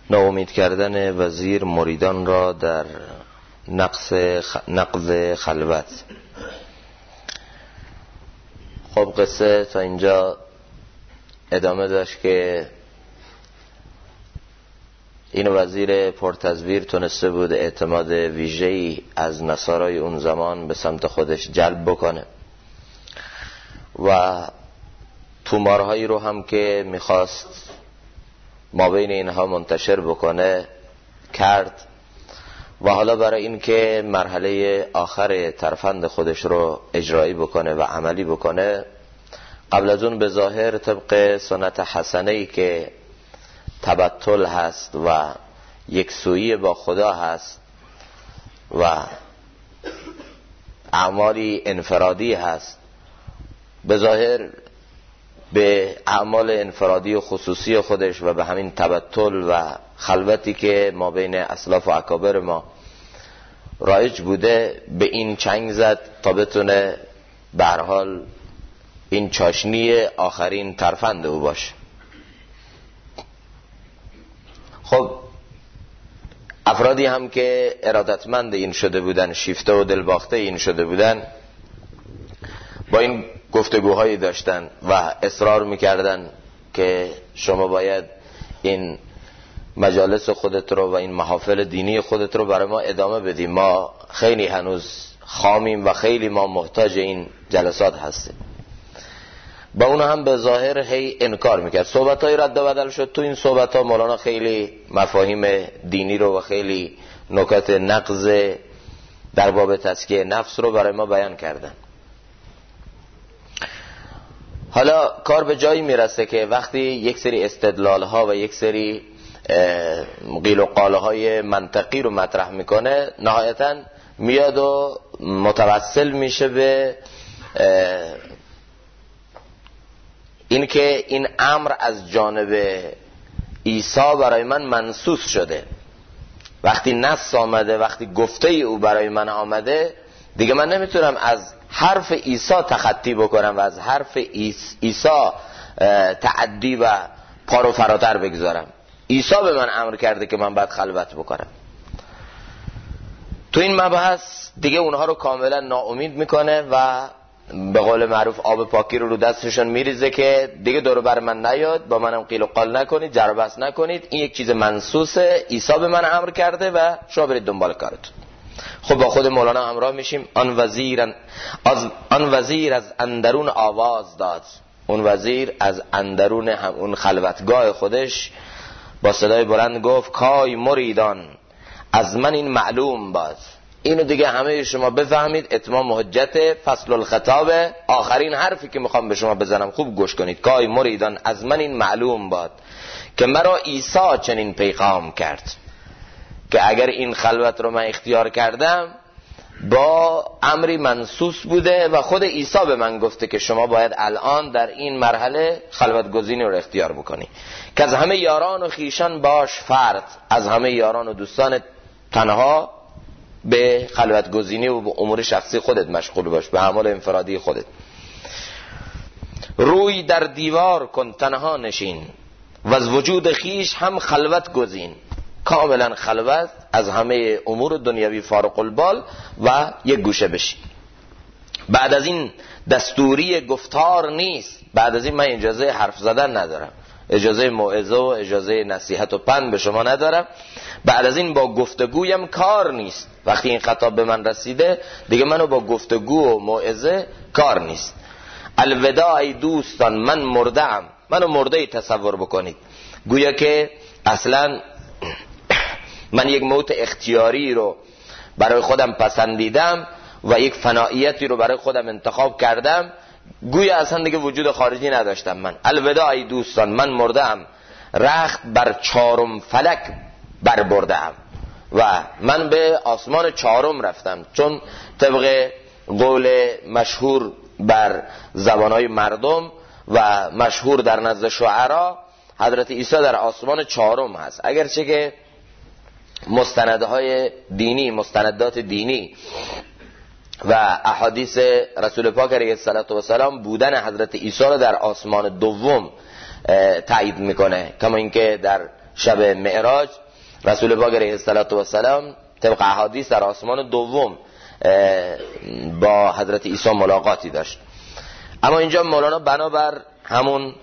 ناامید کردن وزیر مریدان را در نقض خلوت. خب قصه تا اینجا ادامه داشت که این وزیر پرتزویر تونسته بود اعتماد ویژه‌ای از نصارای اون زمان به سمت خودش جلب بکنه و تومارهایی رو هم که میخواست ما بین اینها منتشر بکنه کرد و حالا برای این که مرحله آخر ترفند خودش رو اجرایی بکنه و عملی بکنه، قبل از اون به ظاهر طبق سنت حسنه‌ای که تبتل هست و یکسویی با خدا هست و اعمالی انفرادی هست، به ظاهر به اعمال انفرادی و خصوصی خودش و به همین تبتل و خلوتی که ما بین اسلاف و اکابر ما رایج بوده به این چنگ زد تا بتونه به هر حال این چاشنی آخرین ترفند او باشه. خب افرادی هم که ارادتمند این شده بودن، شیفته و دلباخته این شده بودن، با این گفتگوهایی داشتن و اصرار میکردن که شما باید این مجالس خودت رو و این محافل دینی خودت رو برای ما ادامه بدیم، ما خیلی هنوز خامیم و خیلی ما محتاج این جلسات هستیم. با اون هم به ظاهر هی انکار میکرد. صحبت‌های رد و بدل شد. تو این صحبت‌ها مولانا خیلی مفاهیم دینی رو و خیلی نکات نقض در باب تزکیه نفس رو برای ما بیان کردن. حالا کار به جایی میرسه که وقتی یک سری استدلال‌ها و یک سری قیل و قال‌های منطقی رو مطرح میکنه، نهایتاً میاد و متوسل میشه به این که این امر از جانب عیسی برای من منسوس شده. وقتی نص آمده، وقتی گفته او برای من آمده، دیگه من نمیتونم از حرف عیسی تخطی بکنم و از حرف عیسی تعدی و پارو فراتر بگذارم. عیسی به من امر کرده که من باید خلوت بکنم. تو این مبحث دیگه اونها رو کاملا ناامید میکنه و به قول معروف آب پاکی رو دستشون میریزه که دیگه دور بر من نیاد، با منم قیل و قال نکنید، جر و بحث نکنید، این یک چیز منسوسه، عیسی به من امر کرده و شما برید دنبال کارتون. خب با خود مولانا همراه میشیم. آن وزیر از اندرون آواز داد. اون وزیر از اندرون اون خلوتگاه خودش با صدای بلند گفت کای مریدان از من این معلوم باد. اینو دیگه همه شما بفهمید، اتمام حجت فصل الخطاب، آخرین حرفی که میخوام به شما بزنم خوب گوش کنید. کای مریدان از من این معلوم باد که مرا عیسی چنین پیغام کرد که اگر این خلوت رو من اختیار کردم با امری منسوس بوده و خود عیسی به من گفته که شما باید الان در این مرحله خلوت گزینی رو اختیار بکنی که از همه یاران و خیشان باش فرد، از همه یاران و دوستان تنها به خلوت گزینی و به امور شخصی خودت مشغول باش، به اعمال انفرادی خودت. روی در دیوار کن تنها نشین و از وجود خیش هم خلوت گزین. کاملا خلوت، از همه امور دنیوی فارغ البال و یک گوشه بشین. بعد از این دستوری گفتار نیست. بعد از این من اجازه حرف زدن ندارم، اجازه موعظه و اجازه نصیحت و پند به شما ندارم. بعد از این با گفتگویم کار نیست. وقتی این خطاب به من رسیده دیگه منو با گفتگو و موعظه کار نیست. الوداع ای دوستان من مرده‌ام. منو مرده تصور بکنید، گویا که اصلا من یک موت اختیاری رو برای خودم پسندیدم و یک فنائیتی رو برای خودم انتخاب کردم، گویا اصلا دیگه وجود خارجی نداشتم. من الوداع ای دوستان من مرده‌ام، رخت بر چارم فلک بر برده‌ام و من به آسمان چارم رفتم، چون طبق قول مشهور بر زبانهای مردم و مشهور در نزد شعرا، حضرت عیسی در آسمان چارم هست. اگرچه که مستندهای دینی، مستندات دینی و احادیث رسول پاک علیه السلام بودن حضرت عیسی را در آسمان دوم تایید میکنه، کما اینکه در شب معراج رسول پاک علیه السلام طبق احادیث در آسمان دوم با حضرت عیسی ملاقاتی داشت. اما اینجا مولانا بنابر همون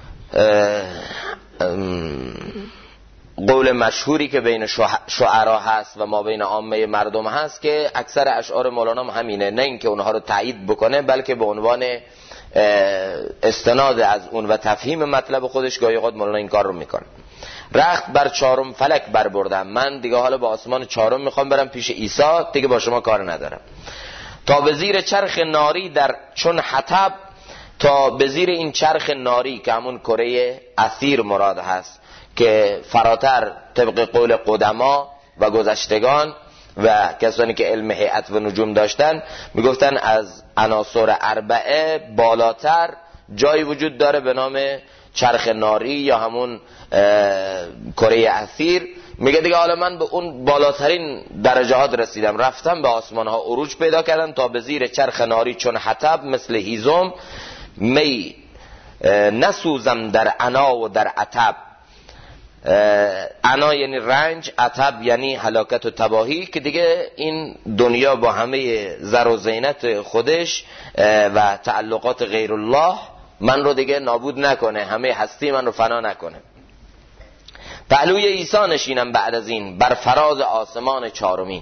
قول مشهوری که بین شعرا هست و ما بین عامه مردم هست که اکثر اشعار مولانا همینه، نه اینکه اونها رو تایید بکنه بلکه به عنوان استناد از اون و تفهیم مطلب خودش گاهی اوقات مولانا این کار رو میکنه. رخت بر چارم فلک بر بردم، من دیگه حالا با آسمان چارم میخوام برم پیش عیسی، دیگه با شما کار ندارم. تا به زیر چرخ ناری در چون حطب، تا به زیر این چرخ ناری که همون کره اثیر مراد هست که فراتر طبق قول قدما و گذشتگان و کسانی که علم هیئت و نجوم داشتن میگفتن از عناصر اربعه بالاتر جایی وجود داره به نام چرخ ناری یا همون کره اثیر. میگه دیگه حالا من به اون بالاترین درجات رسیدم، رفتم به آسمان ها عروج پیدا کردم، تا به زیر چرخ ناری چون حطب مثل هیزم می نسوزم در عنا و در عتب. عنا یعنی رنج، عتب یعنی هلاکت و تباهی، که دیگه این دنیا با همه زر و زینت خودش و تعلقات غیر الله من رو دیگه نابود نکنه، همه هستی من رو فنا نکنه. پهلوی عیسی نشینم بعد از این بر فراز آسمان چارمین.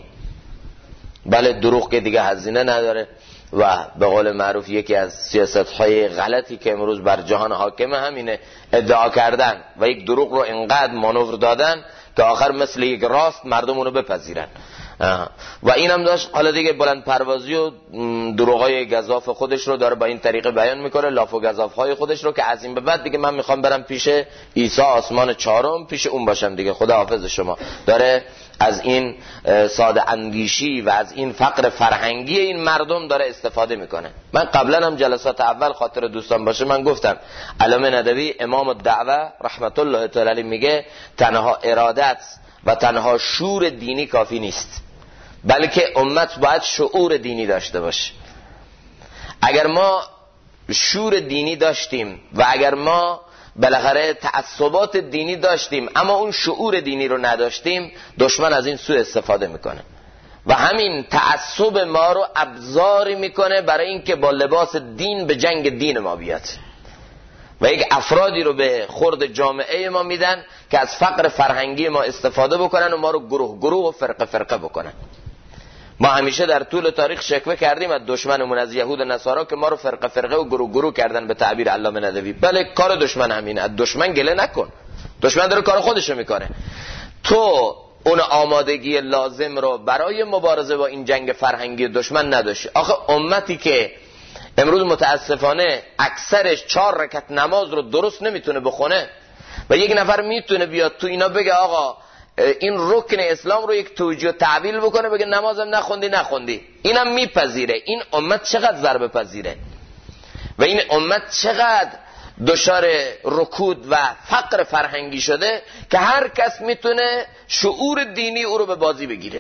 بله دروغ که دیگه هزینه نداره و به قول معروف یکی از سیاست‌های غلطی که امروز بر جهان حاکمه همینه، ادعا کردن و یک دروغ رو انقدر مانور دادن که آخر مثل یک راست مردم اونو بپذیرن. و اینم داشت حالا دیگه بلند پروازی و دروغای گزاف خودش رو داره با این طریقه بیان میکنه، لاف و گزافهای خودش رو که از این به بعد دیگه من میخوام برم پیش عیسی آسمان چهارم، پیش اون باشم دیگه، خدا حافظ شما. داره از این ساده اندیشی و از این فقر فرهنگی این مردم داره استفاده میکنه. من قبلا هم جلسات اول خاطر دوستان باشه من گفتم علامه ندوی امام الدعوه رحمت الله تعالی علیه میگه تنها ارادت و تنها شور دینی کافی نیست، بلکه امت باید شعور دینی داشته باشه. اگر ما شور دینی داشتیم و اگر ما بالاخره تعصبات دینی داشتیم اما اون شعور دینی رو نداشتیم، دشمن از این سوء استفاده میکنه و همین تعصب ما رو ابزاری میکنه برای اینکه با لباس دین به جنگ دین ما بیاد و یک افرادی رو به خورد جامعه ما میدن که از فقر فرهنگی ما استفاده بکنن و ما رو گروه گروه و فرقه فرقه بکنن. ما همیشه در طول تاریخ شکوه کردیم از دشمنمون از یهود و نصارا که ما رو فرقه فرقه و گروه گروه کردن به تعبیر علامه ندوی. بله کار دشمن همینه، از دشمن گله نکن، دشمن داره کار خودشو میکنه. تو اون آمادگی لازم رو برای مبارزه با این جنگ فرهنگی دشمن نداشتی. آخه امتی که امروز متاسفانه اکثرش 4 رکعت نماز رو درست نمیتونه بخونه و یک نفر میتونه بیاد تو اینا بگه آقا این رکن اسلام رو یک توجیه و تعویل بکنه بگه نمازم نخوندی، اینم میپذیره. این امت چقدر ضربه پذیره و این امت چقدر دچار رکود و فقر فرهنگی شده که هر کس میتونه شعور دینی او رو به بازی بگیره،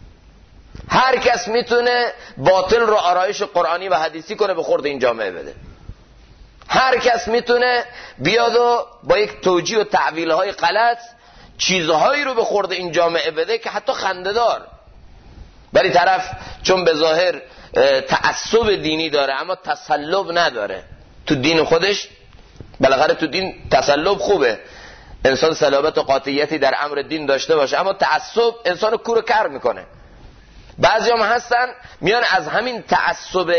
هر کس میتونه باطل رو آرایش قرآنی و حدیثی کنه به خورد این جامعه بده، هر کس میتونه بیاد و با یک توجیه و تعویل‌های غلط چیزهایی رو به خورد این جامعه بده که حتی خنده‌دار، ولی طرف چون به ظاهر تعصب دینی داره اما تسلب نداره. تو دین خودش بالاخره تو دین تسلب خوبه، انسان صلابت و قاطعیتی در امر دین داشته باشه، اما تعصب انسانو کور کر میکنه. بعضی هم هستن میان از همین تعصب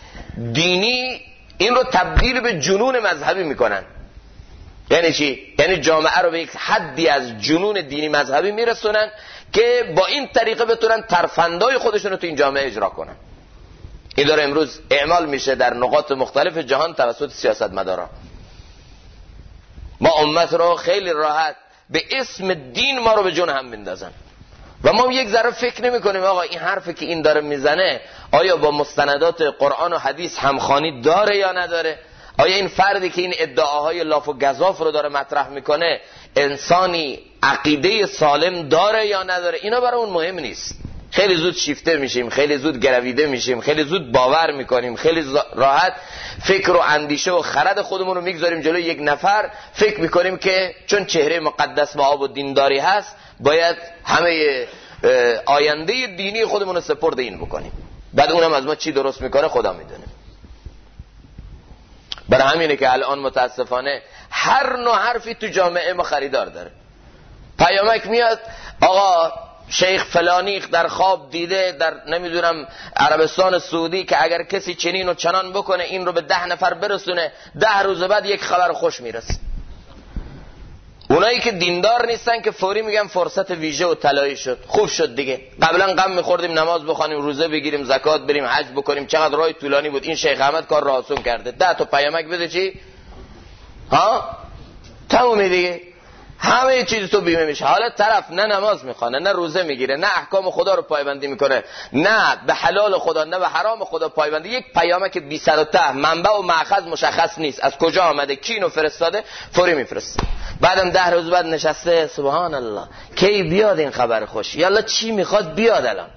دینی این رو تبدیل به جنون مذهبی میکنن. یعنی چی؟ یعنی جامعه رو به یک حدی از جنون دینی مذهبی میرسونن که با این طریقه بتونن ترفندای خودشون رو تو این جامعه اجرا کنن. این داره امروز اعمال میشه در نقاط مختلف جهان توسط سیاستمداران. ما امت رو خیلی راحت به اسم دین ما رو به جون هم میندازن و ما یک ذره فکر نمی کنیم آقا این حرفی که این داره میزنه آیا با مستندات قرآن و حدیث همخوانی داره یا نداره؟ آیا این فردی که این ادعاهای لاف و گزاف رو داره مطرح میکنه انسانی عقیده سالم داره یا نداره؟ اینا برای اون مهم نیست. خیلی زود شیفته میشیم، خیلی زود گرویده میشیم، خیلی زود باور میکنیم، خیلی راحت فکر و اندیشه و خرد خودمون رو میگذاریم جلوی یک نفر، فکر میکنیم که چون چهره مقدس و آب و دینداری هست باید همه آینده دینی خودمون رو سپرد این بکنیم. بعد اونم از ما چی درست میکنه خدا میدونه. برای همینه که الان متاسفانه هر نوع حرفی تو جامعه ما خریدار داره. پیامک میاد آقا شیخ فلانی در خواب دیده در نمیدونم عربستان سعودی که اگر کسی چنین و چنان بکنه این رو به 10 نفر برسونه، 10 روز بعد یک خبر خوش میرسه. اونایی که دیندار نیستن که فوری میگن فرصت ویژه و طلایی شد، خوب شد دیگه. قبلا غم میخوردیم نماز بخوانیم، روزه بگیریم، زکات بریم، حج بکنیم، چقدر راه طولانی بود. این شیخ احمد کار را آسون کرده، 10 تا پیامک بده چی؟ ها؟ تمومه دیگه. همه چیز تو بیمه میشه. حالا طرف نه نماز میخوانه، نه روزه میگیره، نه احکام خدا رو پایبندی میکنه، نه به حلال خدا نه به حرام خدا پایبندی. یک پیامک بی سر و ته، منبع و مأخذ مشخص نیست، از کجا آمده، کی اینو فرستاده، فوری میفرسته. بعدم 10 روز بعد نشسته سبحان الله کی بیاد این خبر خوش، یالا چی میخواد بیاد الان.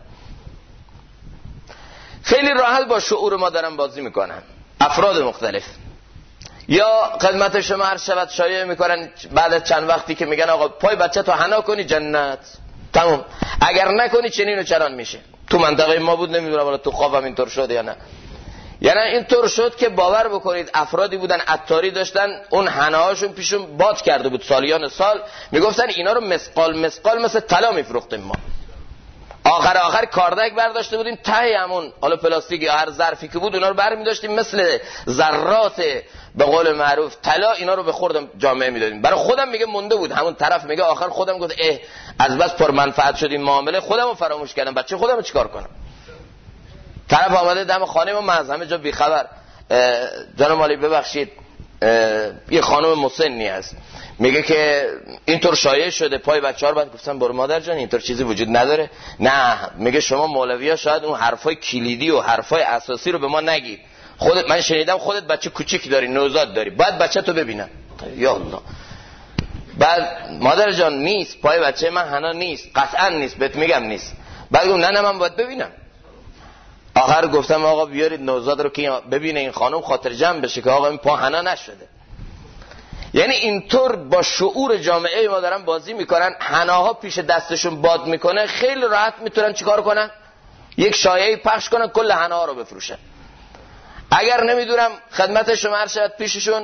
خیلی راحت با شعور ما دارن بازی میکنن افراد مختلف. یا خدمت شما عرض شود شایعه میکنن بعد از چند وقتی که میگن آقا پای بچه تو حنا کنی جنت، تمام، اگر نکنی چنین و چران میشه. تو منطقه ما بود، نمیدونم ولی تو خوابم اینطور شد یا نه. یعنی اینطور شد که باور بکنید افرادی بودن عطاری داشتن، اون حناهاشون پیشون باد کرده بود سالیان سال، میگفتن اینا رو مسقال مثل طلا میفروختیم ما. آخر کاردک برداشته بودیم ته همون حالا پلاستیک یا هر ظرفی که بود اونا رو برمی داشتیم مثل ذرات به قول معروف طلا اینا رو به خوردم جامعه میدادیم. برای خودم میگه مونده بود، همون طرف میگه آخر خودم گفت از بس پر منفعت شدیم معامله خودمو فراموش کردم، بچه خودمو چیکار کنم. طرف آمده دم خانه ما از همه جا بیخبر. جناب مالی ببخشید یه خانم مسنی هست، میگه که اینطور شایعه شده پای بچه‌ها. بعد گفتم برو مادر جان اینطور چیزی وجود نداره. نه میگه شما مولوی‌ها شاید اون حرفای کلیدی و حرفای اساسی رو به ما نگید. من شنیدم خودت بچه کوچیک داری، نوزاد داری، باید بچه تو ببینم. یا الله. بعد مادر جان نیست، پای بچه من حنا نیست، قطعا نیست، بهت میگم نیست. بعد گفتم نه من باید ببینم. آخر گفتم آقا بیارید نوزاد رو که ببینه این خانم خاطر جمع بشه که آقا این پا حنا نشده. یعنی اینطور با شعور جامعه ما دارن بازی میکنن. حناها پیش دستشون باد میکنه، خیلی راحت میتونن چیکار کنن؟ یک شایعه پخش کنن، کل حناها رو بفروشن. اگر نمیدونم خدمت شما عرض شد پیششون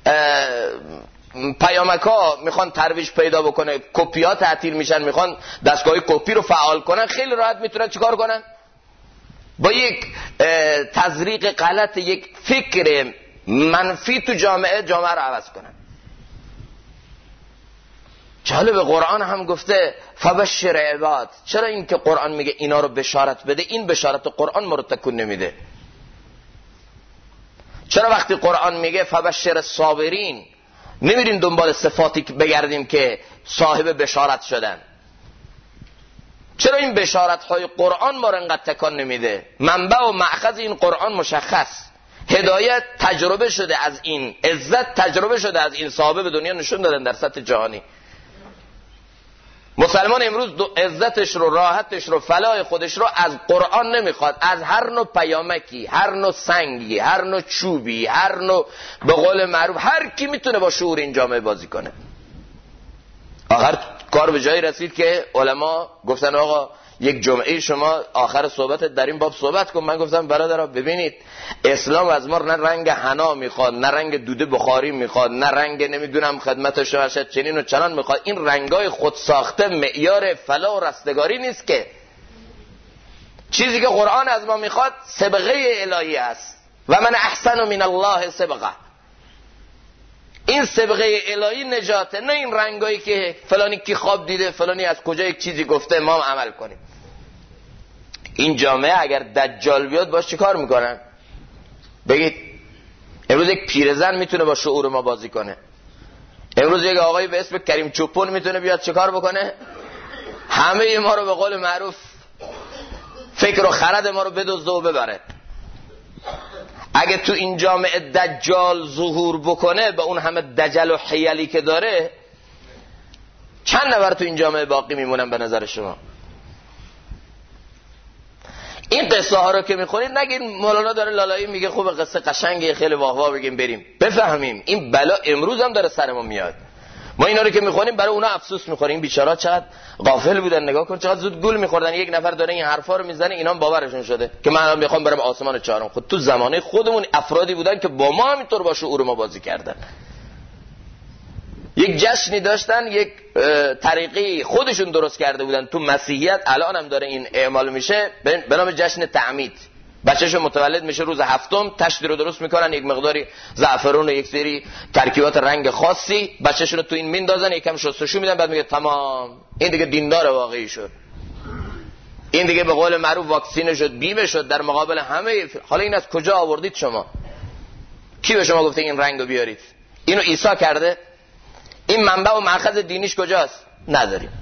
پیامک ها میخوان ترویج پیدا بکنه، کپی ها تعطیل میشن، میخوان دستگاه کپی رو فعال کنن، خیلی راحت میتونن چیکار کنن؟ با یک تزریق غلط، یک فکر منفی تو جامعه رو عوض کنن. جالب قرآن هم گفته فبشر عباد. چرا این که قرآن میگه اینا رو بشارت بده، این بشارت قرآن ما رو تکون نمیده؟ چرا وقتی قرآن میگه فبشر صابرین نمیریم دنبال صفاتی که بگردیم که صاحب بشارت شدن؟ چرا این بشارت های قرآن ما رو انقدر تکان نمیده؟ منبع و مأخذ این قرآن مشخص. هدایت تجربه شده از این، عزت تجربه شده از این، صحابه به دنیا نشون دادن در سطح جهانی. مسلمان امروز عزتش رو، راحتش رو، فلاح خودش رو از قرآن نمیخواد، از هر نوع پیامکی، هر نوع سنگی، هر نوع چوبی، هر نوع به قول معروف هر کی میتونه با شعور این جامعه بازی کنه. آخر کار به جایی رسید که علما گفتن آقا یک جمعه شما آخر صحبت در این باب صحبت کن. من گفتم برادرها ببینید اسلام از ما نه رنگ حنا میخواد، نه رنگ دوده بخاری میخواد، نه رنگ نمیدونم خدمت شما شد چنین و چنان میخواد. این رنگای خود ساخته معیار فلاح و رستگاری نیست که. چیزی که قرآن از ما میخواد صبغه الهی است. و من احسن من الله صبغه. این صبغه الهی نجاته، نه این رنگایی که فلانی کی خواب دیده، فلانی از کجا یک چیزی گفته ما هم عمل کنیم. این جامعه اگر دجال بیاد باش چه کار میکنن؟ بگید امروز یک پیرزن میتونه با شعور ما بازی کنه. امروز یک آقایی به اسم کریم چوپون میتونه بیاد چه کار بکنه؟ همه ما رو به قول معروف فکر و خرد ما رو بدزده و ببره. اگه تو این جامعه دجال ظهور بکنه با اون همه دجل و حیلی که داره، چند نفر تو این جامعه باقی میمونن به نظر شما؟ این قصه ها رو که میخونید نگید مولانا داره لالایی میگه خوب قصه قشنگه خیلی واه واه بگیم بریم. بفهمیم این بلا امروز هم داره سر ما میاد. ما اینا رو که میخونیم برای اونا افسوس میخوریم. این بیچاره‌ها چقدر غافل بودن، نگاه کن چقدر زود گول میخوردن. یک نفر داره این حرفا رو میزنه اینا باورشون شده که من میخوام برم آسمان چهارم. خود تو زمانه خودمون افرادی بودن که با ما همینطور با شعور ما بازی کردن. یک جشنی داشتن، یک طریقی خودشون درست کرده بودن تو مسیحیت، الان هم داره این اعمال میشه به نام جشن تعمید. بچه‌شون متولد میشه روز هفتم، تشتی رو درست میکنن، یک مقداری زعفران و یک سری ترکیبات رنگ خاصی بچه‌شون رو تو این میندازن، یکم شستشو میدن، بعد میگه تمام این دیگه دیندار واقعی شد، این دیگه به قول معروف واکسینه شد، بیمه شد در مقابل همه. حالا این از کجا آوردید شما؟ کی به شما گفته این رنگو بیارید؟ اینو عیسی کرده؟ این منبع و مأخذ دینیش کجاست؟ نداریم.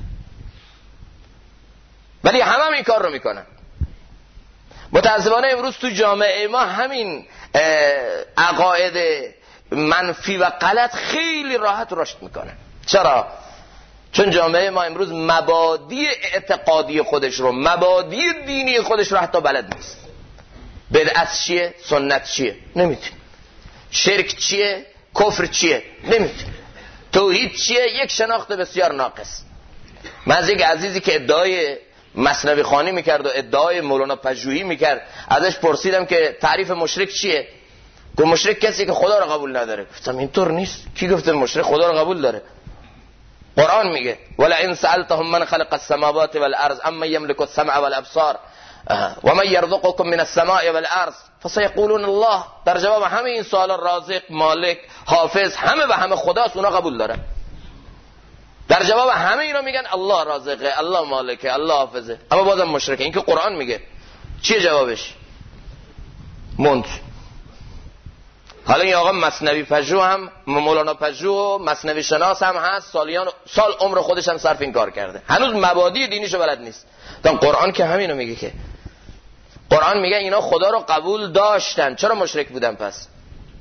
ولی همه این کار رو میکنن. متاسفانه امروز تو جامعه ما همین عقاید منفی و غلط خیلی راحت رشد میکنه. چرا؟ چون جامعه ما امروز مبادی اعتقادی خودش رو، مبادی دینی خودش رو حتی بلد نیست. بدعت چیه؟ سنت چیه؟ نمیدونه. شرک چیه؟ کفر چیه؟ نمیدونه. توحید چیه؟ یک شناخت بسیار ناقص. من از یک عزیزی که ادعای مثنوی خوانی میکرد و ادعای مولانا پژوهی میکرد ازش پرسیدم که تعریف مشرک چیه؟ گفت مشرک کسی که خدا رو قبول نداره. گفتم اینطور نیست. کی گفته مشرک خدا رو قبول داره؟ قرآن میگه ولئن سألتهم من خلق السماوات والارض اما يملك السمع والابصار ومن يرزقكم من السماء والارض فسيقولون الله. در جواب همه این سوالا رازق، مالک، حافظ، همه و همه خداست، اونا قبول داره. در جواب همه اینا میگن الله رازقه، الله مالکه، الله حافظه، اما بازم مشرکه. این که قرآن میگه. چیه جوابش؟ موند. حالا این آقا مثنوی پژوه هم، مولانا پژوه مثنوی شناس هم هست، سال عمر خودش هم صرف این کار کرده، هنوز مبادی دینیشو بلد نیست. تا قرآن که همینو میگه، که قرآن میگه اینا خدا رو قبول داشتن، چرا مشرک بودن پس؟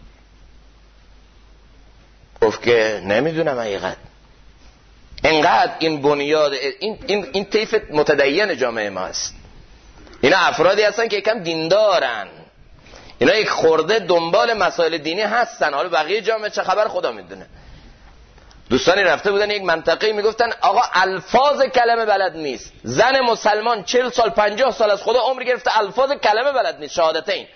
گفت که نمیدونم حقیقت. انقدر این بنیاد این طیف متدین جامعه ما است. اینا افرادی هستن که یکم دیندارن، اینا یک خورده دنبال مسائل دینی هستن. حالا بقیه جامعه چه خبر خدا میدونه. دوستانی رفته بودن یک منطقه میگفتن آقا الفاظ کلمه بلد نیست. زن مسلمان 40 سال 50 سال از خدا عمر گرفته الفاظ کلمه بلد نیست، شهادتین.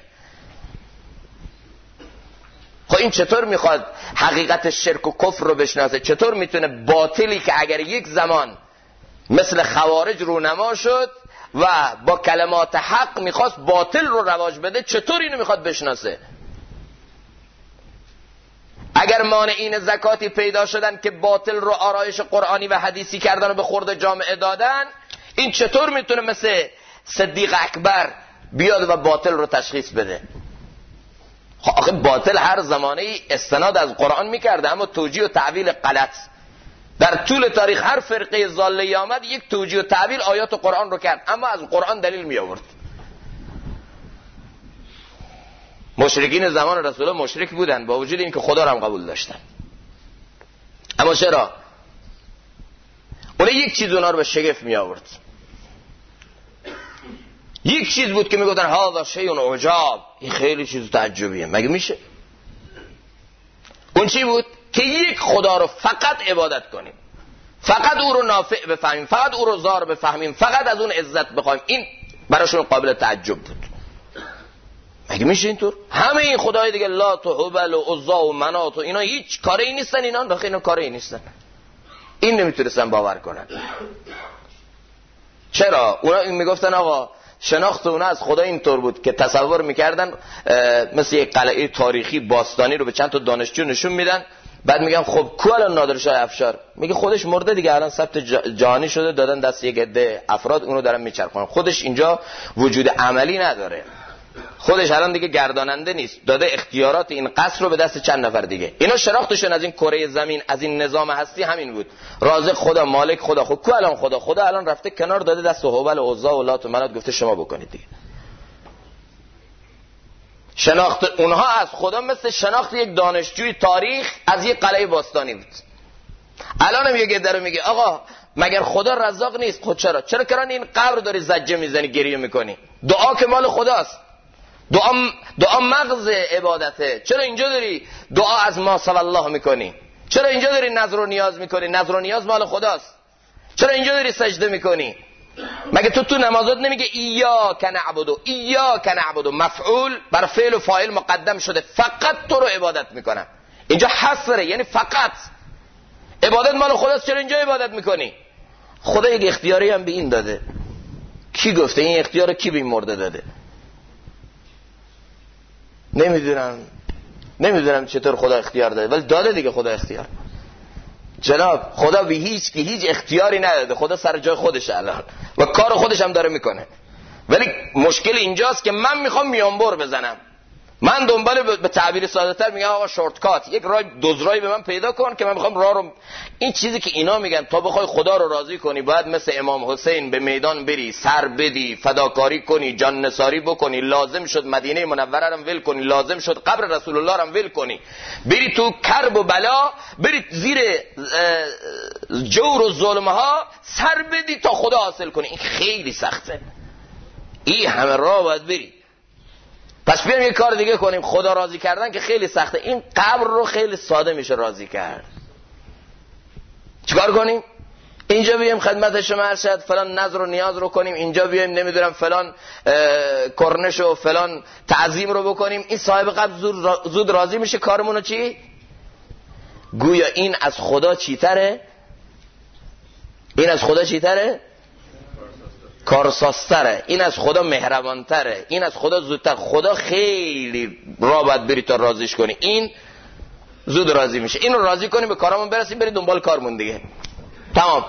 خب این چطور میخواد حقیقت شرک و کفر رو بشناسه؟ چطور میتونه باطلی که اگر یک زمان مثل خوارج رونما شد و با کلمات حق میخواست باطل رو رواج بده، چطور اینو میخواد بشناسه؟ اگر مانعین زکاتی پیدا شدن که باطل رو آرایش قرآنی و حدیثی کردن و به خورد جامعه دادن، این چطور میتونه مثل صدیق اکبر بیاد و باطل رو تشخیص بده؟ آخه باطل هر زمانه استناد از قرآن میکرده، اما توجیه و تعویل غلط. در طول تاریخ هر فرقه ضاله آمد یک توجیه و تعویل آیات و قرآن رو کرد، اما از قرآن دلیل می آورد. مشرکین زمان رسول الله مشرک بودن با وجود اینکه خدا رو هم قبول داشتن. اما چرا؟ اون یک چیز اونا رو به شگفت می آورد. یک چیز بود که میگفتن هذا شیء عجاب، این خیلی چیز تعجبیه، مگه میشه؟ اون چی بود؟ که یک خدا رو فقط عبادت کنیم، فقط او رو نافع بفهمیم، فقط او رو ضار بفهمیم، فقط از اون عزت بخوایم. این براشون قابل تعجب بود. مگه میشه اینطور؟ همه این خدای دیگه لات و هبل و عزا و منات و اینا هیچ کاری نیستن، اینا کاری نیستن. این نمیتونستن باور کنن. چرا؟ اونا این میگفتن آقا شناخت اونا از خدا اینطور بود که تصور میکردن مثل یک قلعه تاریخی باستانی رو به چند تا دانشجو نشون میدن، بعد میگن خب کو الان نادرشاه افشار؟ میگه خودش مرده دیگه، الان ثبت جهانی شده، دادن دست یک عده افراد اونو دارن میچرخونن، خودش اینجا وجود عملی نداره، خودش الان دیگه گرداننده نیست، داده اختیارات این قصر رو به دست چند نفر دیگه. اینا شناختشون از این کره زمین، از این نظام هستی همین بود، رازق خدا، مالک خدا. خب کو الان خدا الان رفته کنار، داده دست هبل و عزا و لات و منات، گفته شما بکنید دیگه. شناخت اونها از خدا مثل شناخت یک دانشجوی تاریخ از یک قلعه باستانی بود. الان هم یه گده رو میگه آقا مگر خدا رزاق نیست؟ خود چرا کران این قبر داری زجه میزنی گریه میکنی؟ دعا که مال خداست، دعا مغز عبادته. چرا اینجا داری دعا از ما سوى الله میکنی؟ چرا اینجا داری نظر و نیاز میکنی؟ نظر و نیاز مال خداست. چرا اینجا داری سجده میکنی؟ مگه تو نمازات نمیگه ایاک نعبد مفعول بر فعل و فاعل مقدم شده، فقط تو رو عبادت میکنم. اینجا حصره، یعنی فقط عبادت مال خداست. چرا اینجا عبادت میکنی؟ خدا یک اختیاری هم به این داده. کی گفته این اختیار کی به این مرده داده؟ نمیدونم چطور خدا اختیار داده، ولی داده دیگه. خدا اختیار، جناب خدا به هیچ اختیاری نداده. خدا سر جای خودشه الان و کار خودش هم داره میکنه. ولی مشکل اینجاست که من میخوام میانبر بزنم. من دنبال به تعبیر ساده تر میگم آقا شورتکات، یک راه دزرایی به من پیدا کن که من میخوام راه رو. این چیزی که اینا میگن تا بخوای خدا رو راضی کنی باید مثل امام حسین به میدان بری، سر بدی، فداکاری کنی، جان نثاری بکنی، لازم شد مدینه منوره رو ول کنی، لازم شد قبر رسول الله رو ول کنی، بری تو کرب و بلا، بری زیر جور و ظلم ها سر بدی تا خدا حاصل کنی. این خیلی سخته، این همه راه باید بری. پس بیایم یک کار دیگه کنیم. خدا راضی کردن که خیلی سخته، این قبر رو خیلی ساده میشه راضی کرد. چیکار کنیم؟ اینجا بیایم خدمت شما ارشد فلان نظر و نیاز رو کنیم، اینجا بیایم نمیدونم فلان کرنش و فلان تعظیم رو بکنیم. این صاحب قبر زود راضی میشه. کارمونو چی؟ گویا این از خدا چیتره؟ کارسازتره. این از خدا مهربانتره. این از خدا زودتر. خدا خیلی راه باید بری تا راضیش کنی. این زود راضی میشه. اینو راضی کنیم به کارمون برسیم، بریم دنبال کارمون دیگه. تمام.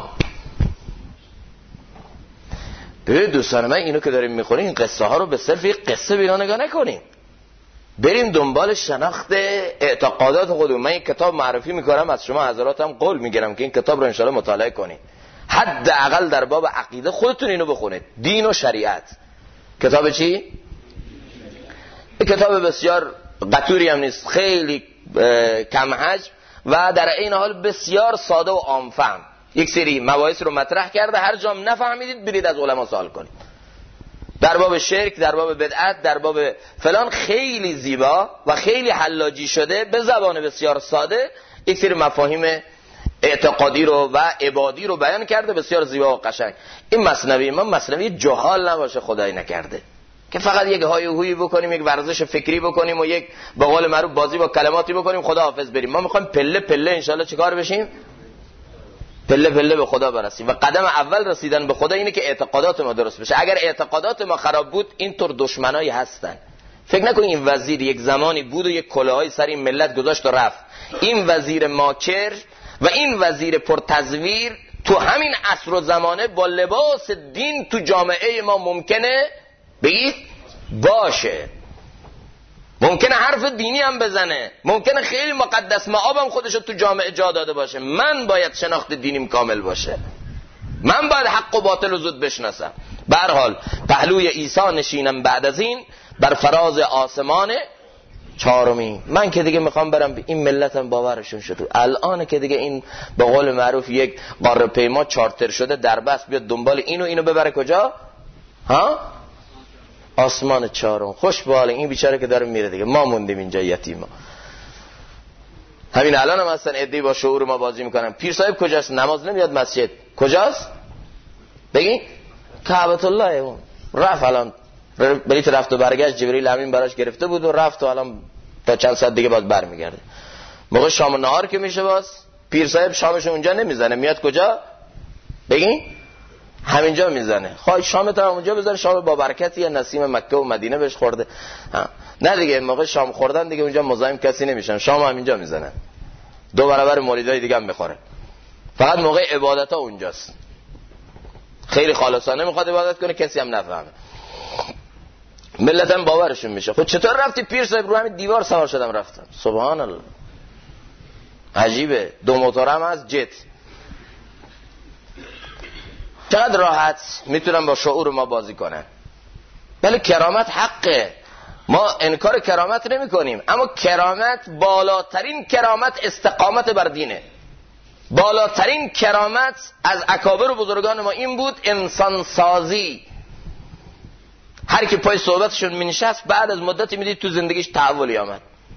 به دوستان من اینو که داریم میخونیم این قصه ها رو به صرف یک قصه بینا نگاه نکنیم. بریم دنبال شناخت اعتقادات خودمون. من این کتاب معرفی میکنم، از شما حضراتم قول میگیرم که این کتاب رو انشاءالله مطالعه کنید. حداقل در باب عقیده خودتون اینو بخونید. دین و شریعت. کتاب چی؟ این کتاب بسیار قطوری هم نیست، خیلی کم حجم و در این حال بسیار ساده و عام‌فهم. یک سری مباحث رو مطرح کرده، هر جام نفهمیدید برید از علما سوال کنید. در باب شرک، در باب بدعت، در باب فلان خیلی زیبا و خیلی حلاجی شده به زبان بسیار ساده یک سری مفاهیم اعتقادی رو و عبادی رو بیان کرده، بسیار زیبا و قشنگ. این مثنوی ما مثنوی جهال نباشه، خدای نکرده که فقط یک های و هویی بکنیم، یک ورزش فکری بکنیم و یک به قول معروف بازی با کلماتی بکنیم خدا حافظ بریم. ما میخوایم پله پله انشالله چیکار بشیم؟ پله پله به خدا برسیم. و قدم اول رسیدن به خدا اینه که اعتقادات ما درست بشه. اگر اعتقادات ما خراب بود اینطور دشمنایی هستن. فکر نکنید این وزیر یک زمانی بود و یک کلاهی سر این ملت گذاشت و رفت. این وزیر ماکر و این وزیر پرتزویر تو همین عصر و زمانه با لباس دین تو جامعه ما ممکنه بگید باشه، ممکنه حرف دینی هم بزنه، ممکنه خیلی مقدس مآبم خودشو تو جامعه جا داده باشه. من باید شناخت دینیم کامل باشه، من باید حق و باطل رو زود بشناسم. به هر حال پهلوی عیسی نشینم بعد از این بر فراز آسمان چهارمی. من که دیگه میخوام برم این ملتم باورشون شده. الان که دیگه این به قول معروف یک قاره پیما چارتر شده در بس بیاد دنبال اینو ببره کجا؟ ها؟ آسمان چهارم. خوش به حال این بیچاره که داره میره دیگه. ما موندیم اینجا یتیما. همین الان هم اصلا عدی با شعور ما بازی میکنن. پیر صاحب کجاست؟ نماز نمیاد مسجد. کجاست؟ بگین کعبه الله اون. رفت الان بلیط رفت و برگشت جبریل امین براش گرفته بود و رفت و الان تا چند ساعت دیگه باز برمیگرده. موقع شام و نهار که میشه باز پیر صاحب شامش اونجا نمیزنه، میاد کجا؟ بگین همینجا میزنه. خواهی شامت هم اونجا بزنه، شام با برکتی یا نسیم مکه و مدینه بهش خورده. نه دیگه موقع شام خوردن دیگه اونجا مزاحم کسی نمیشن، شام همینجا میزنه، 2 برابر مولیدای دیگه هم میخوره. فقط موقع عبادت ها اونجاست. خیلی خالصانه میخواد عبادت کنه، کسی هم نفهمه، ملت هم باورشون میشه. خود چطور رفتی پیر صاحب؟ رو همین دیوار سوار شدم رفتم. سبحان الله، عجیبه. 2 موتورم از جت. چقدر راحت میتونم با شعور ما بازی کنن. ولی کرامت حقه، ما انکار کرامت نمی کنیم، اما کرامت بالاترین کرامت استقامت بر دینه. بالاترین کرامت از اکابر و بزرگان ما این بود انسان سازی. هر کی پای صحبتشون می نشست بعد از مدتی می دید تو زندگیش تحولی آمد.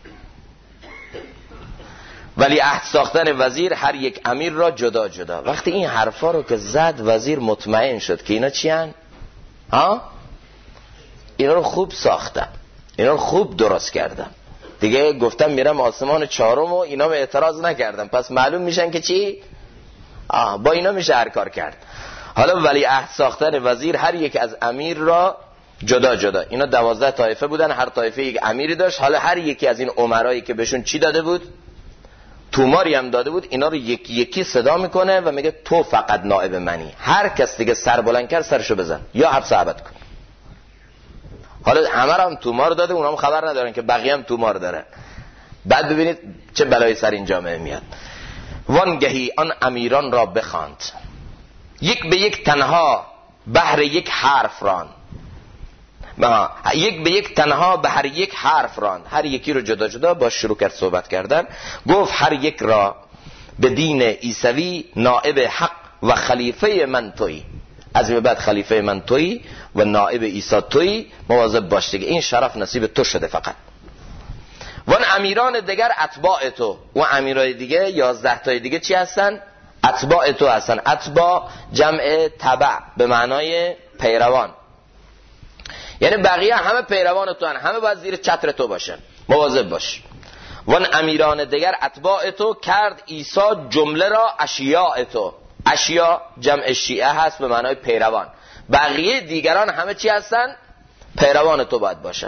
ولی عهد ساختن وزیر هر یک امیر را جدا جدا. وقتی این حرفا رو که زد وزیر مطمئن شد که اینا چی هن؟ اینا رو خوب ساختم، اینا رو خوب درست کردم، دیگه گفتم میرم آسمان چهارم و اینا به اعتراض نکردم، پس معلوم میشن که چی؟ با اینا میشه هر کار کرد. حالا ولی عهد ساختن وزیر هر یک از امیر را جدا جدا. اینا 12 طایفه بودن، هر طایفه یک امیری داشت. حالا هر یکی از این امرایی که بهشون چی داده بود؟ توماری هم داده بود. اینا رو یکی یکی صدا میکنه و میگه تو فقط نائب منی، هر کس دیگه سر بلند کرد سرشو بزن یا حبس ابد کن. حالا همه هم تومار داده، اونا هم خبر ندارن که بقیه هم تومار داره. بعد ببینید چه بلایی سر این جامعه میاد. وانگهی آن امیران را بخواند، یک به یک تنها بهر یک حرف راند. یک به یک تنها به هر یک حرف راند، هر یکی رو جدا جدا با شروع کرد صحبت کردن. گفت هر یک را به دین عیسوی نائب حق و خلیفه من تویی. از این بعد خلیفه من تویی و نائب عیسی تویی، مواظب باش دیگه، این شرف نصیب تو شده فقط. وان امیران دیگر اتباع تو، و امیرای دیگه 11 تای دیگه چی هستن؟ اتباع تو هستن. اتباع جمع تبع به معنای پیروان، یعنی بقیه همه پیروان تو هن، همه باید زیر چتر تو باشن، مواظب باش. وان امیران دیگر اتباع تو کرد عیسی جمله را اشیاء تو. اشیاء جمع شیعه هست به معنای پیروان. بقیه دیگران همه چی هستن؟ پیروان تو باید باشن.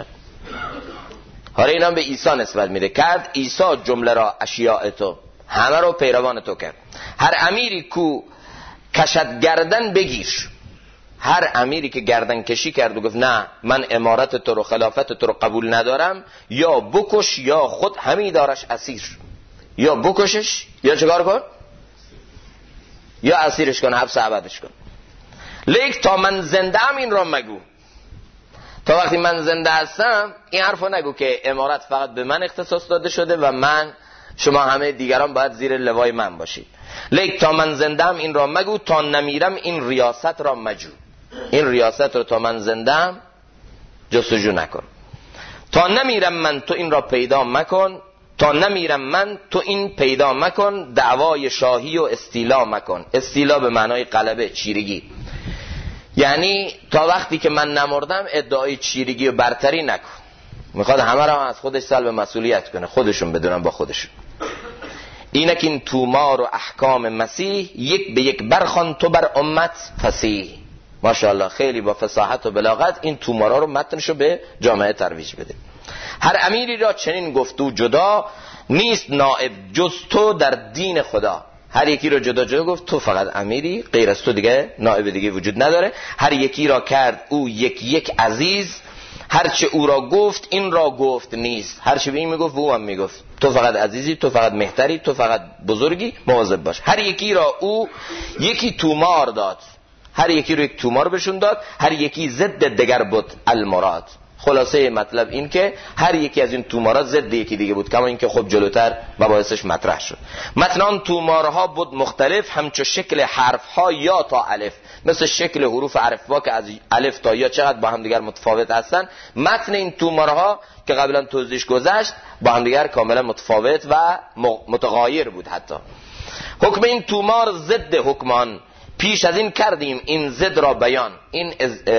حالا اینا به عیسی نسبت میده. کرد عیسی جمله را اشیاء تو، همه رو پیروان تو کرد. هر امیری کو کشد گردن بگیر. هر امیری که گردن کشی کرد و گفت نه من امارت تو رو خلافت تو رو قبول ندارم، یا بکش یا خود همی دارش اسیر. یا بکشش یا چکار کن؟ یا اسیرش کن، حبس ابدش کن. لیک تا من زنده ام این را مگو. تا وقتی من زنده هستم این حرفو نگو که امارت فقط به من اختصاص داده شده و من، شما همه دیگران باید زیر لوای من باشید. لیک تا من زندم این را مگو، تا نمیرم این ریاست را مجو. این ریاست رو تا من زندم جستجو نکن. تا نمیرم من تو این را پیدا مکن، تا نمیرم من تو این پیدا مکن. دعوای شاهی و استیلا مکن. استیلا به معنای غلبه، چیرگی. یعنی تا وقتی که من نمردم ادعای چیرگی و برتری نکن. میخواد همه را از خودش سلب مسئولیت کنه، خودشون بدونن با خودشون. اینک این تومار و احکام مسیح یک به یک برخوان تو بر امت فصیح. ماشاءالله خیلی با فصاحت و بلاغت این تومارا رو متنشو به جامعه ترویج بده. هر امیری را چنین گفتو جدا، نیست نائب جز تو در دین خدا. هر یکی رو جدا جدا گفت، تو فقط امیری، غیر از تو دیگه نائب دیگه وجود نداره. هر یکی را کرد او یک یک عزیز، هرچه او را گفت این را گفت نیست. هرچه به این میگفت او هم میگفت. تو فقط عزیزی، تو فقط مهتری، تو فقط بزرگی، مواظب باش. هر یکی را او یکی تومار داد، هر یکی رو یک تومار بهشون داد. هر یکی ضد دگر بود المراد. خلاصه مطلب این که هر یکی از این تومارها ضد یکی دیگه بود، کما اینکه خب جلوتر مباحثش مطرح شد. مثلا تومارها بود مختلف، همچو شکل حرفها یا تا الف، مثل شکل حروف حرفها که از الف تا یا چقدر با هم دیگر متفاوت هستن. متن این تومارها که قبلا توضیحش گذشت با هم دیگر کاملا متفاوت و متغایر بود. حتی حکم این تومار ضد حکمان، پیش از این کردیم این ضد را بیان. این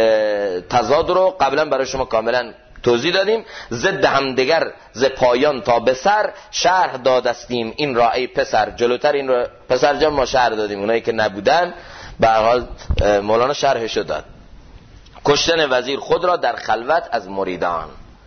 تضاد رو قبلا برای شما کاملا توضیح دادیم. ضد همدیگر ز پایان تا به سر، شرح دادستیم این را ای پسر. جلوتر این را پسر جان ما شرح دادیم، اونایی که نبودن به هر حال مولانا شرحشو داد. کشتن وزیر خود را در خلوت از مریدان.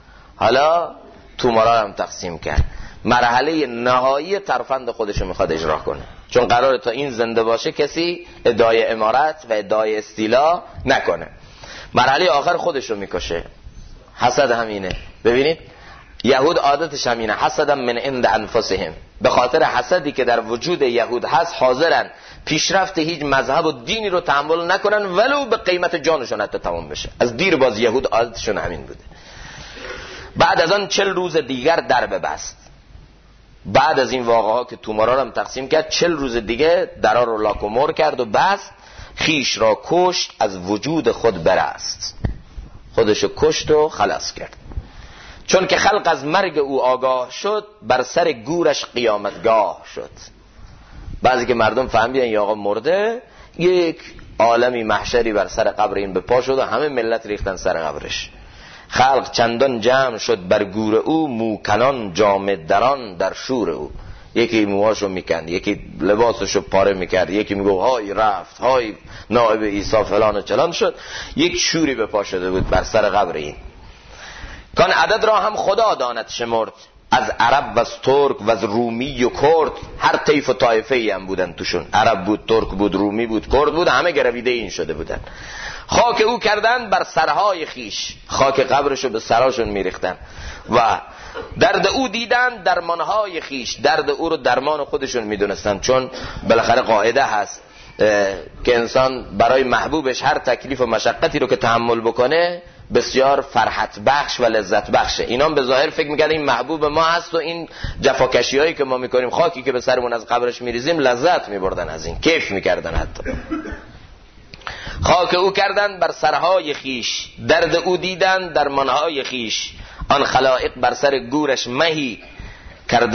حالا تومارا هم تقسیم کرد. مرحله نهایی ترفند خودشو میخواد اجرا کنه، چون قراره تا این زنده باشه کسی ادعای امارت و ادعای استیلا نکنه. مرحله آخر خودشو میکشه. حسد همینه. ببینید یهود عادتش همینه، حسدم من عند انفسهم. به خاطر حسدی که در وجود یهود هست حاضرن پیشرفت هیچ مذهب و دینی رو تحمل نکنن ولو به قیمت جانشون حتی تمام بشه. از دیر باز یهود عادتشون همین بوده. بعد از آن 40 روز دیگر در ببست. بعد از این واقعه ها که تومارا رو هم تقسیم کرد 40 روز دیگه درا رو لاک و مر کرد و بست، خیش را کشت از وجود خود برست، خودشو کشت و خلاص کرد. چون که خلق از مرگ او آگاه شد، بر سر گورش قیامتگاه شد. بعضی که مردم فهمیدن یا آقا مرده، یک عالمی محشری بر سر قبر این به پا شد و همه ملت ریختن سر قبرش. خلق چندان جمع شد بر گور او، موکنان جامه دران در شور او. یکی موهاشو میکند، یکی لباسشو پاره میکرد، یکی میگو های رفت، های نائب عیسی فلان و چلان شد. یک شوری به پا شده بود بر سر قبر این. کان عدد را هم خدا داند شمرد، از عرب و از ترک و از رومی و کرد. هر طیف و طایفه ای هم بودن توشون، عرب بود، ترک بود، رومی بود، کرد بود، همه گرویده این شده بودن. خاک او کردن بر سرهای خیش، خاک قبرشو به سراشون میریختن و درد او دیدن درمانهای خیش. درد او رو درمان خودشون میدونستن، چون بالاخره قاعده هست که انسان برای محبوبش هر تکلیف و مشقتی رو که تحمل بکنه بسیار فرحت بخش و لذت بخشه. اینا به ظاهر فکر میکنن این محبوب ما هست و این جفاکشی هایی که ما میکنیم، خاکی که به سرمون از قبرش میریزیم، لذت میبردن از این، کیف میکردن. حتی خاک او کردن بر سرهای خیش، درد او دیدن در منهای خیش. آن خلائق بر سر گورش مهی، کرده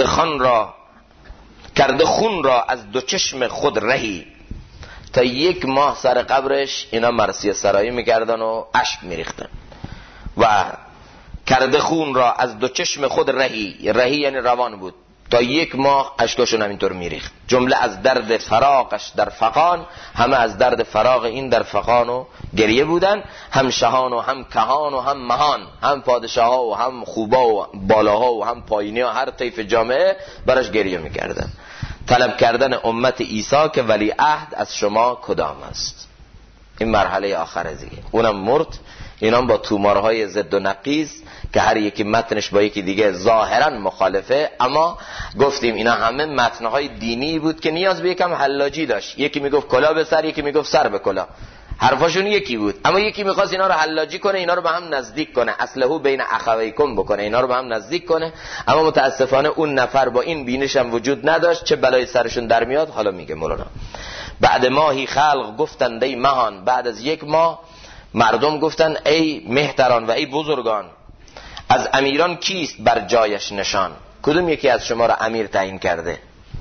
خون را از دو چشم خود رهی. تا 1 ماه سر قبرش اینا مرثیه سرایی میکردن و اشک میریختن و کرده خون را از دو چشم خود رهی یعنی روان بود. تا 1 ماه اشکاشون همینطور میریخت. جمله از درد فراقش در فقان، همه از درد فراق این در فقان و گریه بودن. هم شهان و هم کهان و هم مهان، هم پادشاه ها و هم خوبا و بالاها و هم پایینی ها، هر طیف جامعه براش گریه میکردن. طلب کردن امت عیسی که ولی عهد از شما کدام است. این مرحله آخر دیگه، اونم مرد. اینام با تومارهای ضد و نقیض که هر یکی متنش با یکی دیگه ظاهرا مخالفه، اما گفتیم اینا همه متنهای دینی بود که نیاز به یکم حلاجی داشت. یکی میگفت کلا به سر، یکی میگفت سر به کلا، حرفاشون یکی بود، اما یکی میخواست اینا رو حلاجی کنه، اینا رو به هم نزدیک کنه، اصلهو بین اخویکم بکنه، اینا رو به هم نزدیک کنه. اما متاسفانه اون نفر با این بینش هم وجود نداشت. چه بلای سرشون در میاد حالا میگه مولانا. بعد ماهی خلق گفتند ای مهان، بعد از 1 ماه مردم گفتن ای مهتران و ای بزرگان، از امیران کیست بر جایش نشان؟ کدوم یکی از شما را امیر تعیین کرده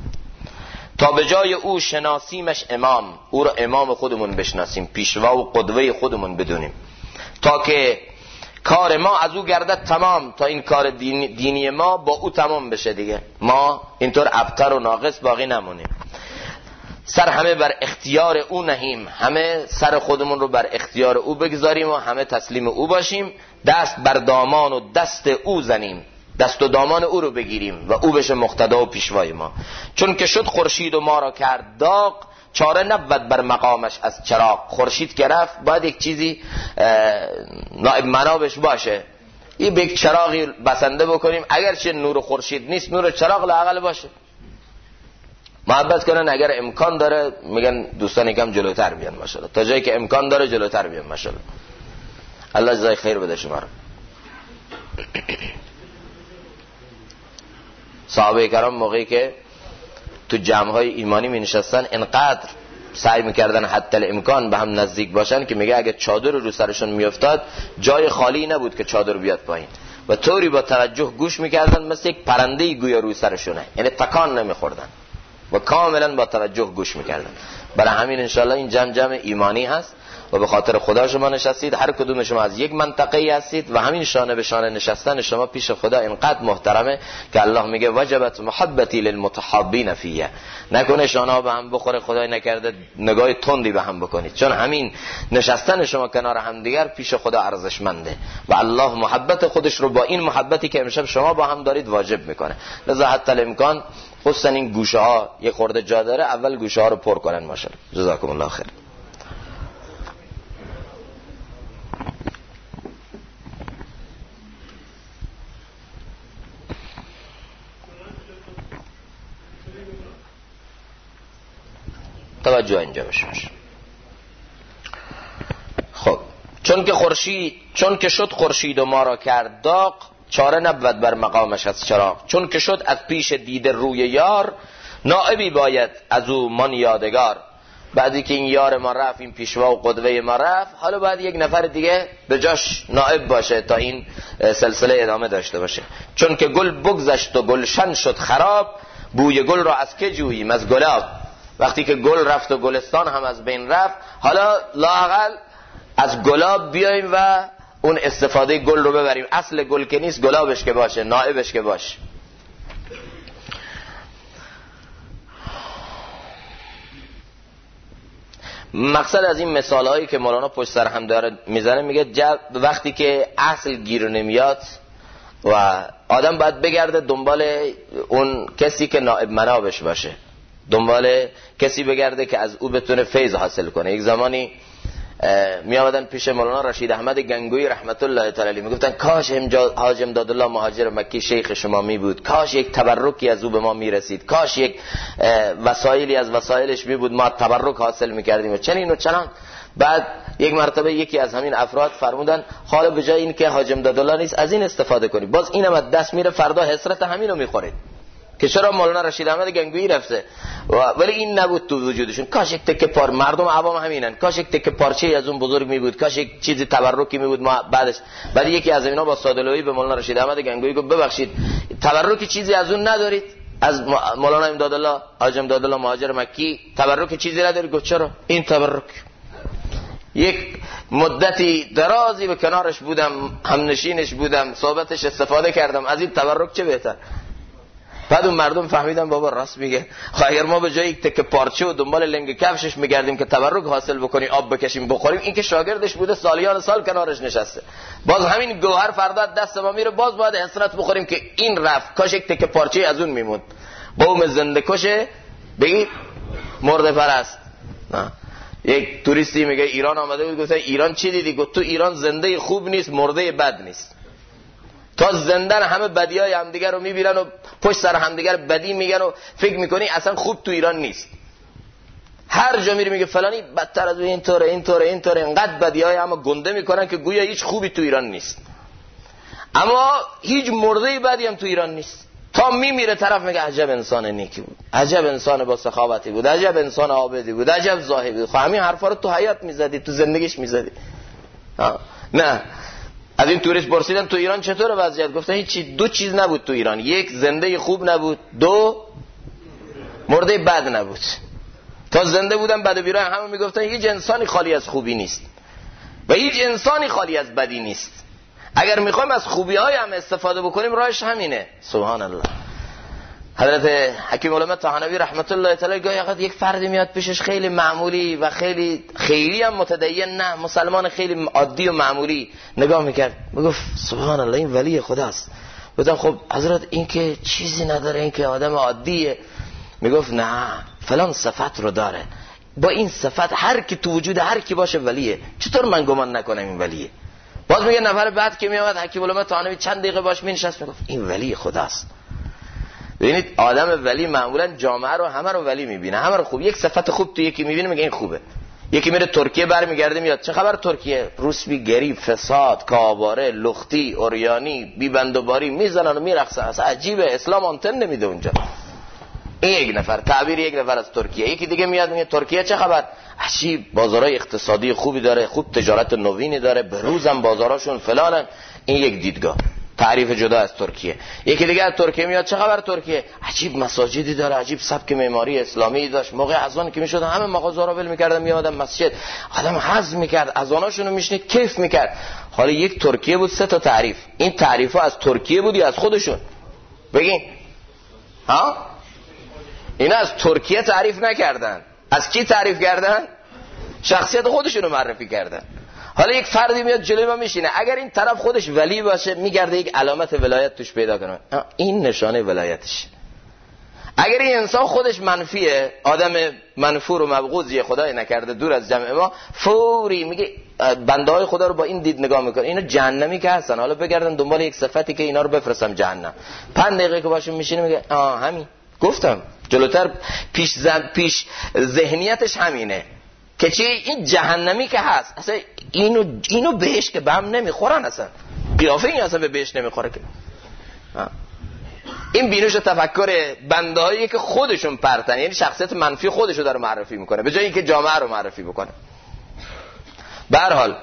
تا به جای او شناسیمش امام؟ او را امام خودمون بشناسیم، پیشوا و قدوه خودمون بدونیم، تا که کار ما از او گردد تمام. تا این کار دینی ما با او تمام بشه دیگه، ما اینطور ابتر و ناقص باقی نمونیم. سر همه بر اختیار او نهیم، همه سر خودمون رو بر اختیار او بگذاریم و همه تسلیم او باشیم. دست بر دامان و دست او زنیم، دست و دامان او رو بگیریم و او بشه مقتدا و پیشوای ما. چون که شد خورشید و ما را کرد داغ، چاره نبود بر مقامش از چراغ. خورشید که رفت باید یک چیزی نائب منابش باشه، این به یک چراغی بسنده بکنیم. اگرچه نور خورشید نیست، نور چراغ لااقل باشه. محبت کنن اگر امکان داره، میگن دوستان یکم جلوتر بیان ماشاءالله، تا جایی که امکان داره جلوتر بیان ماشاءالله. الله جزای خیر بده شما رو. صحابه کرام موقعی که تو جمع‌های ایمانی می نشستن انقدر سعی میکردن حتی الامکان به هم نزدیک باشن که میگه اگه چادر رو سرشون میافتاد جای خالی نبود که چادر بیاد پایین و طوری با توجه گوش میکردن مثل یک پرنده‌ای گویا روی سرشونه، یعنی تکان نمیخوردن و کاملا با توجه گوش میکردن. برای همین انشالله این جمع ایمانی هست و به خاطر خدا شما نشستید. هر کدوم شما از یک منطقه ای هستید و همین شانه به شانه نشستن شما پیش خدا اینقدر محترمه که الله میگه وجبت محبتی للمتحابین فیه. نکنه شانه به هم بخوره، خدای نکرده نگاه تندی به هم بکنید، چون همین نشستن شما کنار هم دیگر پیش خدا ارزشمنده و الله محبت خودش رو با این محبتی که امشب شما با هم دارید واجب میکنه. لذا حتی الامکان خصوصا این گوشه ها یه خورده جا داره، اول گوشه ها رو پر کنن ماشاءالله. جزاکم الله خیر. توجه اینجا بشه. خب چون که شد خورشید و ما را کرد داغ، چاره نبود بر مقامش از چراغ. چون که شد از پیش دیده روی یار، نائبی باید از او من یادگار. بعدی که این یار ما رفت، این پیشوا و قدوه ما رفت، حالا باید یک نفر دیگه به جاش نائب باشه تا این سلسله ادامه داشته باشه. چون که گل بگذشت و گلشن شد خراب، بوی گل را از که جوییم؟ از گلاب. وقتی که گل رفت و گلستان هم از بین رفت، حالا لااقل از گلاب بیایم و اون استفاده گل رو ببریم. اصل گل که نیست، گلابش که باشه، نائبش که باشه. مقصد از این مثال هایی که مولانا پشت سر هم داره میزنه، میگه وقتی که اصل گیر نمیاد و آدم باید بگرده دنبال اون کسی که نائب منابش باشه، دنبال کسی بگرده که از او بتونه فیض حاصل کنه. یک زمانی می آمدن پیش مولانا رشید احمد گنگویی رحمت الله تعالی علیه، میگفتن کاش حاج امدادالله مهاجر مکی شیخ شما می بود، کاش یک تبرکی از او به ما می رسید، کاش یک وسایلی از وسایلش می بود ما تبرک حاصل می کردیم و چنین و چنان. بعد یک مرتبه یکی از همین افراد فرمودن حالا به جای این که حاج امدادالله نیست از این استفاده کنید، باز اینم از دست میره، فردا حسرت همین رو میخورید که چرا مولانا رشید احمد گنگویی رفته ولی این نبود تو وجودشون. کاش یک تکه مردم عوام همینن، کاش یک تکه پارچه از اون بزرگ می بود، کاش یک چیزی تبرکی می بود. ما بعد یکی از اینا با ساده‌لویی به مولانا رشید احمد گنگویی گفت ببخشید تبرکی چیزی از اون ندارید؟ از مولانا امدادالله حاج امدادالله مهاجر مکی تبرک چیزی ندارید؟ گفت چرا؟ این تبرک یک مدتی درازی به کنارش بودم، همنشینش بودم، صحبتش استفاده کردم، از این تبرک چه بهتر. بعد اون مردم فهمیدن بابا راست میگه، اگر ما به جای یک تکه پارچه و دنبال لنگ کفشش میگردیم که تبرک حاصل بکنیم، آب بکشیم بخوریم، این که شاگردش بوده سالیان سال کنارش نشسته، باز همین گوهر فردا دست ما میره، باز باید حسرت بخوریم که این رفت، کاش یک تکه پارچه از اون میموند. قوم زنده کشه بگید مرده پرست. یک توریستی میگه ایران آمده بود، گفت ایران چی دیدی؟ گفت تو ایران زنده خوب نیست، مرده بد نیست. تا زندن همه بدیای همدیگر رو میبینن و پشت سر همدیگر بدی میگن و فکر میکنی اصلا خوب تو ایران نیست. هر جا میری میگه فلانی بدتر از اینطوره اینقدر بدیای همه گنده میکنن که گویا هیچ خوبی تو ایران نیست، اما هیچ مرده بدی هم تو ایران نیست. تا میمیره طرف میگه عجب انسان نیکی بود، عجب انسان با سخاوتی بود، عجب انسان عابدی بود، عجب زاهدی بود. خب همین حرفا رو تو حیات میزدی، تو زندگیش میزدی. نه، از این توریست پرسیدن تو ایران چطوره وضعیت؟ گفتن هیچ، دو چیز نبود تو ایران، یک زنده خوب نبود، دو مرده بد نبود. تا زنده بودن بد و بیراه همه میگفتن هیچ انسانی خالی از خوبی نیست و هیچ انسانی خالی از بدی نیست. اگر میخوایم از خوبی های هم استفاده بکنیم راهش همینه. سبحان الله. حضرت حکیم علامه طحاوی رحمت الله تعالی گاهی یک فردی میاد پیشش خیلی معمولی و خیلی هم متدین، نه مسلمان خیلی عادی و معمولی، نگاه میکرد میگفت سبحان الله این ولی خداست. گفتم خب حضرت این که چیزی نداره، این که آدم عادیه. میگفت نه فلان صفت رو داره، با این صفت هر کی تو وجود هر کی باشه ولیه، چطور من گمان نکنم این ولیه؟ باز میگه نفر بعد که میاد حکیم علامه طحاوی چند دقیقه باش مینشست میگفت این ولی خداست. ببینید آدم ولی معمولا جامعه رو همه رو ولی میبینه، همه رو خوب. یک صفت خوب تو یکی میبینه میگه این خوبه. یکی میره ترکیه برمیگرده میاد چه خبر ترکیه؟ روسبی، گریب، فساد، کاباره، لختی، اوریانی، بیبندوباری میزنن و میرقصن، اصلا عجیبه، اسلام آنتن نمیده اونجا. این یک نفر، تعبیر یک نفر از ترکیه. یکی دیگه میاد میگه ترکیه چه خبر؟ عجیب، بازارهای اقتصادی خوبی داره، خوب تجارت نوینی داره، به روزم بازاراشون فلانن. این یک دیدگاه، تعریف جدا از ترکیه. یکی دیگه از ترکیه میاد چه خبر ترکیه؟ عجیب مساجدی داره، عجیب سبک معماری اسلامی داشت، موقع اذان که میشد همه مغازه‌ها رو ول می‌کردن میادن مسجد، آدم حظ می‌کرد، اذاناشونو میشنید کیف می‌کرد. حالا یک ترکیه بود، سه تا تعریف. این تعریفا از ترکیه بود یا از خودشون؟ بگین ها؟ اینا از ترکیه تعریف نکردن، از کی تعریف کردن؟ شخصیت خودشونو معرفی کردن. حالا یک فردی میاد جلوی ما میشینه، اگر این طرف خودش ولی باشه میگرده یک علامت ولایت توش پیدا کنه، این نشانه ولایتش. اگر این انسان خودش منفیه، آدم منفور و مبغوضیه، خدای نکرده دور از جمع ما، فوری میگه بنده های خدا رو با این دید نگاه میکنه، اینا جهنمی که هستن، حالا بگردن دنبال یک صفتی که اینا رو بفرستم جهنم. 5 دقیقه که باشون میشینه میگه همین گفتم جلوتر، پیش ذهنیتش همینه که چی؟ این جهنمی که هست، اصلا اینو بهش که به هم نمیخورن اصلا. قیافه این اصلا به بهش نمیخوره که. این بینش و تفکر بنده هایی که خودشون پرتن، یعنی شخصیت منفی خودشو داره معرفی میکنه به جای اینکه جامعه رو معرفی بکنه. به هر حال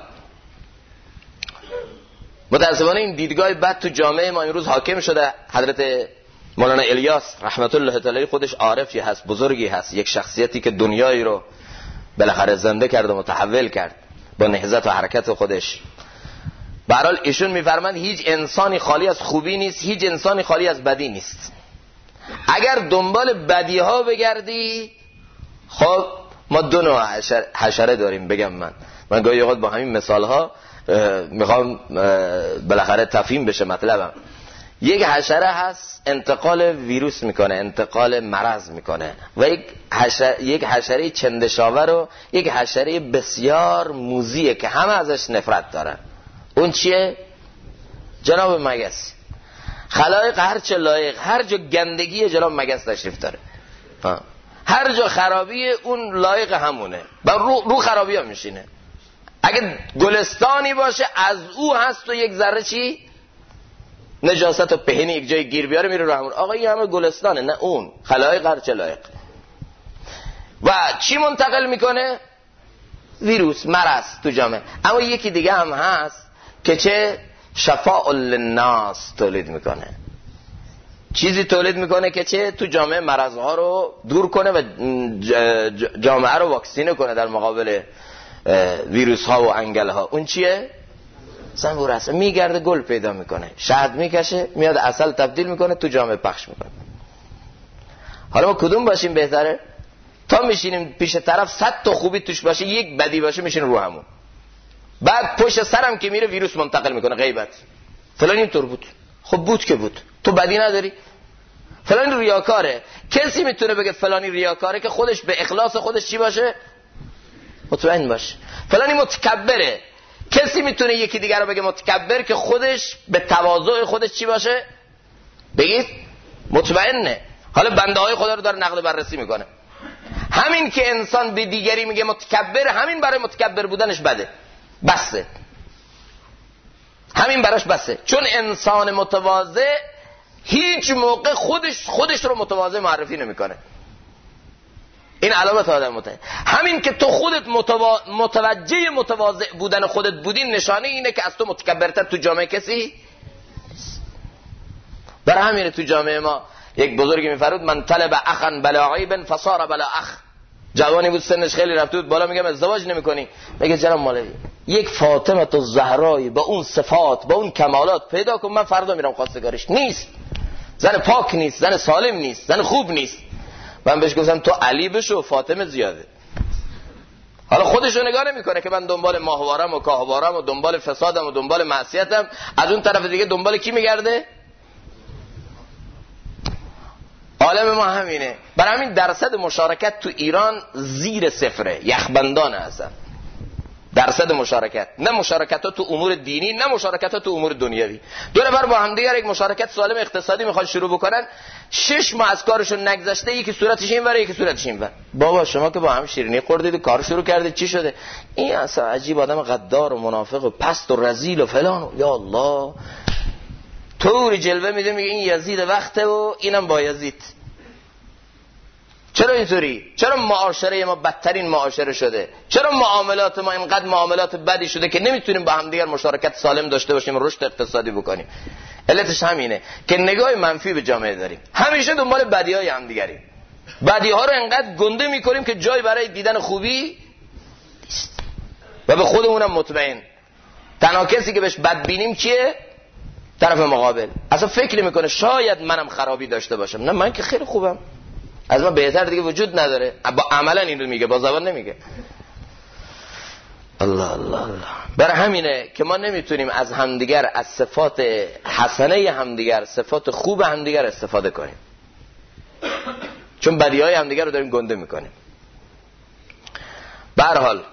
متاسفانه این دیدگاه بد تو جامعه ما امروز حاکم شده. حضرت مولانا الیاس رحمت الله تعالی خودش عارفی هست، بزرگی هست، یک شخصیتی که دنیایی رو بالاخره زنده کرد و متحول کرد با نهضت و حرکت خودش. به هر حال ایشون میفرماند هیچ انسانی خالی از خوبی نیست، هیچ انسانی خالی از بدی نیست. اگر دنبال بدی ها بگردی، خب ما دو نوع حشره داریم. بگم من گاهی اوقات با همین مثال ها میخوام بالاخره تفهیم بشه مطلبم. یک حشره هست انتقال ویروس میکنه، انتقال مرض میکنه، و یک حشره چندشاور و یک حشره بسیار موذیه که همه ازش نفرت دارن. اون چیه؟ جناب مگس. خلایق هر چه لایق، هر جا گندگی جناب مگس تشریف داره، هر جا خرابی اون لایق همونه و رو خرابی ها میشینه. اگه گلستانی باشه از او هست و یک ذره چی نجاست و پهن یک جای گیر بیاره میره رو همون. آقا این همه گلستانه، نه اون خلایق هر چه لایق. و چی منتقل میکنه؟ ویروس، مرض تو جامعه. اما یکی دیگه هم هست که چه شفاء للناس تولید میکنه، چیزی تولید میکنه که چه تو جامعه مرضها رو دور کنه و جامعه رو واکسینه کنه در مقابل ویروس ها و انگل ها. اون چیه؟ زنبور عسل. میگرده گل پیدا میکنه، شهد میکشه، میاد عسل تبدیل میکنه، تو جامعه پخش میکنه. حالا ما کدوم باشیم بهتره؟ تا میشینیم پیش طرف 100 تا خوبی توش باشه، یک بدی باشه میشین رو همون. بعد پشت سرم که میره ویروس منتقل میکنه، غیبت. فلان اینطور بود. خب بود که بود، تو بدی نداری. فلان ریاکاره. کسی میتونه بگه فلانی ریاکاره که خودش به اخلاص خودش چی باشه؟ مطمئن باشه. فلانی متکبره. کسی میتونه یکی دیگر رو بگه متکبر که خودش به تواضع خودش چی باشه؟ بگید مطمئنه. حالا بنده های خدا رو داره نقد و بررسی میکنه. همین که انسان به دیگری میگه متکبر، همین برای متکبر بودنش بده، بسه، همین براش بسه. چون انسان متواضع هیچ موقع خودش رو متواضع معرفی نمیکنه. این علامت آدم متواضع. همین که تو خودت متوجه متواضع بودن خودت بودی، نشانه اینه که از تو متکبرتر تو جامعه کسی. برای همینه تو جامعه ما یک بزرگی میفرمود من طلب اخا بلا عیب فصار بلا اخ. جوانی بود سنش خیلی رفته بود بالا، میگم ازدواج نمیکنی؟ میگه جناب مولوی یک فاطمه الزهرایی با اون صفات با اون کمالات پیدا کن، من فردا میرم خواستگارش. نیست، زن پاک نیست، زن سالم نیست، زن خوب نیست. من بهش گفتم تو علی بشو، فاطمه زیاده. حالا خودشو نگاه نمیکنه که من دنبال ماهوارم و کاهوارم و دنبال فسادم و دنبال معصیتم، از اون طرف دیگه دنبال کی میگرده؟ عالم ما همینه. برای همین درصد مشارکت تو ایران زیر صفره، یخبندانه اصلا درصد مشارکت. نه مشارکت ها تو امور دینی، نه مشارکت ها تو امور دنیوی. دو نفر با هم دیگر یک مشارکت سالم اقتصادی میخوان شروع بکنن، 6 ماه از کارشون نگذشته یکی صورتش اینوره یکی صورتش اینور. بابا شما که با هم شیرینی خوردید و کار شروع کردید چی شده؟ این اصلا عجیب آدم غدار و منافق و پست و رذیل و فلان. یا الله، طوری جلوه میده میگه این یزید وقته و اینم با یزید. چرا اینطوری؟ چرا معاشره ما بدترین معاشره شده؟ چرا معاملات ما اینقدر معاملات بدی شده که نمیتونیم با هم دیگر مشارکت سالم داشته باشیم، رشد اقتصادی بکنیم؟ علتش همینه که نگاه منفی به جامعه داریم، همیشه دنبال بدیهای هم دیگریم. بدیها رو اینقدر گنده میکنیم که جای برای دیدن خوبی نیست و به خودمونم مطمئن. تنها کسی که بهش بد بینیم کیه؟ طرف مقابل. اصلا فکر میکنه شاید منم خرابی داشته باشم. نه، من که خیلی خوبم، از من بهتر دیگه وجود نداره. با عملا این رو میگه، با زبان نمیگه. الله الله الله. برای همینه که ما نمیتونیم از همدیگر، از صفات حسنه همدیگر، صفات خوب همدیگر استفاده کنیم، چون بدیهای همدیگر رو داریم گنده میکنیم. به هر حال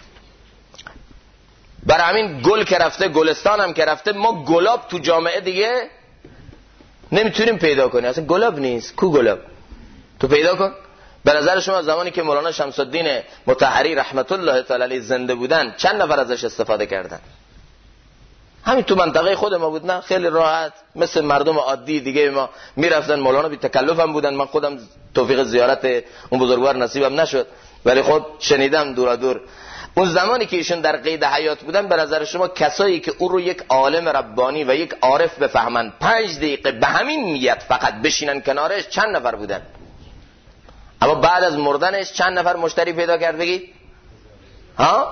برای همین گل که رفته، گلستان هم که رفته، ما گلاب تو جامعه دیگه نمیتونیم پیدا کنیم. اصلا گلاب نیست. کو گلاب؟ تو پیدا کن. به نظر شما زمانی که مولانا شمس الدین مطهری رحمت الله تعالی علیه زنده بودن چند نفر ازش استفاده کردن؟ همین تو منطقه خود ما بود، نه خیلی راحت مثل مردم عادی دیگه ما میرفتن. مولانا بی تکلف هم بودن، من خودم توفیق زیارت اون بزرگوار نصیبم نشد، ولی خب شنیدم دورا دور. اون زمانی که ایشون در قید حیات بودن، به نظر شما کسایی که اون رو یک عالم ربانی و یک عارف بفهمن 5 دقیقه به همین نیت فقط بشینن کنارش، چند نفر بودن؟ اما بعد از مردنش چند نفر مشتری پیدا کرد بگید؟ ها؟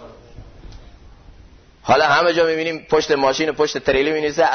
حالا همه جا میبینیم پشت ماشین و پشت تریلی مینویسه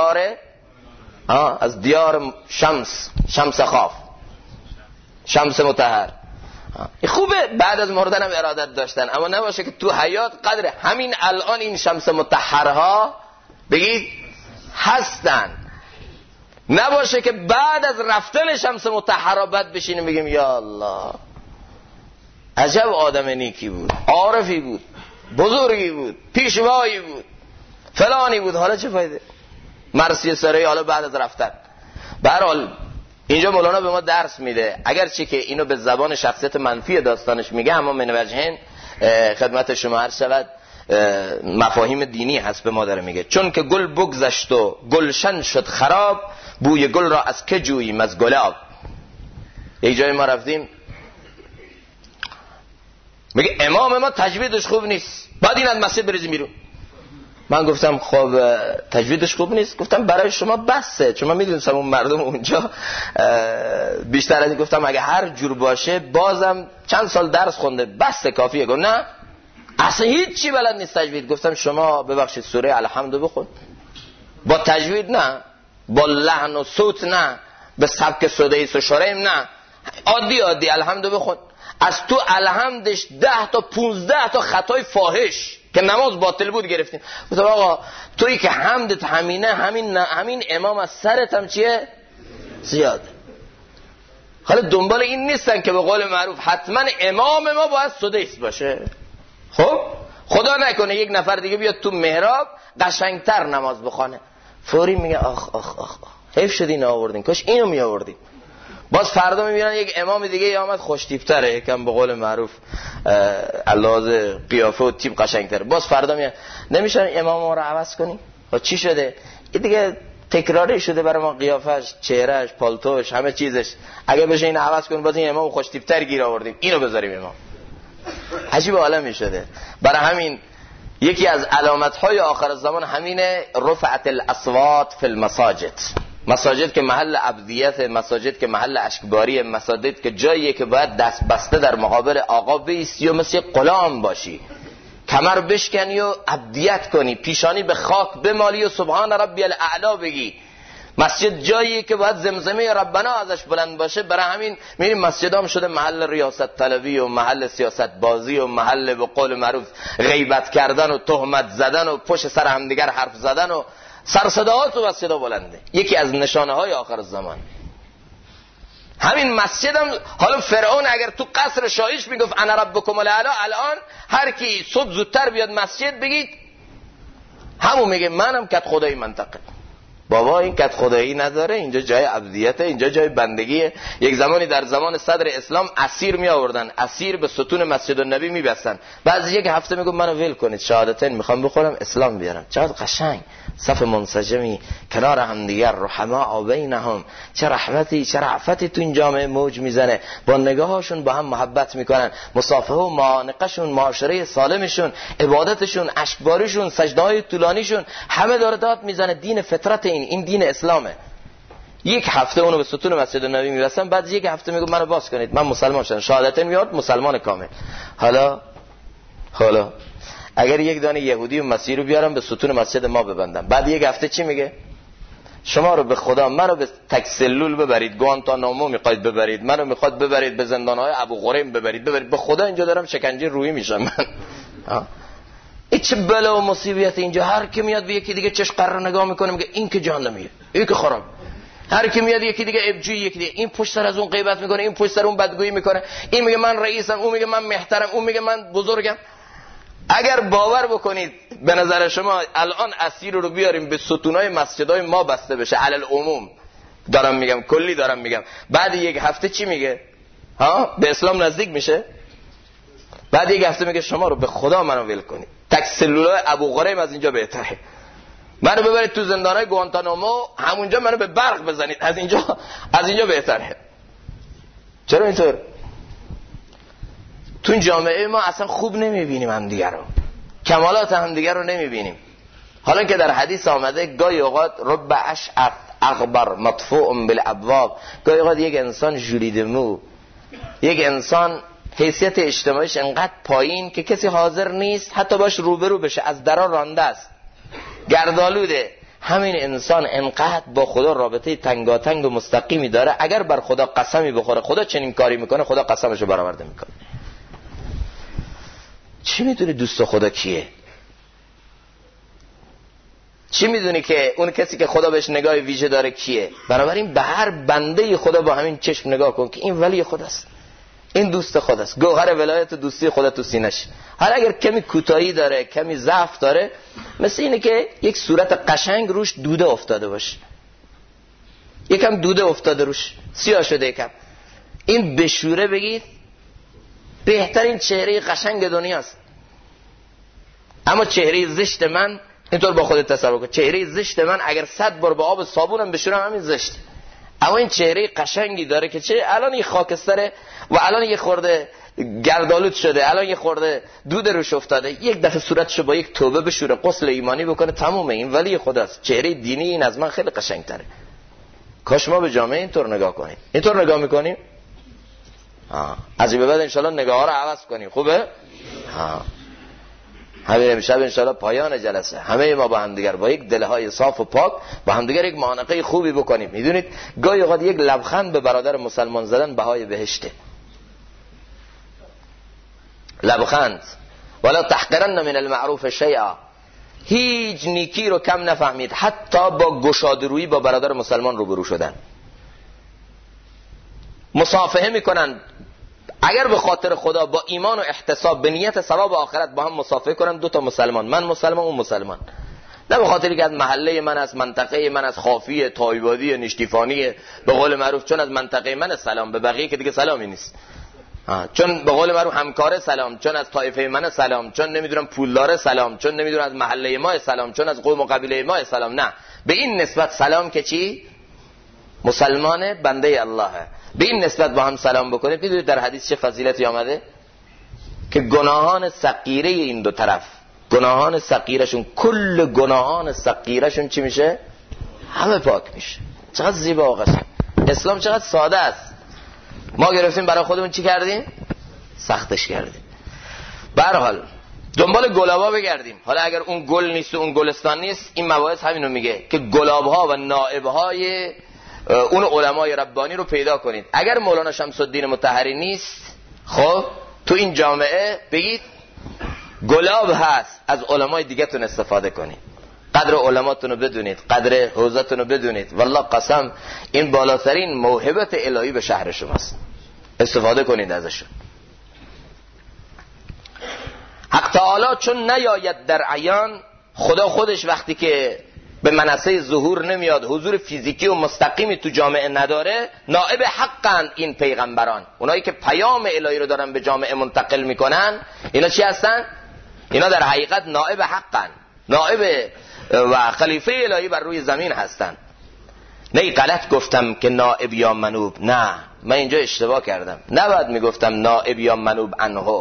از دیار شمس خاف، شمس مطهر. خوبه بعد از مردن هم ارادت داشتن، اما نباشه که تو حیات قدر همین الان این شمس مطهرها بگید هستن، نباشه که بعد از رفتن شمس مطهرها بعد بشینیم بگیم یا الله عجب آدم نیکی بود، عارفی بود، بزرگی بود، پیشوایی بود، فلانی بود. حالا چه فایده؟ مرثیه سرایی حالا بعد از رفتن. به هر حال اینجا مولانا به ما درس میده، اگرچه که اینو به زبان شخصیت منفی داستانش میگه، اما من وجهین خدمت شما عرض شود مفاهیم دینی هست به ما داره میگه. چون که گل بگذشت و گلشن شد خراب، بوی گل را از که جوییم از گلاب. یک جای ما رفتیم میگه امام ما تجویدش خوب نیست، بعد این از مسجد بریزیم بیرون. من گفتم خب تجویدش خوب نیست؟ گفتم برای شما بسه، چون من میدونستم اون مردم اونجا بیشتر از این. گفتم اگه هر جور باشه بازم چند سال درس خونده بسه کافیه. گفت نه اصلا هیچ چی بلد نیست تجوید. گفتم شما ببخشید سوره الحمد بخون، با تجوید نه، با لحن و صوت نه، به سبک سدیس و شریم نه، عادی الحمد بخون. از تو الحمدش 10 تا 15 تا خطای فاحش که نماز باطل بود گرفتیم. گفتم آقا تویی که حمدت همینه، همین امام از سرت هم چیه؟ زیاده. حالا دنبال این نیستن که به قول معروف حتما امام ما باید سدیس باشه. خب خدا نکنه یک نفر دیگه بیاد تو محراب قشنگتر نماز بخونه، فوری میگه آخ آخ آخ حیف شد اینو آوردین، کاش اینو می آوردین. باز فردا میبینن یک امام دیگه آمد خوشتیپ‌تره، یکم به قول معروف علاوه قیافه و تیپ قشنگ‌تره. باز فردا میگن نمیشه امام ما رو عوض کنی؟ خب چی شده؟ این دیگه تکراری شده برای ما، قیافش، چهرهش، پالتوش، همه چیزش. اگه بشه این عوض کنیم باز این امام خوشتیپ‌تر گیر آوردیم، اینو بذاریم امام. عجیب عالمی شده. برای همین یکی از علامت‌های آخر الزمان همینه، رفعت الاصوات فی المساجد. مساجد که محل عبدیت، مساجد که محل اشکباری، مساجد که جاییه که باید دست بسته در مقابل آقا بایستی و مثل غلام باشی، کمر بشکنی و عبدیت کنی، پیشانی به خاک بمالی و سبحان ربی الاعلی بگی. مسجد جاییه که باید زمزمه ربنا ازش بلند باشه. برای همین میریم مسجد هم شده محل ریاست طلبی و محل سیاست بازی و محل به قول معروف غیبت کردن و تهمت زدن و پشت سر همدیگر حرف زدن و سرصداهات و صدا بلنده. یکی از نشانه های آخر الزمان همین مسجد هم. حالا فرعون اگر تو قصر شاهیش میگفت انا ربکم الاعلی، الان هر کی صبح زودتر بیاد مسجد بگید همون میگه منم کت خدای منطقه. بابا این کت خدایی نداره، اینجا جای عبدیته، اینجا جای بندگیه. یک زمانی در زمان صدر اسلام اسیر می آوردن، اسیر به ستون مسجد النبی می بستن. بعد یک هفته میگم منو ول کنید، شهادتین میخوام بخورم اسلام بیارم. چقدر قشنگ، صف منسجمی کنار هم دیگر، رحما بینهم، چه رحمتی چه رأفتی تو این جامعه موج میزنه. با نگاهاشون با هم محبت میکنن، مصافحه و معانقهشون، معاشره سالمشون، عبادتشون، اشکباریشون، سجده‌های طولانیشون، همه داره داد میزنه. دین فطرت این دین اسلامه. یک هفته اونو به ستون مسجد النبی میرسن، بعد یک هفته میگم منو باز کنید من مسلمان شدم، شهادتین میاد مسلمان کامل. حالا اگر یک دانه یهودی و مسیحی رو بیارم به ستون مسجد ما ببندم، بعد یک هفته چی میگه؟ شما رو به خدا منو به تکسلول ببرید، گوانتانامو میخواید ببرید، منو میخواد ببرید به زندانهای ابو غریم ببرید. به خدا اینجا دارم شکنجه روحی میشم من. این چه بلا و مصیبت اینجا. هر کی میاد به یکی دیگه چش قرار نگاه میکنه میگه این که جهنمیه، این که خراب. هر کی میاد یکی دیگه ابجوی، یکی دیگه این پشت سر از اون غیبت میکنه، این پشت سر اون بدگویی میکنه، این میگه من رئیسم، اون میگه من محترم، اون میگه من بزرگم. اگر باور بکنید به نظر شما الان اسیر رو بیاریم به ستونای مسجدای ما بسته بشه، علل عموم دارم میگم، کلی دارم میگم، بعد یک هفته چی میگه؟ به اسلام نزدیک میشه؟ بعد یک هفته میگه شما رو به خدا منو ول کنید، تک سلولای ابو غریم از اینجا بهتره. منو ببرید تو زندانهای گوانتانامو، همونجا منو به برق بزنید، از اینجا بهتره. چرا اینطور؟ تو این جامعه ما اصلا خوب نمیبینیم همدیگر رو، کمالات همدیگر رو نمیبینیم. حالا که در حدیث آمده گاهی اوقات رب اشعث اغبر مدفوع بالابواب، گاهی اوقات یک انسان ژولیده مو، یک انسان حیثیت اجتماعیش انقدر پایین که کسی حاضر نیست حتی باش روبرو بشه، از درا رانده است، گردآلوده. همین انسان انقدر با خدا رابطه تنگاتنگ و مستقیمی داره، اگر بر خدا قسمی بخوره خدا چنین کاری میکنه، خدا قسمشو برآورده میکنه. چی میدونی دوست خدا کیه؟ چی میدونی که اون کسی که خدا بهش نگاه ویژه داره کیه؟ بنابراین به هر بنده خدا با همین چشم نگاه کن که این ولی خداست، این دوست خداست، گوهر ولایت و دوستی خدا تو سینش. حالا اگر کمی کوتاهی داره، کمی ضعف داره، مثل اینه که یک صورت قشنگ روش دوده افتاده باشه، یکم دوده افتاده روش، سیاه شده یکم، این بشوره بگید بهترین چهره قشنگ دنیاست. اما چهره زشت من، اینطور با خودت تصور کن، چهره زشت من اگر 100 بار با آب صابونم بشورم همین زشت. اما این چهره قشنگی داره که چه الان یه خاکستره و الان یه خورده گردآلود شده، الان یه خورده دود روش افتاده، یک دفعه صورتشو با یک توبه بشوره، غسل ایمانی بکنه، تمومه، این ولی خداست. چهره دینی این از من خیلی قشنگتره. کاش ما به جامعه اینطور نگاه کنیم. اینطور نگاه میکنیم؟ از این به بعد انشالله نگاه ها رو عوض کنیم. خوبه؟ همین امشب انشالله پایان جلسه همه ما با همدیگر با یک دلهای صاف و پاک با همدیگر یک معانقه خوبی بکنیم. میدونید گاهی اوقات یک لبخند به برادر مسلمان زدن بهای بهشته. لبخند. ولا تحقرن من المعروف شیئا، هیچ نیکی رو کم نفهمید، حتی با گشاده‌رویی با برادر مسلمان روبرو شدن. مصافحه میکنن، اگر به خاطر خدا با ایمان و احتساب به نیت ثواب آخرت با هم مصافحه کنن، دو تا مسلمان، من مسلمان اون مسلمان، نه به خاطر که از محله من، از منطقه من، از خافیه، تایبادی، نشتیفانی، به قول معروف چون از منطقه من سلام، به بقیه که دیگه سلامی نیست، چون به قول معروف همکاره سلام، چون از طایفه من سلام، چون نمیدونم پولدار سلام، چون نمیدونم از محله ما سلام، چون از قوم و قبیله ما سلام. نه، به این نسبت سلام که چی؟ مسلمان بنده اللهه، به این نسبت با هم سلام بکنید. میدونید در حدیث چه فضیلتی آمده؟ که گناهان صغیره این دو طرف، گناهان صغیرشون، کل گناهان صغیرشون چی میشه؟ همه پاک میشه. چقدر زیبا و قشنگ. اسلام چقدر ساده است. ما گرفتیم برای خودمون چی کردیم؟ سختش کردیم. به هر حال دنبال گلابا بگردیم. حالا اگر اون گل نیست و اون گلستان نیست، این مباحث همینو میگه که گلابها و نائبهای اون علمای ربانی رو پیدا کنید. اگر مولانا شمس الدین مطهری نیست، خب تو این جامعه بگید گلاب هست، از علمای دیگه تون استفاده کنید، قدر علماتون رو بدونید، قدر حوزتون رو بدونید. والله قسم این بالاترین موهبت الهی به شهر شماست، استفاده کنید ازشون. حق تعالی چون نیاید در عیان، خدا خودش وقتی که به منصه ظهور نمیاد، حضور فیزیکی و مستقیمی تو جامعه نداره، نائب حقن این پیغمبران، اونایی که پیام الهی رو دارن به جامعه منتقل میکنن. اینا چی هستن؟ اینا در حقیقت نائب حقن، نائب و خلیفه الهی بر روی زمین هستن. نه غلط گفتم که نائب یا منوب، نه من اینجا اشتباه کردم، نباید میگفتم نائب یا منوب عنه،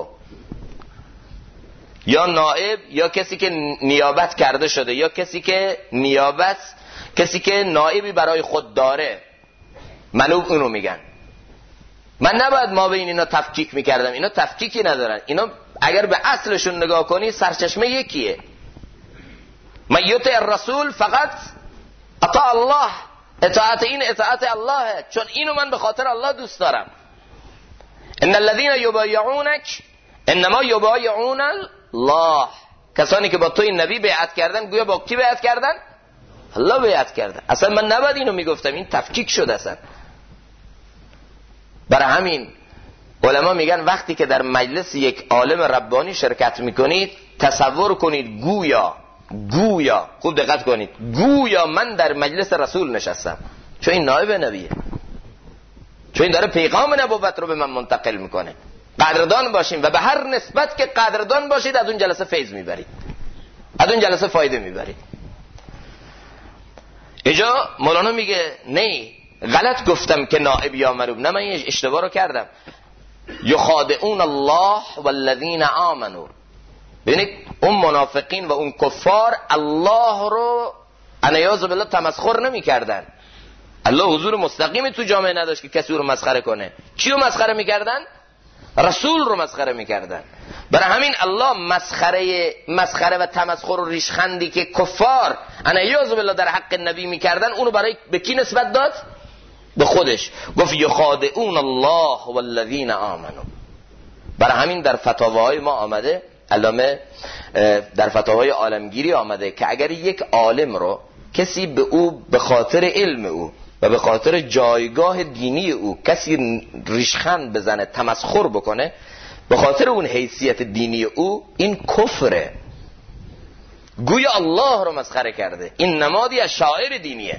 یا نائب یا کسی که نیابت کرده شده، یا کسی که نیابت، کسی که نائبی برای خود داره، منوب اونو میگن. من نباید ما بین اینا تفکیک میکردم، اینا تفکیکی ندارن، اینا اگر به اصلشون نگاه کنی سرچشمه یکیه. من یطع الرسول فقط اطاع الله، اطاعت این اطاعت اللهه، چون اینو من به خاطر الله دوست دارم. ان الذين يبايعونك انما يبايعون الله، کسانی که با توی نبی بیعت کردن گویا با کی بیعت کردن؟ الله بیعت کردن. اصلا من نباید اینو میگفتم، این تفکیک شده اصلا. برای همین علما میگن وقتی که در مجلس یک عالم ربانی شرکت میکنید، تصور کنید گویا خوب دقت کنید، گویا من در مجلس رسول نشستم، چون این نائب نبیه، چون این داره پیغام نبوت رو به من منتقل میکنه. قدردان باشیم و به هر نسبت که قدردان باشید از اون جلسه فیض میبرید، از اون جلسه فایده میبرید. اینجا مولانا میگه نه غلط گفتم که نائب یا منوب، نه من این اشتباه رو کردم. یخادعون الله والذین آمنوا، ببینید اون منافقین و اون کفار الله رو انیاز بالله تمسخر نمی کردن. الله حضور مستقیمی تو جامعه نداشت که کسی رو مسخره کنه. چی رو مسخره میکردن؟ رسول رو مسخره میکردن. برای همین الله مسخره و تمسخر و ریشخندی که کفار انیاز بالله در حق نبی میکردن، اونو برای به کی نسبت داد؟ به خودش. گفت یخادعون الله والذین آمنوا. برای همین در فتاواهای ما آمده، علامه در فتاوای عالمگیری آمده که اگر یک عالم رو کسی به او به خاطر علم او و به خاطر جایگاه دینی او کسی ریشخند بزنه، تمسخر بکنه به خاطر اون حیثیت دینی او، این کفره، گویا الله رو مسخره کرده. این نمادی از شاعر دینیه.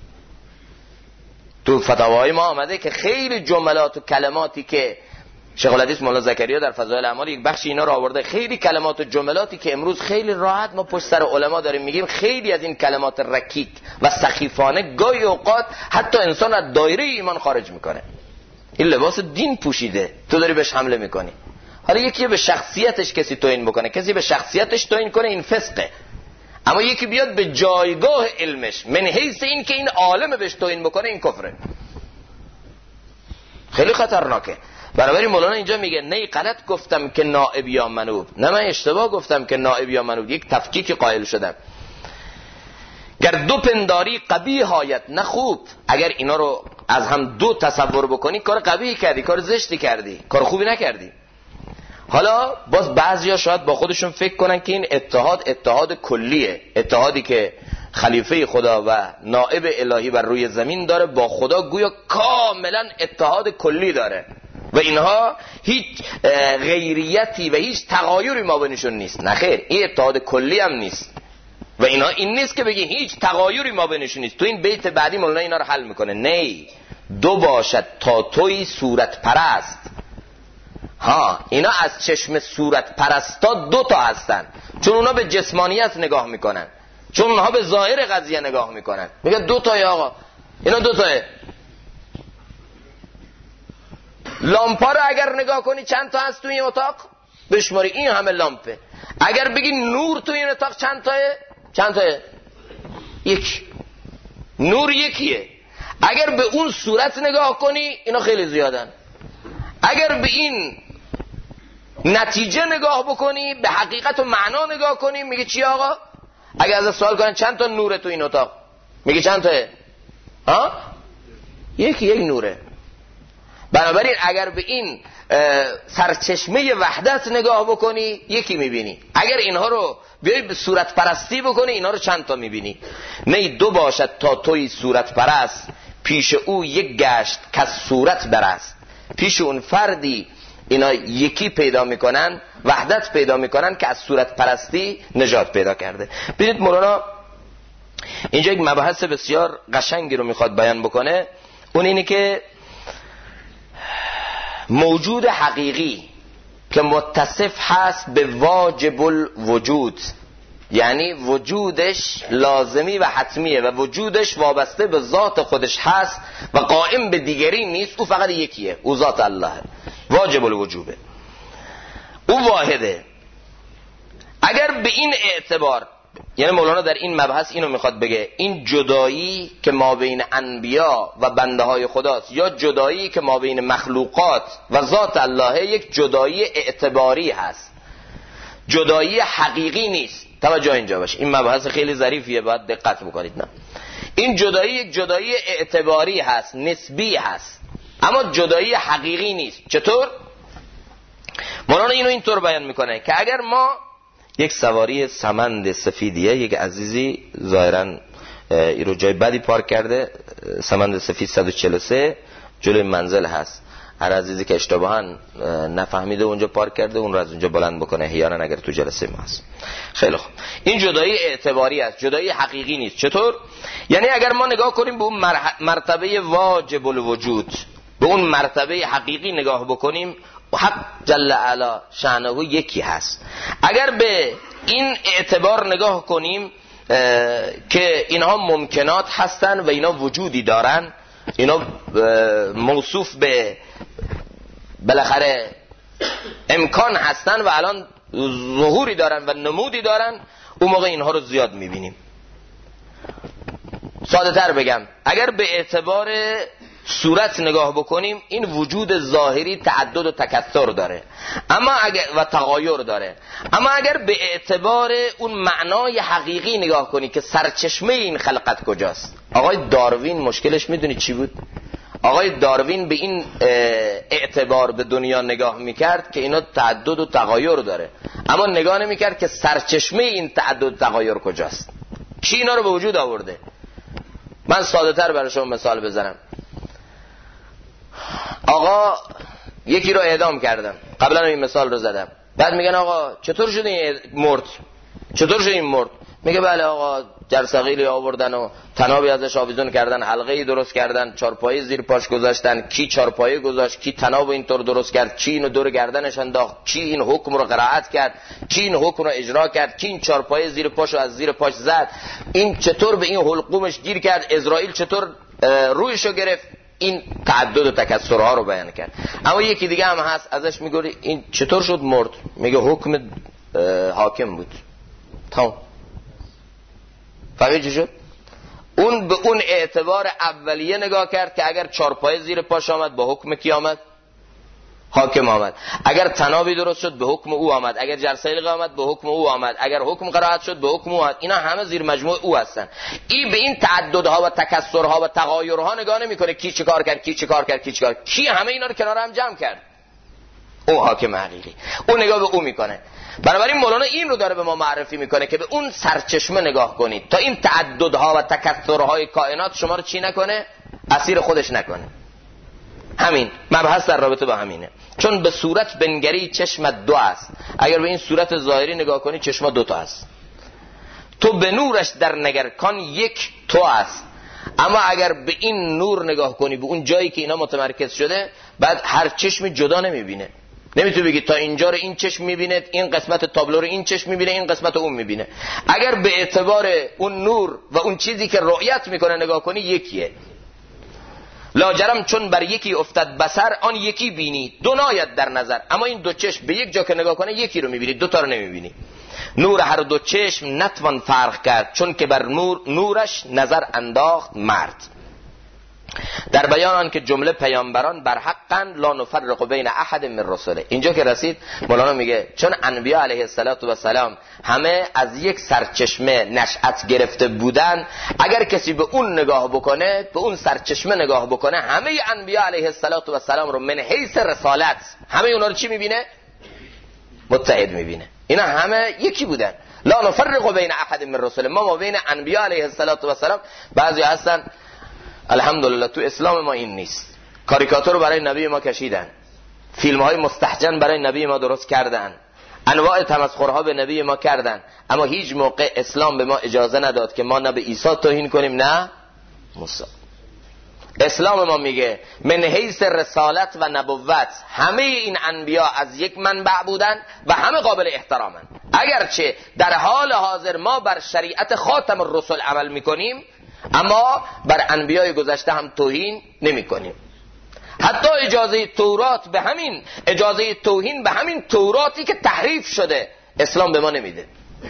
تو فتاوای ما آمده که خیلی جملات و کلماتی که شیخ الحدیث مولانا زکریا در فضائل اعمال یک بخش اینا رو آورده، خیلی کلمات و جملاتی که امروز خیلی راحت ما پشت سر علما داریم میگیم، خیلی از این کلمات رکیک و سخیفانه گاهی اوقات حتی انسان از دایره ایمان خارج میکنه. این لباس دین پوشیده، تو داری بهش حمله میکنی. حالا یکی به شخصیتش کسی توهین بکنه، کسی به شخصیتش توهین کنه، این فسقه. اما یکی بیاد به جایگاه علمش من حیث این که این عالم بهش توهین بکنه، این کفره. خیلی خطرناکه. بنابراین مولانا اینجا میگه نه غلط گفتم که نائب یا منوب، نه من اشتباه گفتم که نائب یا منوب، یک تفکیک قائل شدم. گر دو پنداری قبیح آید نه خوب. اگر اینا رو از هم دو تصور بکنی، کار قبیح کردی، کار زشتی کردی، کار خوبی نکردی. حالا باز بعضیا شاید با خودشون فکر کنن که این اتحاد کلیه، اتحادی که خلیفه خدا و نائب الهی بر روی زمین داره با خدا، گویا کاملا اتحاد کلی داره و اینها هیچ غیریتی و هیچ تغایری ما بینشون نیست. نه خیر، این اتحاد کلی هم نیست و اینها این نیست که بگی هیچ تغایری ما بینشون نیست. تو این بیت بعدی مولانا اینا رو حل میکنه. نه دو باشد تا توی صورت پرست. اینا از چشم صورت پرستا دو تا هستن، چون اونا به جسمانیت نگاه میکنن، چون اونها به ظاهر قضیه نگاه میکنن. میگه دو تای آقا، اینا دو تایه. لامپا رو اگر نگاه کنی چند تا هست تو این اتاق؟ بشماری این همه لامپه. اگر بگی نور تو این اتاق چند تایه؟ چند تایه؟ یک. نور یکیه. اگر به اون صورت نگاه کنی اینا خیلی زیادن. اگر به این نتیجه نگاه بکنی، به حقیقت و معنا نگاه کنی، میگه چی آقا؟ اگر از سوال کنن چند تا نوره تو این اتاق، میگه چند تایه؟ یک نوره. بنابراین اگر به این سرچشمه وحدت نگاه بکنی یکی میبینی. اگر اینها رو بیایی به صورت پرستی بکنی، اینها رو چند تا میبینی. نه دو باشد تا توی صورت پرست، پیش او یک گشت که صورت برست. پیش اون فردی اینا یکی پیدا میکنن، وحدت پیدا میکنن که از صورت پرستی نجات پیدا کرده. ببینید مولانا اینجا یک مبحث بسیار قشنگی رو میخواد بیان بکنه. اون اینه که موجود حقیقی که متصف هست به واجب الوجود، یعنی وجودش لازمی و حتمیه و وجودش وابسته به ذات خودش هست و قائم به دیگری نیست، او فقط یکیه، او ذات الله، واجب الوجوبه، او واحده. اگر به این اعتبار، یعنی مولانا در این مبحث اینو میخواد بگه، این جدایی که ما بین انبیا و بنده های خداست یا جدایی که ما بین مخلوقات و ذات الله، یک جدایی اعتباری هست، جدایی حقیقی نیست. توجه اینجا باشه، این مبحث خیلی ظریفیه، باید دقت بکنید. نه، این جدایی یک جدایی اعتباری هست، نسبی هست، اما جدایی حقیقی نیست. چطور؟ مولانا اینو اینطور بیان میکنه که اگر ما یک سواری سمند سفیدیه، یک عزیزی ظاهرا این رو جای بدی پارک کرده، سمند سفید 143 جلوی منزل هست، هر عزیزی که اشتباهاً نفهمیده اونجا پارک کرده اون رو از اونجا بلند بکنه احیانا اگر تو جلسه ما هست. خیلی خوب، این جدایی اعتباری است، جدایی حقیقی نیست. چطور؟ یعنی اگر ما نگاه کنیم به اون مرتبه واجب الوجود، به اون مرتبه حقیقی نگاه بکنیم، حق جل علا شأنه یکی هست. اگر به این اعتبار نگاه کنیم که اینها ممکنات هستن و اینا وجودی دارن، اینا موصوف به بالاخره امکان هستن و الان ظهوری دارن و نمودی دارن، اون موقع اینها رو زیاد میبینیم. ساده تر بگم، اگر به اعتبار صورت نگاه بکنیم این وجود ظاهری تعدد و تکثر داره اما اگر و تغایر داره، اما اگر به اعتبار اون معنای حقیقی نگاه کنی که سرچشمه این خلقت کجاست. آقای داروین مشکلش میدونی چی بود؟ آقای داروین به این اعتبار به دنیا نگاه میکرد که اینا تعدد و تغایر داره، اما نگاه نمیکرد که سرچشمه این تعدد و تغایر کجاست، کی اینا رو به وجود آورده. من ساده تر برای شما مثال بزنم. آقا یکی رو اعدام کردن، قبلا این مثال رو زدم، بعد میگن آقا چطور شد این مرد؟ چطور شد این مرد؟ میگه بله آقا جرثقیلی آوردن و تنابی ازش آویزون کردن، حلقه‌ای درست کردن، چارپایه زیر پاش گذاشتن، کی چارپایه گذاشت، کی تناب اینطور درست کرد، کی اینو دور گردنش انداخت، کی این حکم رو قرائت کرد، کی این حکم رو اجرا کرد، کی این چارپایه زیر پاشو از زیر پاش زد، این چطور به این حلقومش گیر کرد، اسرائیل چطور رویشو گرفت. این تعدد و تکثرها رو بیان کرد. اما یکی دیگه هم هست ازش میگه این چطور شد مرد؟ میگه حکم حاکم بود. تمام. فهمید چی شد؟ اون به اون اعتبار اولیه نگاه کرد که اگر چارپایه زیر پاش آمد به حکم کی آمد؟ حاکم آمد. اگر تنابی درست شد به حکم او آمد، اگر جرثقیل آمد به حکم او آمد، اگر حکم قرائت شد به حکم او آمد. اینا همه زیر مجموع او هستن. این به این تعددها و تکثرها و تغایرها نگاه نمیکنه کی چه کار کرد، کی چه کار کرد، کی چه کار، کی همه اینا رو کنار هم جمع کرد. او حاکم حقیقی، اون نگاه به او میکنه. بنابراین مولانا این رو داره به ما معرفی میکنه که به اون سرچشمه نگاه کنید تا این تعددها و تکثرهای کائنات شما رو چی نکنه؟ اسیر خودش نکنه. همین مبحث در رابطه با همینه. چون به صورت بنگری چشمت دو است، اگر به این صورت ظاهری نگاه کنی چشمت دو تا است. تو به نورش در نگرکان یک تو است، اما اگر به این نور نگاه کنی به اون جایی که اینا متمرکز شده، بعد هر چشمی جدا نمیبینه. نمیتونی بگی تا اینجا رو این چشم میبینه، این قسمت تابلو رو این چشم میبینه، این قسمت اون میبینه. اگر به اعتبار اون نور و اون چیزی که رؤیت میکنه نگاه کنی یکیه. لاجرم چون بر یکی افتد بصر آن یکی بینی، دو ناید در نظر. اما این دو چشم به یک جا که نگاه کنه یکی رو میبینی، دو تا رو نمیبینی. نور هر دو چشم نتوان فرق کرد، چون که بر نورش نظر انداخت مرد. در بیان آن که جمله پیامبران بر حقن لا نفرق بین احد من رسله. اینجا که رسید مولانا میگه چون انبیا علیه السلام همه از یک سرچشمه نشأت گرفته بودن، اگر کسی به اون نگاه بکنه، به اون سرچشمه نگاه بکنه، همه انبیا علیه السلام رو من حیث رسالت همه اونا رو چی میبینه؟ متحد میبینه. اینا همه یکی بودن. لا نفرق بین احد من رسله. ما بین انبیا علیه السلام بعضی هستن الحمدلله تو اسلام ما این نیست، کاریکاتور رو برای نبی ما کشیدن، فیلم های مستهجن برای نبی ما درست کردن، انواع تمسخرها به نبی ما کردن، اما هیچ موقع اسلام به ما اجازه نداد که ما نه به عیسی توهین کنیم نه موسی. اسلام ما میگه من حیث رسالت و نبوت همه این انبیا از یک منبع بودن و همه قابل احترامن. اگرچه در حال حاضر ما بر شریعت خاتم الرسل عمل میکنیم، اما بر انبیای گذشته هم توهین نمی کنیم. حتی اجازه توهین به همین توراتی که تحریف شده اسلام به ما نمیده.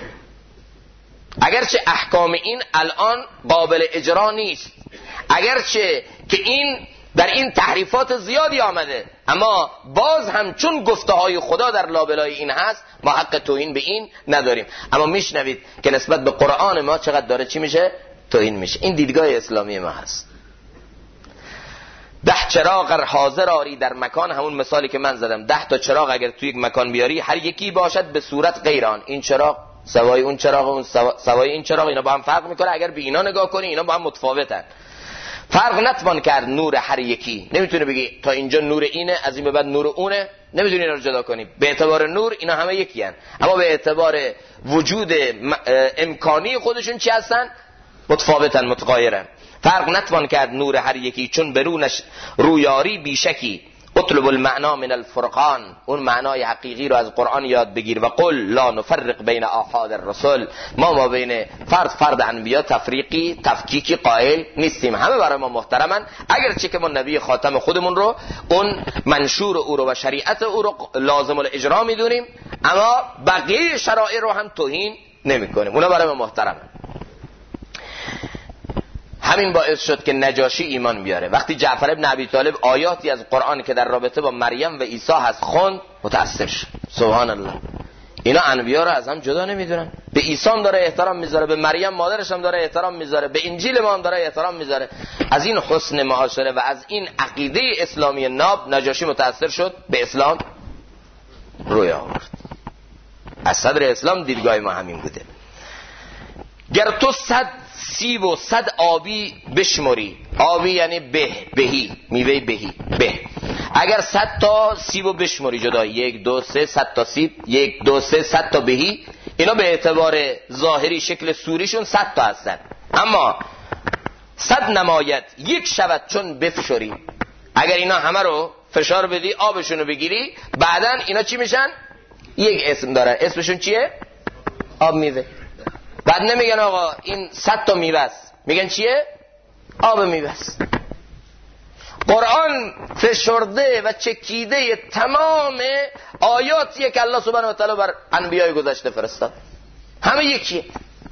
اگرچه احکام این الان قابل اجرا نیست، اگرچه که این در این تحریفات زیادی آمده، اما باز هم چون گفته های خدا در لابلای این هست ما حق توهین به این نداریم. اما میشنوید که نسبت به قرآن ما چقدر داره چی میشه؟ توهین میشه. این دیدگاه اسلامی ما هست. 10 چراغ حاضر آری در مکان، همون مثالی که من زدم، 10 تا چراغ اگر توی یک مکان بیاری هر یکی باشد به صورت غیر آن، این چراغ سوای اون چراغ، اون سوای این چراغ، اینا با هم فرق میکنه. اگر به اینا نگاه کنی اینا با هم متفاوتن. فرق نتوان کرد نور هر یکی. نمیتونه بگی تا اینجا نور اینه از این به بعد نور اونه، نمیتونی اینا رو جدا کنی. به اعتبار نور اینا همه یکی هن، اما به اعتبار وجود امکانی خودشون چی هستن؟ متفاوتن، متغایرن. فرق نتوان کرد نور هر یکی، چون برونش رویاری بیشکی اطلب المعنا من الفرقان، اون معنای حقیقی رو از قرآن یاد بگیر. و قل لا نفرق بین آحاد الرسل، ما بین فرد انبیا تفریقی تفکیکی قائل نیستیم، همه برای ما محترمن، اگرچه که ما نبی خاتم خودمون رو، اون منشور او رو و شریعت او رو لازم الاجرا میدونیم، اما بقیه شرایع رو هم توهین نمیکنیم، اونا برای ما محترمن. همین باعث شد که نجاشی ایمان بیاره. وقتی جعفر ابن ابی طالب آیاتی از قرآن که در رابطه با مریم و عیسی هست خوند، متأثر شد. سبحان الله، اینا انبیا رو از هم جدا نمیدونن. به عیسی هم داره احترام میذاره، به مریم مادرش هم داره احترام میذاره، به انجیل ما هم داره احترام میذاره. از این حسن معاشره و از این عقیده اسلامی ناب نجاشی متأثر شد، به اسلام روی آورد. از صدر اسلام دیدگاه ما همین بوده. گر تو 100 سیب و 100 آبی بشمری، آبی یعنی بهی، میوه بهی، به. اگر 100 تا سیب و بشمری جدا، 1 2 3 100 تا سیب، 1 2 3 100 تا بهی، اینا به اعتبار ظاهری شکل صوریشون 100 تا هستن، اما 100 نمایت یک شود چون بفشری. اگر اینا همه رو فشار بدی، آبشونو بگیری، بعدن اینا چی میشن؟ یک اسم دارن، اسمشون چیه؟ آب میوه. بعد نمیگن آقا این 100 تا میوه است، میگن چیه؟ آب میوه است. قرآن فشرده و چکیده تمام آیاتیه که الله سبحانه و تعالی بر انبیای گذشته فرستاد، همه یکیه.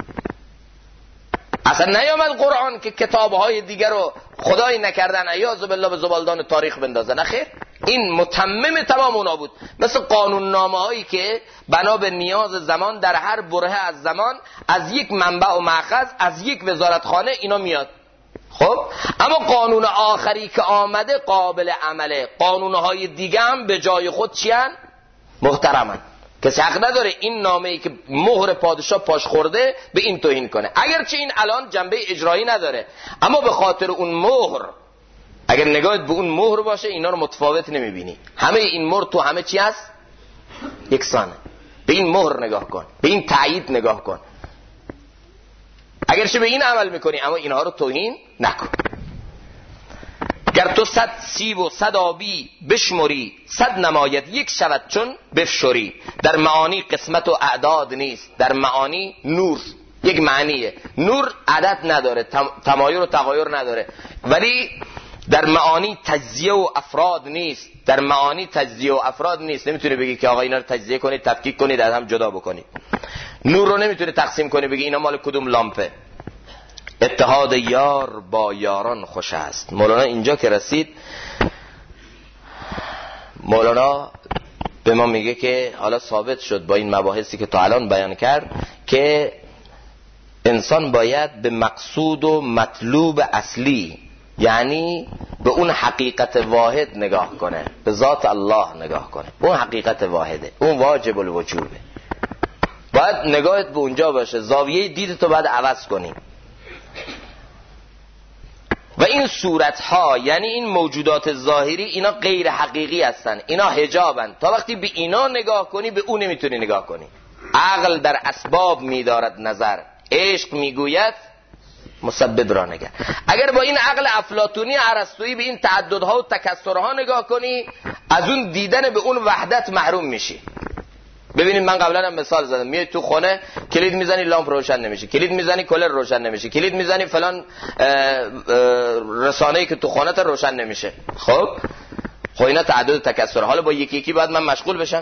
اصلا نیامد قرآن که کتابهای دیگر رو خدایی نکردن عیاذ بالله به زبالدان تاریخ بندازن، خیر، این متمم تمام اونا بود. مثل قانون نامه هایی که بنا به نیاز زمان در هر برهه از زمان از یک منبع و مأخذ از یک وزارتخانه اینا میاد. خب اما قانون آخری که آمده قابل عمله، قانونهای دیگه هم به جای خود چیان؟ محترمن. کسی حق نداره این نامه‌ای که مهر پادشاه پاش خورده به این توهین کنه، اگرچه این الان جنبه اجرایی نداره، اما به خاطر اون مهر، اگر نگاهت به اون مهر باشه اینا رو متفاوت نمیبینی. همه این مهر تو همه چی هست؟ یکسانه. به این مهر نگاه کن، به این تایید نگاه کن، اگرچه به این عمل میکنی اما اینها رو توهین نکن. گر تو 100 سیب و 100 آبی بشمری، 100 نمایت یک شود چون بفشری. در معانی قسمت و اعداد نیست، در معانی نور یک معنیه، نور عدد نداره، تمایل و تغایر نداره، ولی در معانی تجزیه و افراد نیست، در معانی تجزیه و افراد نیست. نمیتونی بگی که آقا اینا رو تجزیه کنید تفکیک کنید از هم جدا بکنید. نور رو نمیتونی تقسیم کنی بگی اینا مال کدوم لامپه. اتحاد یار با یاران خوش است. مولانا اینجا که رسید، مولانا به ما میگه که حالا ثابت شد با این مباحثی که تا الان بیان کرد که انسان باید به مقصود و مطلوب اصلی، یعنی به اون حقیقت واحد نگاه کنه، به ذات الله نگاه کنه. اون حقیقت واحده، اون واجب الوجوبه، باید نگاهت به اونجا باشه، زاویه دیدتو باید عوض کنی. و این صورتها یعنی این موجودات ظاهری اینا غیر حقیقی هستن، اینا حجابن. تا وقتی به اینا نگاه کنی به اون نمیتونی نگاه کنی. عقل در اسباب میدارد نظر، عشق میگوید مسبب را نگر. اگر با این عقل افلاطونی ارسطویی به این تعددها و تکثرها نگاه کنی، از اون دیدن به اون وحدت محروم میشی. ببینید من قبلا هم مثال زدم، میای تو خونه کلید میزنی لامپ روشن نمیشه، کلید میزنی کولر روشن نمیشه، کلید میزنی فلان رسانه‌ای که تو خونت روشن نمیشه. خب اینا تعدد و تکثر. حالا با یکی یکی باید من مشغول بشم،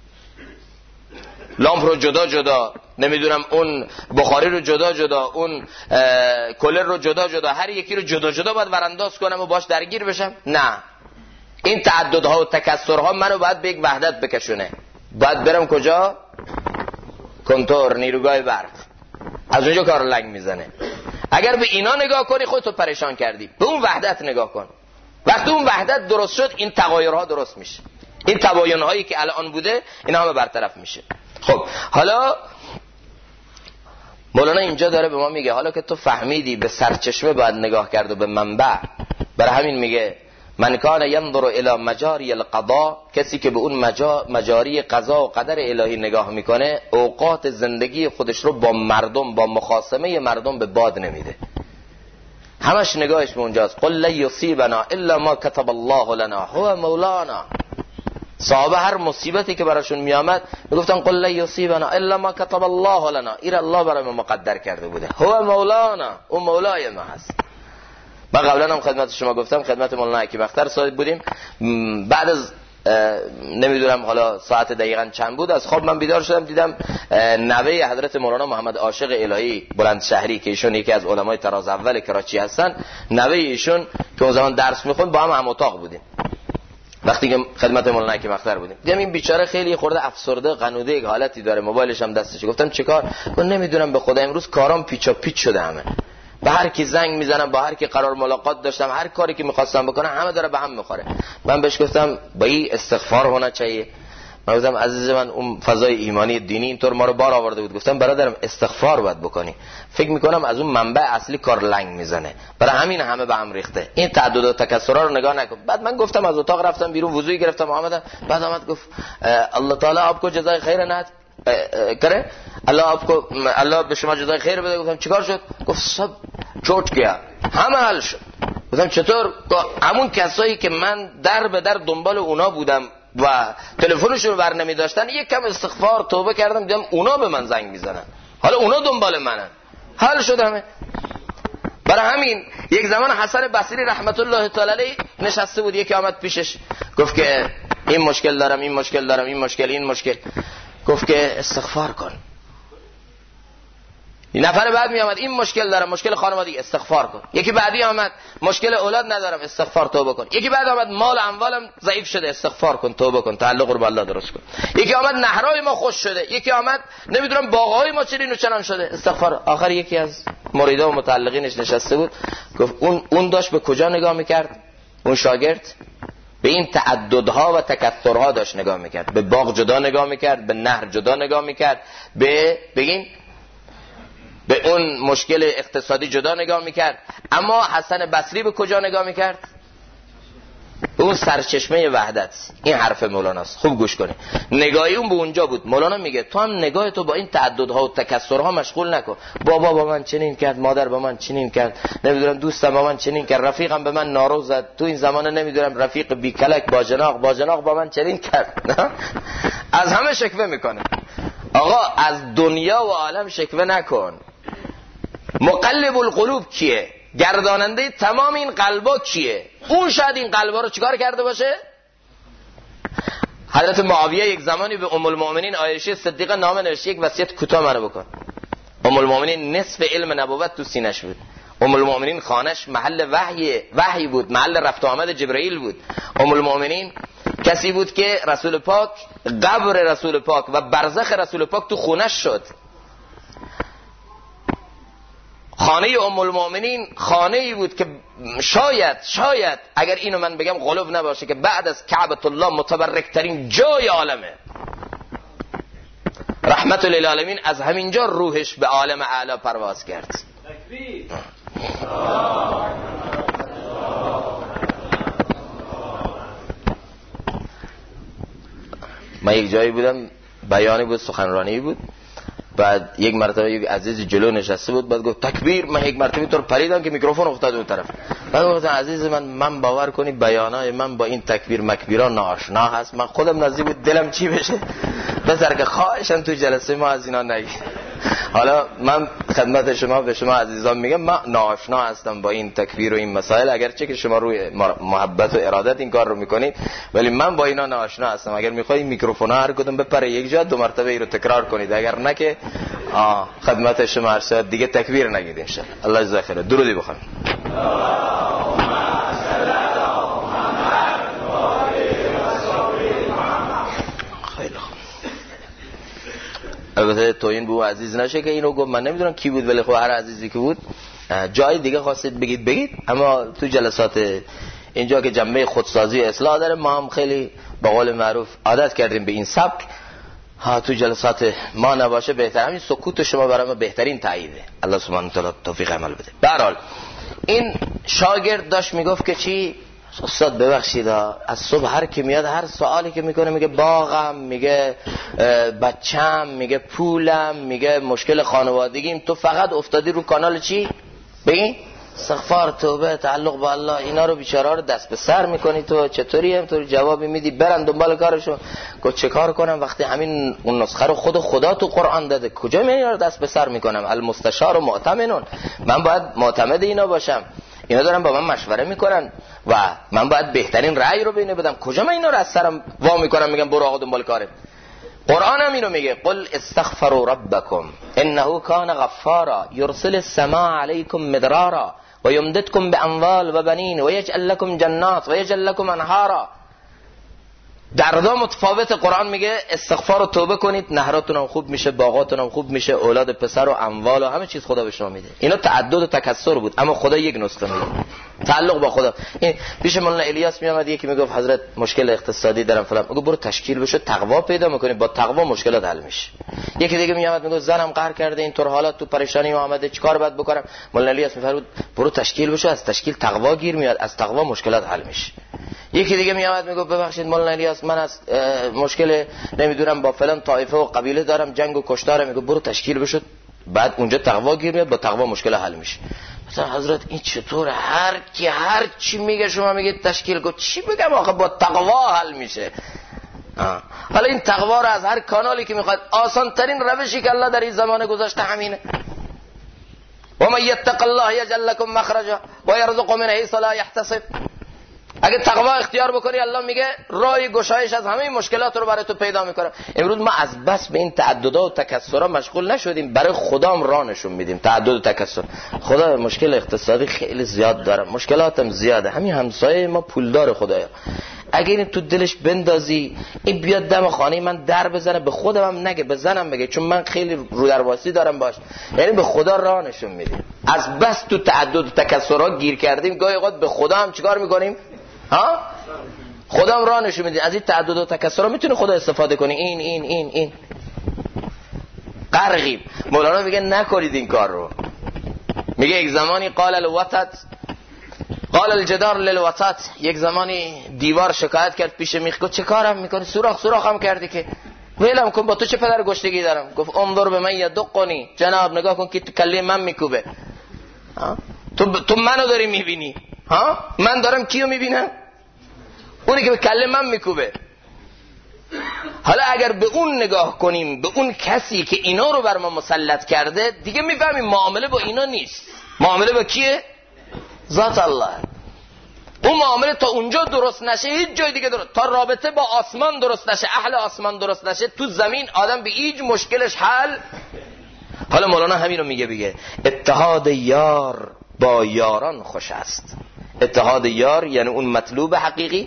لامپ رو جدا جدا، نمیدونم اون بخاری رو جدا جدا، اون کولر رو جدا جدا، هر یکی رو جدا جدا باید ورانداز کنم و باش درگیر بشم؟ نه، این تعددها و تکثرها منو باید به یک وحدت بکشونه. باید برم کجا؟ کنتور، نیروگاه برق، از اونجا کار لنگ میزنه. اگر به اینا نگاه کنی خودتو پریشان کردی. به اون وحدت نگاه کن. وقتی اون وحدت درست شد این تغایرها درست میشه، این تباین‌هایی که الان بوده اینا همه برطرف میشه. خب حالا مولانا اینجا داره به ما میگه حالا که تو فهمیدی به سرچشمه باید نگاه کرد و به منبع، برای همین میگه من کان ینظر الی مجاری القضا، کسی که به اون مجاری قضا و قدر الهی نگاه میکنه اوقات زندگی خودش رو با مردم، با مخاصمه مردم به باد نمیده. همش نگاهش به اونجاست. قل لا یصیبنا الا ما کتب الله لنا هو مولانا. صحابه هر مصیبتی که براشون میامد میگفتن قل لا یصیبنا الا ما کتب الله لنا، این الله برای ما مقدر کرده بوده. هو مولانا، اون مولای ما هست. من قبلا هم خدمت شما گفتم، خدمت مولانا حکیم اختر صاحب بودیم، بعد از نمیدونم حالا ساعت دقیقاً چند بود از خواب من بیدار شدم، دیدم نوه حضرت مولانا محمد عاشق الهی بلندشهری که ایشون یکی از علمای طراز اول کراچی هستن، نوه ایشون که اون زمان درس میخوند با هم اتاق بودیم وقتی که خدمت مولانا حکیم اختر بودیم. دیدم این بیچاره خیلی خورده افسرده قنوده یک حالتی داره، موبایلش هم دستشه. گفتم چیکار؟ گفت نمیدونم به خدا امروز کارام پیچا پیچ شده، همه به هر کی زنگ میزنم، با هر کی قرار ملاقات داشتم، هر کاری که میخواستم بکنم همه داره به هم میخوره. من بهش گفتم با این استغفار ہونا چاهیه. من گفتم عزیز من اون فضای ایمانی دینی اینطور ما رو بار آورده بود. گفتم برادرم استغفار باید بکنی، فکر میکنم از اون منبع اصلی کار لنگ میزنه، برای همین همه به هم ریخته. این تعدد و تکثرها رو نگاه نکن. بعد من گفتم از اتاق رفتم بیرون، وضوئی گرفتم آمدم، بعد آمد گفت الله تعالی आपको جزای خیر نداد करे الله به شما جزای خیر بده. گفتم چیکار شد؟ گفت سب چوٹ گیا، همه حل شد. گفتم چطور؟ همون کسایی که من در به در دنبال اونا بودم و تلفنشون بر نمی داشتن، یک کم استغفار توبه کردم، دیدم اونا به من زنگ میزنن، حالا اونا دنبال منن، حل شد همه. برای همین یک زمان حسن بصری رحمت الله تعالی علیه نشسته بود، یکی آمد پیشش گفت که این مشکل دارم، این مشکل دارم، این مشکل. گفت که استغفار کن. این نفر بعد می آمد این مشکل دارم، مشکل خانوادگی، استغفار کن. یکی بعدی آمد مشکل اولاد ندارم، استغفار توبه کن. یکی بعد آمد مال اموالم ضعیف شده، استغفار کن توبه کن، تعلق رو با الله درست کن. یکی آمد نهرای ما خوش شده، یکی آمد نمیدونم باغهای ما چنین و چنان شده، استغفار. آخر یکی از مریدا و متعلقینش نشسته بود، گفت اون داشت به کجا نگاه میکرد؟ اون شاگرد به این تعددها و تکثرها داشت نگاه میکرد، به باغ جدا نگاه میکرد، به نهر جدا نگاه میکرد، به اون مشکل اقتصادی جدا نگاه میکرد. اما حسن بصری به کجا نگاه میکرد؟ به اون سرچشمه وحدت. این حرف مولاناست، خوب گوش کنی. نگاهی اون به اونجا بود. مولانا میگه تو هم نگاه تو با این تعددها و تکثرها مشغول نکن. بابا با من چنین کرد، مادر با من چنین کرد، نمیدونم دوستم با من چنین کرد، رفیقم به من نارو زد، تو این زمانه نمیدونم رفیق بیکلک باجناق با من چنین کرد. از همه شکوه میکنه. آقا از دنیا و عالم شکوه نکن. مقلب القلوب کیه؟ گرداننده تمام این قلبا کیه؟ اون شاید این قلبا رو چیکار کرده باشه؟ حضرت معاویه یک زمانی به ام المؤمنین عایشه صدیقه نامه نوشت، یک وصیت کوتاه منو بکن. ام المؤمنین نصف علم نبوت تو سینش بود. ام المؤمنین خانش محل وحی بود، محل رفت و آمد جبرئیل بود. ام المؤمنین کسی بود که رسول پاک، قبر رسول پاک و برزخ رسول پاک تو خونش شد. خانه ام المؤمنین خانه ای بود که شاید اگر اینو من بگم غلو نباشه که بعد از کعبۃ الله متبرک ترین جای عالمه. رحمت للعالمین از همینجا روحش به عالم اعلی پرواز کرد. من یک جایی بودم، بیانی بود، سخنرانی بود، بعد یک مرتبه یک عزیز جلو نشسته بود، بعد گفت تکبیر. من یک مرتبه طور پریدم که میکروفون افتاد اون طرف. بعد گفتم عزیز من باور کنی بیانای من با این تکبیر مکبیرا ناآشنا هست. من خودم نزدیک بود دلم چی بشه، بذار که خواهشاً تو جلسه ما از اینا نگی. حالا من خدمت شما به شما عزیزان میگم من ناآشنا هستم با این تکبیر و این مسائل، اگرچه که شما روی محبت و ارادت این کار رو میکنید، ولی من با اینا ناآشنا هستم. اگر میخواید میکروفونا هر کدوم بپره یک جا، 2 مرتبه این رو تکرار کنید، اگر نه که خدمت شما هر ساعت دیگه تکبیر نگید ان شاء الله. الله جزای خیر. درودی بخوام. البته تو این بو عزیز نشه که اینو گفت، من نمیدونم کی بود، ولی خب هر عزیزی که بود جای دیگه خواستید بگید، اما تو جلسات اینجا که جنبه خودسازی و اصلاح داره، ما هم خیلی به قول معروف عادت کردیم به این سبک. تو جلسات ما نباشه بهتر. همین سکوت شما برای ما بهترین تاییده. الله سبحانه و تعالی توفیق عمل بده. به هر حال این شاگرد داشت میگفت که چی؟ استاد ببخشید از صبح هر کی میاد هر سوالی که میکنه میگه باغم، میگه بچم، میگه پولم، میگه مشکل خانوادگیم، تو فقط افتادی رو کانال چی؟ بگین استغفار، توبه، تعلق با الله، اینا رو بیچاره‌ها رو دست به سر میکنی تو. چطوری همطوری جوابی میدی برن دنبال کارشون. گفت چه کار کنم وقتی همین اون نسخه رو خدا تو قرآن داده؟ کجا من اینا رو دست به سر میکنم؟ المستشار و معتمنون، من باید معتمد اینا باشم، اینا دارن با من مشوره میکنن و من باید بهترین رأی رو بینه بدم. کجا من اینا رو از سرم وا میکنم میگم برو آقا دنبال کاره؟ قرآن هم اینو میگه قل استغفروا ربکم انه کان غفارا یرسل السماء علیکم مدرارا و یمددکم باموال و بنین و یجعل لکم جنات و یجعل لکم انهارا. دردا متفاوت. قرآن میگه استغفار و توبه کنید، نهراتون هم خوب میشه، باغاتون هم خوب میشه، اولاد پسر و اموال و همه چیز خدا به شما میده. اینا تعدد و تکثر بود، اما خدا یک نسخه میده، تعلق با خدا. این پیش مولانا الیاس میامد یکی میگفت حضرت مشکل اقتصادی دارم فلان، میگه برو تشکیل بشو، تقوا پیدا میکنی، با تقوا مشکلات حل میشه. یکی دیگه میامد میگه زنم قهر کرده، اینطور حالات تو پریشانی اومده، چیکار باید بکنم؟ مولانا الیاس میفرمود برو تشکیل بشو، از تشکیل تقوا گیر میاد، از تقوا مشکلات حل میشه. یکی دیگه میامد میگه ببخشید مولانا الیاس من از مشکل نمیدونم با فلان طایفه و قبیله دارم، جنگ و کشتار، میگه برو تشکیل بشو، بعد اونجا تقوا گیر میاد، با تقوا مشکل حل میشه. مثلا حضرت این چطوره؟ هر چی میگه شما میگه تشکیل، گفت چی بگم آخه با تقوا حل میشه. حالا این تقوا رو از هر کانالی که میخواد، آسان ترین روشی که الله در این زمانه گذاشته همینه. و من یتق الله یجعل لكم مخرجا و یرزقه من حیث لا یحتسب. اگه تقوا اختیار بکنی الله میگه راه گشایش از همه مشکلات رو برای تو پیدا میکنه. امروز ما از بس به این تعددها و تکثرها مشغول نشدیم، برای خدام راه نشون میدیم. تعدد و تکثر، خدا مشکل اقتصادی خیلی زیاد داره، مشکلاتم زیاده، همین همسایه ما پولدار خدایا، اگه این تو دلش بندازی این بیاد دم خانه من در بزنه، به خودم هم نگه، به زنم بگه، چون من خیلی رو درواسی دارم باش، یعنی به خدا راه نشون میدیم. از بس تو تعدد و تکثرها گیر کردیم، گاهی اوقات به خدا هم چیکار میکنیم؟ خدا هم راه نشون میده. از این تعدد و تکثرها میتونه خدا استفاده کنه. این غرقیم. مولانا میگه نکنید این کار رو. میگه یک زمانی قال الجدار للوسط، یک زمانی دیوار شکایت کرد پیش میخ، گفت چه کارم میکنی؟ سوراخ هم کردی که ولم کن، با تو چه پدر گشتگی دارم؟ گفت انظر به من یدقنی، جناب نگاه کن که تو کله من میکوبه. تو منو داری میبینی؟ من دارم کیو میبینم؟ اونی که به کله من میکوبه. حالا اگر به اون نگاه کنیم، به اون کسی که اینا رو بر ما مسلط کرده، دیگه میفهمیم معامله با اینا نیست. معامله با کیه؟ ذات الله. اون معامله تا اونجا درست نشه هیچ جای دیگه درست، تا رابطه با آسمان درست نشه، اهل آسمان درست نشه، تو زمین آدم به هیچ مشکلش حل. حالا مولانا همین رو میگه اتحاد یار با یاران خوش است. اتحاد یار یعنی اون مطلوب حقیقی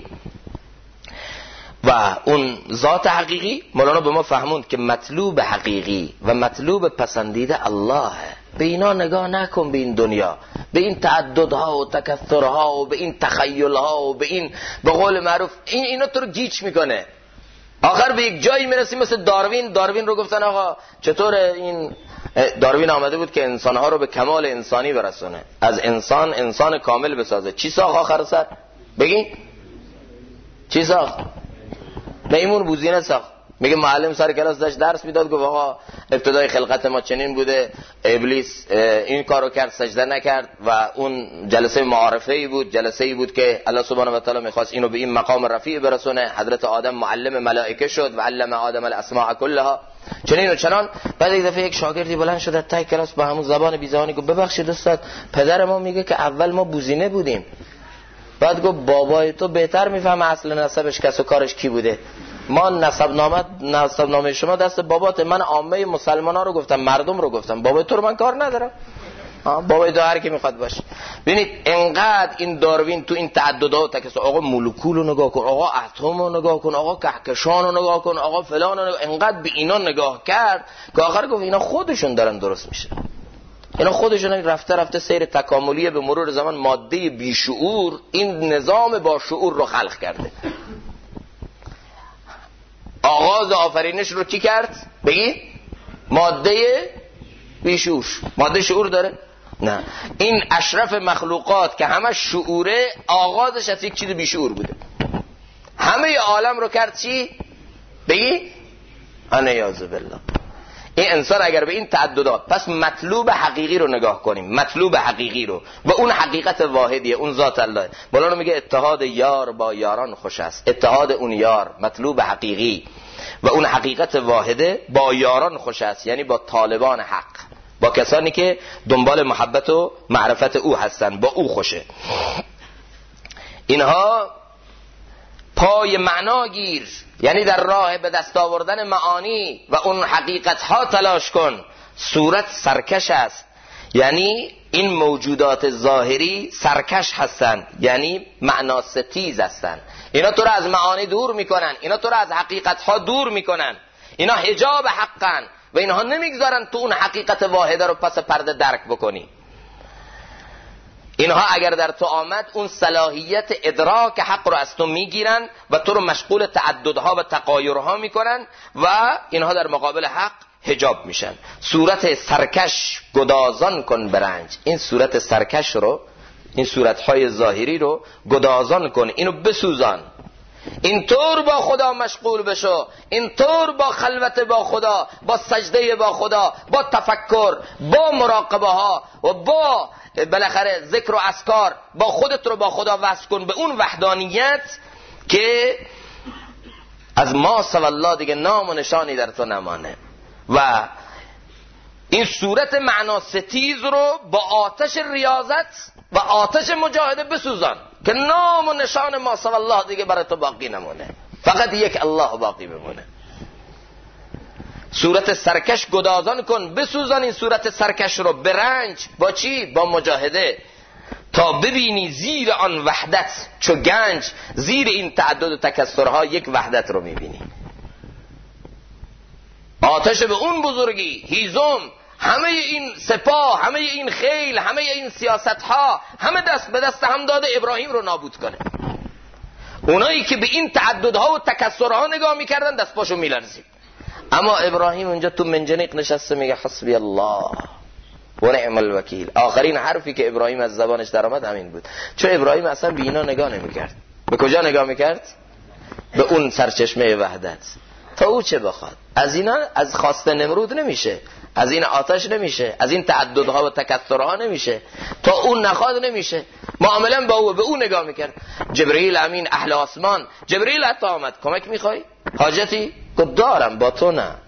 و اون ذات حقیقی. مولانا به ما فهموند که مطلوب حقیقی و مطلوب پسندیده الله. به اینا نگاه نکن، به این دنیا، به این تعددها و تکثرها و به این تخیلها و به این به قول معروف اینا تو رو گیج میکنه. آخر به یک جایی میرسیم مثل داروین رو گفتن آقا چطوره این داروین آمده بود که انسانها رو به کمال انسانی برسونه، از انسان کامل بسازه. چی ساخت آخر سر؟ بگین چی ساخت؟ میمون بوزینه ساخت. میگه معلم سر کلاس داشت درس میداد، گفت آقا ابتدای خلقت ما چنین بوده، ابلیس این کارو کرد، سجده نکرد و اون جلسه معارفه‌ای بود، جلسه‌ای بود که الله سبحانه و تعالی میخواست اینو به این مقام رفیع برسونه. حضرت آدم معلم ملائکه شد و علم آدم الاسماء كلها، چنین و چنان. بعد یک دفعه یک شاگردی بلند شد تا کلاس با همون زبان بیزبانی گفت ببخشید استاد، پدر ما میگه که اول ما بوزینه بودیم. بعد گفت بابای تو بهتر میفهمه اصل نسبش کس و کارش کی بوده. ما نسب نامه شما دست بابات. من عامه مسلمانا رو گفتم، مردم رو گفتم، بابای تو رو من کار ندارم. بابای تو هر کی میخواد باشه. ببینید انقدر این داروین تو این تعددات تکس، آقا مولکول رو نگاه کن، آقا اتم رو نگاه کن، آقا کهکشان رو نگاه کن، آقا فلان رو نگاه، انقدر به اینا نگاه کرد که آخر گفت اینا خودشون دارن درست میشه. اینا خودشون رفته سیر تکاملی به مرور زمان ماده بیشعور این نظام با شعور رو خلق کرده. آغاز آفرینش رو چی کرد؟ بگی ماده بیشعور. ماده شعور داره؟ نه. این اشرف مخلوقات که همه شعوره، آغازش از یک چیز بیشعور بوده. همه عالم رو کرد چی؟ بگی؟ انیاذ بالله. این انسان اگر به این تعددها، پس مطلوب حقیقی رو نگاه کنیم، مطلوب حقیقی رو، و اون حقیقت واحدیه، اون ذات الله. مولانا میگه اتحاد یار با یاران خوش است. اتحاد اون یار مطلوب حقیقی و اون حقیقت واحده با یاران خوش است، یعنی با طالبان حق، با کسانی که دنبال محبت و معرفت او هستن، با او خوشه. اینها پای معناگیر، یعنی در راه به دست آوردن معانی و اون حقیقت ها تلاش کن. صورت سرکش است، یعنی این موجودات ظاهری سرکش هستند، یعنی معناستیز هستند. اینا تو را از معانی دور میکنن، اینا تو را از حقیقت ها دور میکنن، اینا حجاب حقن و اینها نمیگذارن تو اون حقیقت واحده رو پس پرده درک بکنی. اینها اگر در تو آمد اون صلاحیت ادراک حق رو از تو میگیرن و تو رو مشغول تعددها و تقایرها میکنن و اینها در مقابل حق حجاب میشن. صورت سرکش گدازان کن برنج. این صورت سرکش رو، این صورتهای ظاهری رو گدازان کن، اینو بسوزان. اینطور با خدا مشغول بشو، اینطور با خلوت با خدا، با سجده با خدا، با تفکر، با مراقبه ها و با بالاخره ذکر و اذکار، با خودت رو با خدا وصل کن به اون وحدانیت که از ما سوی الله دیگه نام و نشانی در تو نمانه. و این صورت معناستیز رو با آتش ریاضت و آتش مجاهده بسوزان که نام و نشان ما سوی الله دیگه برای تو باقی نمونه، فقط یک الله باقی بمونه. صورت سرکش گدازان کن، بسوزان این صورت سرکش رو برنج. با چی؟ با مجاهده، تا ببینی زیر آن وحدت چو گنج. زیر این تعدد و تکثرها یک وحدت رو میبینی. آتش به اون بزرگی، هیزم، همه این سپاه، همه این خیل، همه این سیاست ها، همه دست به دست هم داده ابراهیم رو نابود کنه. اونایی که به این تعددها و تکثرها نگاه میکردن دست پاشو میلرزید. اما ابراهیم اونجا تو منجنیق نشسته میگه حسبی الله و نعم الوکیل. آخرین حرفی که ابراهیم از زبانش در آمد همین بود، چون ابراهیم اصلا به اینا نگاه نمیکرد. به کجا نگاه میکرد؟ به اون سرچشمه وحدت. تا او چه بخواد از اینا، از خواست نمرود نمیشه، از این آتش نمیشه، از این تعددها و تکثرها نمیشه. تا اون نخواد نمیشه. معاملا با او به او نگاه میکرد. جبرئیل امین اهل آسمان، جبرئیل حتی آمد کمک میخوای؟ حاجتی؟ گفت دارم، با تو نه.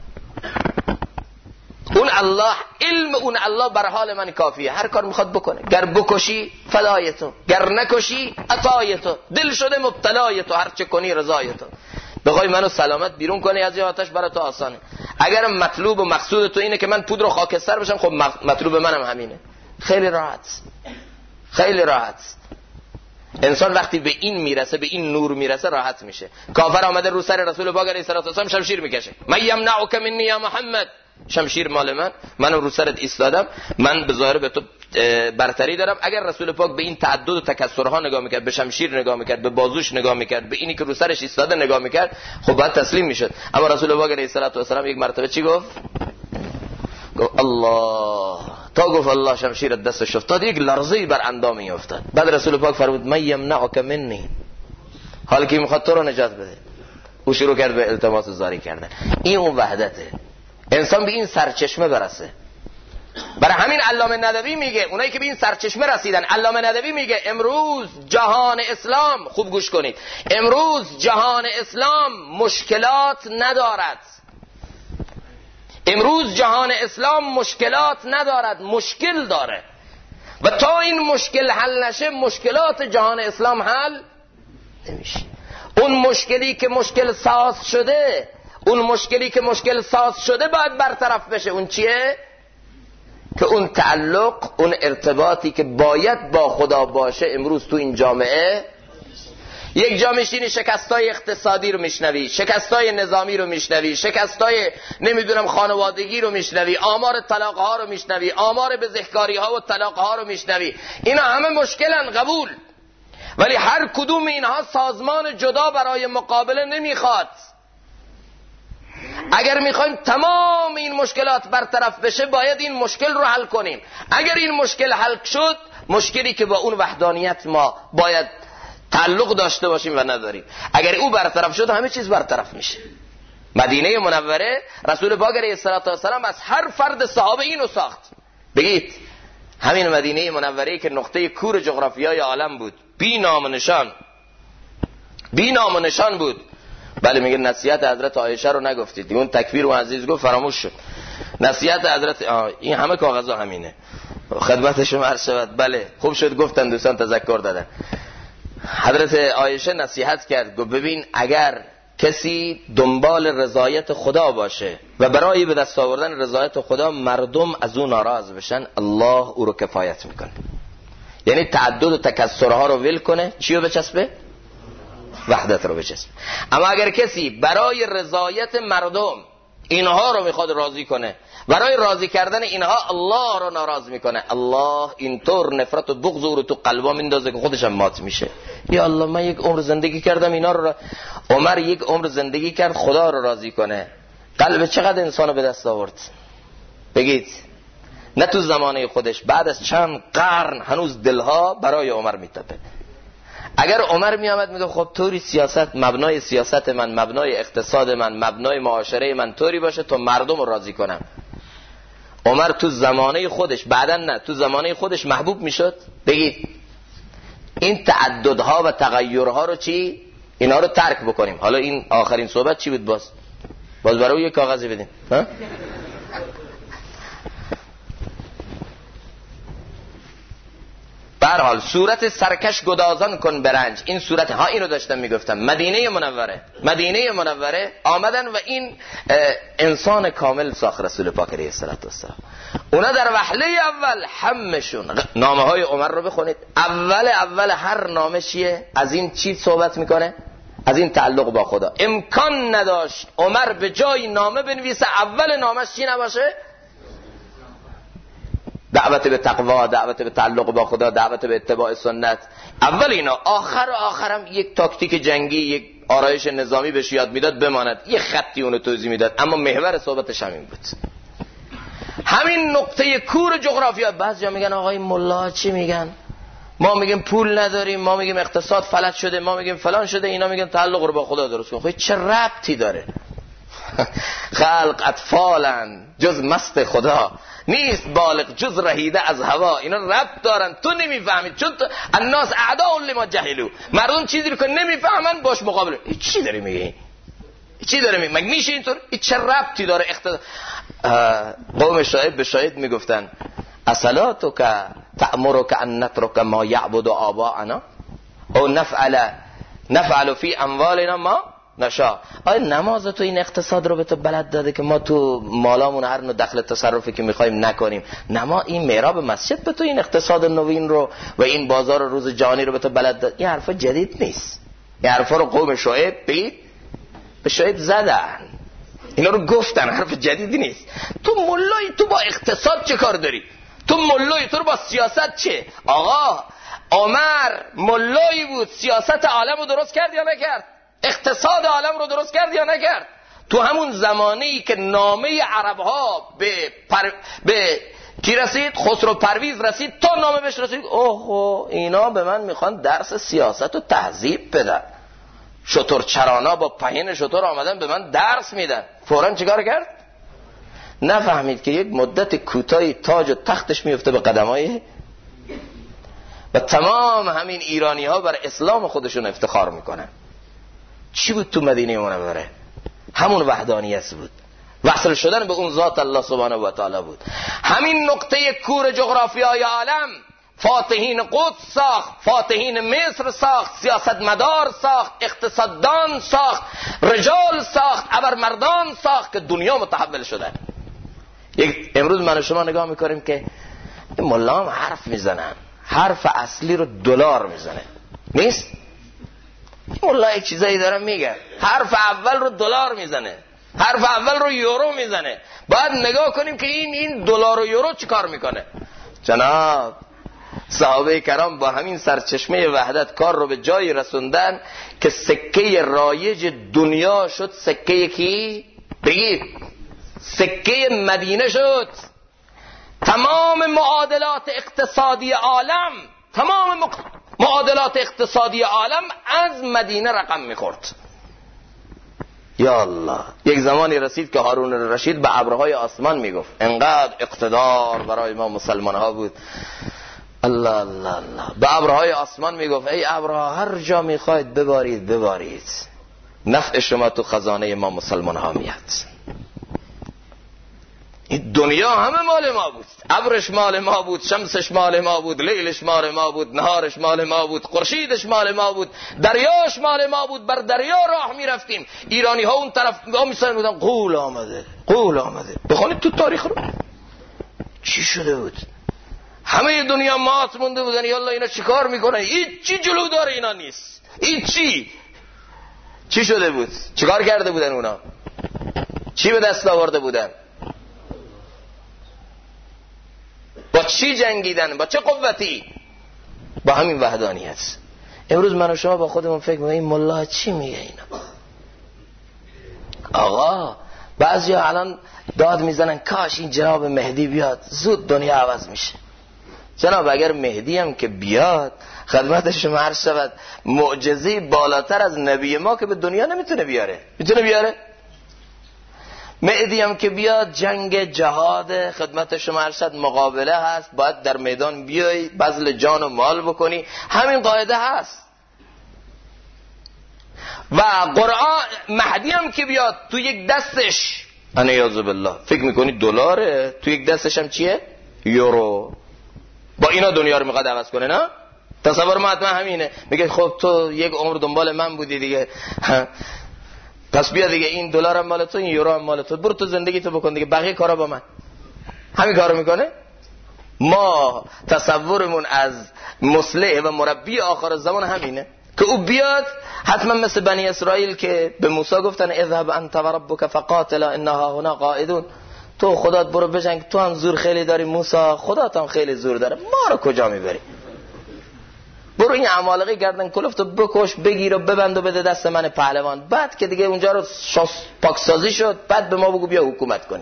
اون الله، علم اون الله بر حال من کافیه، هر کار میخواد بکنه. گر بکشی فدای تو، گر نکشی عطای تو، دل شده مبتلای تو، هر چه کنی رضای تو. بخوای منو سلامت بیرون کنی از این آتش برای تو آسانه. اگر مطلوب و مقصود تو اینه که من پودر و خاکستر بشم، خب مطلوب منم همینه. خیلی راحت، خیلی راحت. انسان وقتی به این میرسه، به این نور میرسه، راحت میشه. کافر آمده رو سر رسول پاک علیه الصلوة والسلام شمشیر میکشه. من یمنعک منی یا محمد، شمشیر مال من رو سرت ایستادم، من به ظاهر به تو برتری دارم. اگر رسول پاک به این تعدد و تکثرها نگاه میکرد، به شمشیر نگاه میکرد، به بازوش نگاه میکرد، به اینی که رو سرش ایستاده نگاه میکرد، خب باید تسلیم میشد. اما رسول پاک علیه الصلوة والسلام یک مرتبه چی گفت؟ گفت الله. تا گفت الله شمشیر دستش افتاد، یک لرزه‌ای بر اندامی افتاد. بعد رسول پاک فرمود من یمنعک منی، حالی که میخواد تو رو نجات بده. او شروع کرد به التماس زاری کردن. این اون وحدته. انسان به این سرچشمه برسه. برای همین علامه ندوی میگه، اونایی که به این سرچشمه رسیدن، علامه ندوی میگه امروز جهان اسلام، خوب گوش کنید، امروز جهان اسلام مشکلات ندارد. امروز جهان اسلام مشکلات ندارد، مشکل داره. و تا این مشکل حل نشه، مشکلات جهان اسلام حل نمیشه. اون مشکلی که مشکل ساز شده، اون مشکلی که مشکل ساز شده باید برطرف بشه. اون چیه؟ که اون تعلق، اون ارتباطی که باید با خدا باشه امروز تو این جامعه. یک جا میشینی شکستای اقتصادی رو میشنوی، شکستای نظامی رو میشنوی، شکستای نمیدونم خانوادگی رو میشنوی، آمار طلاق ها رو میشنوی، آمار بزهکاری ها و طلاق ها رو میشنوی. اینا همه مشکلن، قبول. ولی هر کدوم اینها سازمان جدا برای مقابله نمیخواد. اگر میخوایم تمام این مشکلات برطرف بشه، باید این مشکل رو حل کنیم. اگر این مشکل حل شد، مشکلی که با اون وحدانیت ما باید تعلق داشته باشیم و نداریم، اگر او برطرف شد، همه چیز برطرف میشه. مدینه منوره رسول پاک علیه السلام از هر فرد صحابه اینو ساخت. بگید همین مدینه منوره که نقطه کور جغرافیای عالم بود، بی نام و نشان بود. بله میگه نصیحت حضرت عایشه رو نگفتید دیگه، اون تکبیر و عزیز گفت فراموش شد. نصیحت حضرت این همه کاغذها همینه، خدمت شما عرض شود. بله خوب شد گفتن، دوستان تذکر دادن. حضرت عایشه نصیحت کرد، گفت ببین اگر کسی دنبال رضایت خدا باشه و برای به دست آوردن رضایت خدا مردم از اون ناراض بشن، الله او رو کفایت میکنه. یعنی تعدد و تکثرها رو ول کنه، چی رو بچسبه؟ وحدت رو بچسبه. اما اگر کسی برای رضایت مردم اینها رو میخواد راضی کنه، برای راضی کردن اینها الله رو ناراض میکنه، الله اینطور نفرت و بغض رو تو قلبا میندازه که خودش هم مات میشه. یا الله من یک عمر زندگی کردم اینا رو عمر یک عمر زندگی کرد خدا رو راضی کنه. قلب چقدر انسانو به دست آورد. بگید نه تو زمانه خودش، بعد از چند قرن هنوز دلها برای عمر میتپه. اگر عمر میامد میگه خب طوری سیاست، مبنای سیاست من، مبنای اقتصاد من، مبنای معاشره من طوری باشه تا مردم رو راضی کنم. عمر تو زمانه خودش، بعدن نه، تو زمانه خودش محبوب میشد. بگید این تعددها و تغیرها رو چی؟ اینا رو ترک بکنیم. حالا این آخرین صحبت چی بود؟ باز برای یک کاغذی بدیم ها؟ به هر حال صورت سرکش گدازان کن برنج، این صورت ها اینو داشتم میگفتم. مدینه منوره آمدن و این انسان کامل ساخت رسول پاک علیه السلام. اونا در وهله اول همشون نامه های عمر رو بخونید، اول هر نامه چیه؟ از این چی صحبت میکنه؟ از این تعلق با خدا. امکان نداشت عمر به جای نامه بنویسه اول نامش چی نباشه؟ دعوت به تقوا، دعوت به تعلق با خدا، دعوت به اتباع سنت. اول اینا، آخرم یک تاکتیک جنگی، یک آرایش نظامی بهش یاد میداد بماند، یه خطی اونو توضیح میداد، اما محور صحبتش همین بود. همین نقطه کور جغرافیا. بعضیا میگن آقای ملا چی میگن؟ ما میگیم پول نداریم، ما میگیم اقتصاد فلج شده، ما میگیم فلان شده، اینا میگن تعلق رو با خدا درست کن. خب چه ربطی داره؟ خلق اطفالن جز مست خدا، نیست بالغ جز رهیده از هوا. اینا ربط دارن، تو نمیفهمید چون تو الناس اعداء لما جهلوا. مردم چیزی رو که نمیفهمن باش مقابل. چی داری میگی؟ مگه میشه اینطور؟ چه ربطی داره؟ قوم شعیب به شعیب میگفتن اصلاتک تأمرک ان نترک ما یعبد آباءنا او نفعل فی اموالنا ما نشا. آیا نماز تو این اقتصاد رو به تو بلد داده که ما تو مالامون هر نوع دخل تصرفی که میخوایم نکنیم؟ این محراب مسجد به تو این اقتصاد نوین رو و این بازار روز جهانی رو به تو بلد داد؟ این حرفا جدید نیست. این حرفا رو قوم شعیب به شعیب زدن، اینا رو گفتن، حرف جدیدی نیست. تو ملایی، تو با اقتصاد چه کار داری؟ تو ملایی، تو رو با سیاست چه؟ آقا عمر ملایی بود، سیاست عالم رو درست کرد یا نکرد؟ اقتصاد عالم رو درست کرد یا نکرد؟ تو همون زمانه‌ای که نامه عرب‌ها به کی رسید؟ خسرو پرویز رسید، تا نامه بهش رسید اوه اینا به من میخوان درس سیاست و تهذیب بدن، شتر چرانا با پهن شتر آمدن به من درس میدن. فوراً چیکار کرد؟ نفهمید که یک مدت کوتاهی تاج و تختش میفته به قدمای و تمام همین ایرانی ها بر اسلام خودشون افتخار میکنن. چی بود تو مدینه منوره؟ همون وحدانیت بود، وصل شدن به اون ذات الله سبحانه و تعالی بود. همین نقطه کور جغرافیای عالم فاتحین قدس ساخت، فاتحین مصر ساخت، سیاستمدار ساخت، اقتصاددان ساخت، رجال ساخت، ابرمردان ساخت که دنیا متحول شدن. امروز من و شما نگاه میکنیم که ملا هم حرف میزنن، حرف اصلی رو دلار میزنه، نیست؟ ملا یک چیزایی داره میگه، حرف اول رو دلار میزنه، حرف اول رو یورو میزنه. بعد نگاه کنیم که این دلار و یورو چی کار میکنه. جناب صحابه کرام با همین سرچشمه وحدت کار رو به جایی رسوندن که سکه رایج دنیا شد سکه کی؟ بگید سکه مدینه شد. تمام معادلات اقتصادی عالم، تمام معادلات اقتصادی عالم از مدینه رقم میخورد. یا الله. یک زمانی رسید که هارون الرشید به ابرهای آسمان میگفت، انقدر اقتدار برای ما مسلمان ها بود. الله الله الله. به ابرهای آسمان میگفت ای ابرها هر جا میخواید ببارید، نفع شما تو خزانه ما مسلمان ها میاد. این دنیا همه مال ما بود، ابرش مال ما بود، شمسش مال ما بود، لیلش مال ما بود، نهارش مال ما بود، خورشیدش مال ما بود، دریاش مال ما بود. بر دریا راه میرفتیم، ایرانی ها اون طرف نگاه می‌کردن بودن غول آمده. بخونید تو تاریخ رو چی شده بود. همه دنیا مات مونده بودن. یالله اینا چیکار میکنن؟ هیچی جلودار اینا نیست. هیچی. چی شده بود؟ چیکار کرده بودن اونا؟ چی به دست آورده بودن؟ با چی جنگیدن؟ با چه قوتی؟ با همین وحدانیت. امروز من و شما با خودمون فکر می‌کنیم این ملا چی میگه اینا؟ آقا بعضیا الان داد میزنن کاش این جناب مهدی بیاد، زود دنیا عوض میشه. جناب اگر مهدی هم که بیاد خدمت شما عرض شود معجزه بالاتر از نبی ما که به دنیا نمیتونه بیاره. میتونه بیاره؟ مهدی هم که بیاد جنگ جهاد خدمت شما عرض شود مقابله هست، باید در میدان بیای بذل جان و مال بکنی. همین قاعده هست. و قرآن مهدی هم که بیاد تو یک دستش انیاذ بالله فکر میکنی دلاره، تو یک دستش هم چیه؟ یورو. با اینا دنیا رو میخواد عوض کنه. نه تصور ما حتما همینه. میگه خب تو یک عمر دنبال من بودی دیگه، پس بیا دیگه این دلار هم مال تو، این یورو هم مال تو، برو تو زندگی تو بکن دیگه، بقیه کارا با من. همین کارو میکنه. ما تصورمون از مصلح و مربی آخر زمان همینه که او بیاد حتما مثل بنی اسرائیل که به موسی گفتن اذهب انت و ربک فقاتلا انها هنا قاعدون. تو خدات برو بجنگ، تو هم زور خیلی داری موسی، خدات هم خیلی زور داره، ما رو کجا میبری؟ برو این عمالقه گردن کلفتو بکش، بگیر و ببند و بده دست من پهلوان. بعد که دیگه اونجا رو پاکسازی شد، بعد به ما بگو بیا حکومت کنیم.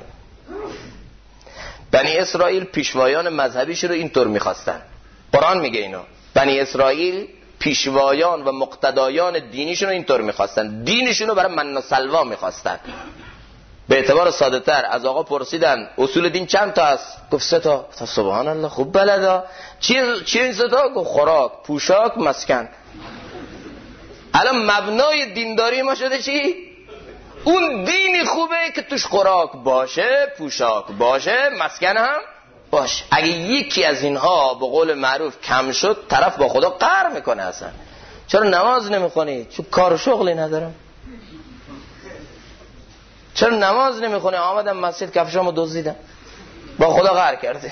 بنی اسرائیل پیشوایان مذهبیش رو اینطور میخواستن. قرآن میگه اینو. بنی اسرائیل پیشوایان و مقتدایان دینیشون رو اینطور میخواستن. دینشون رو برای من و سلوا میخواستن. به اعتبار ساده تر از آقا پرسیدن اصول دین چند تا است؟ گفت 3 تا. سبحان الله خوب بلدا. چیه این 3 تا؟ گفت خوراک، پوشاک، مسکن. الان مبنای دینداری ما شده چی؟ اون دینی خوبه که توش خوراک باشه، پوشاک باشه، مسکن هم باشه. اگه یکی از اینها به قول معروف کم شد، طرف با خدا قهر میکنه. اصلا چرا نماز نمیخونی؟ چون کار و شغلی ندارم. چرا نماز نمیخونه؟ آمدم مسجد کفشامو دزدیدم، با خدا قهر کرده.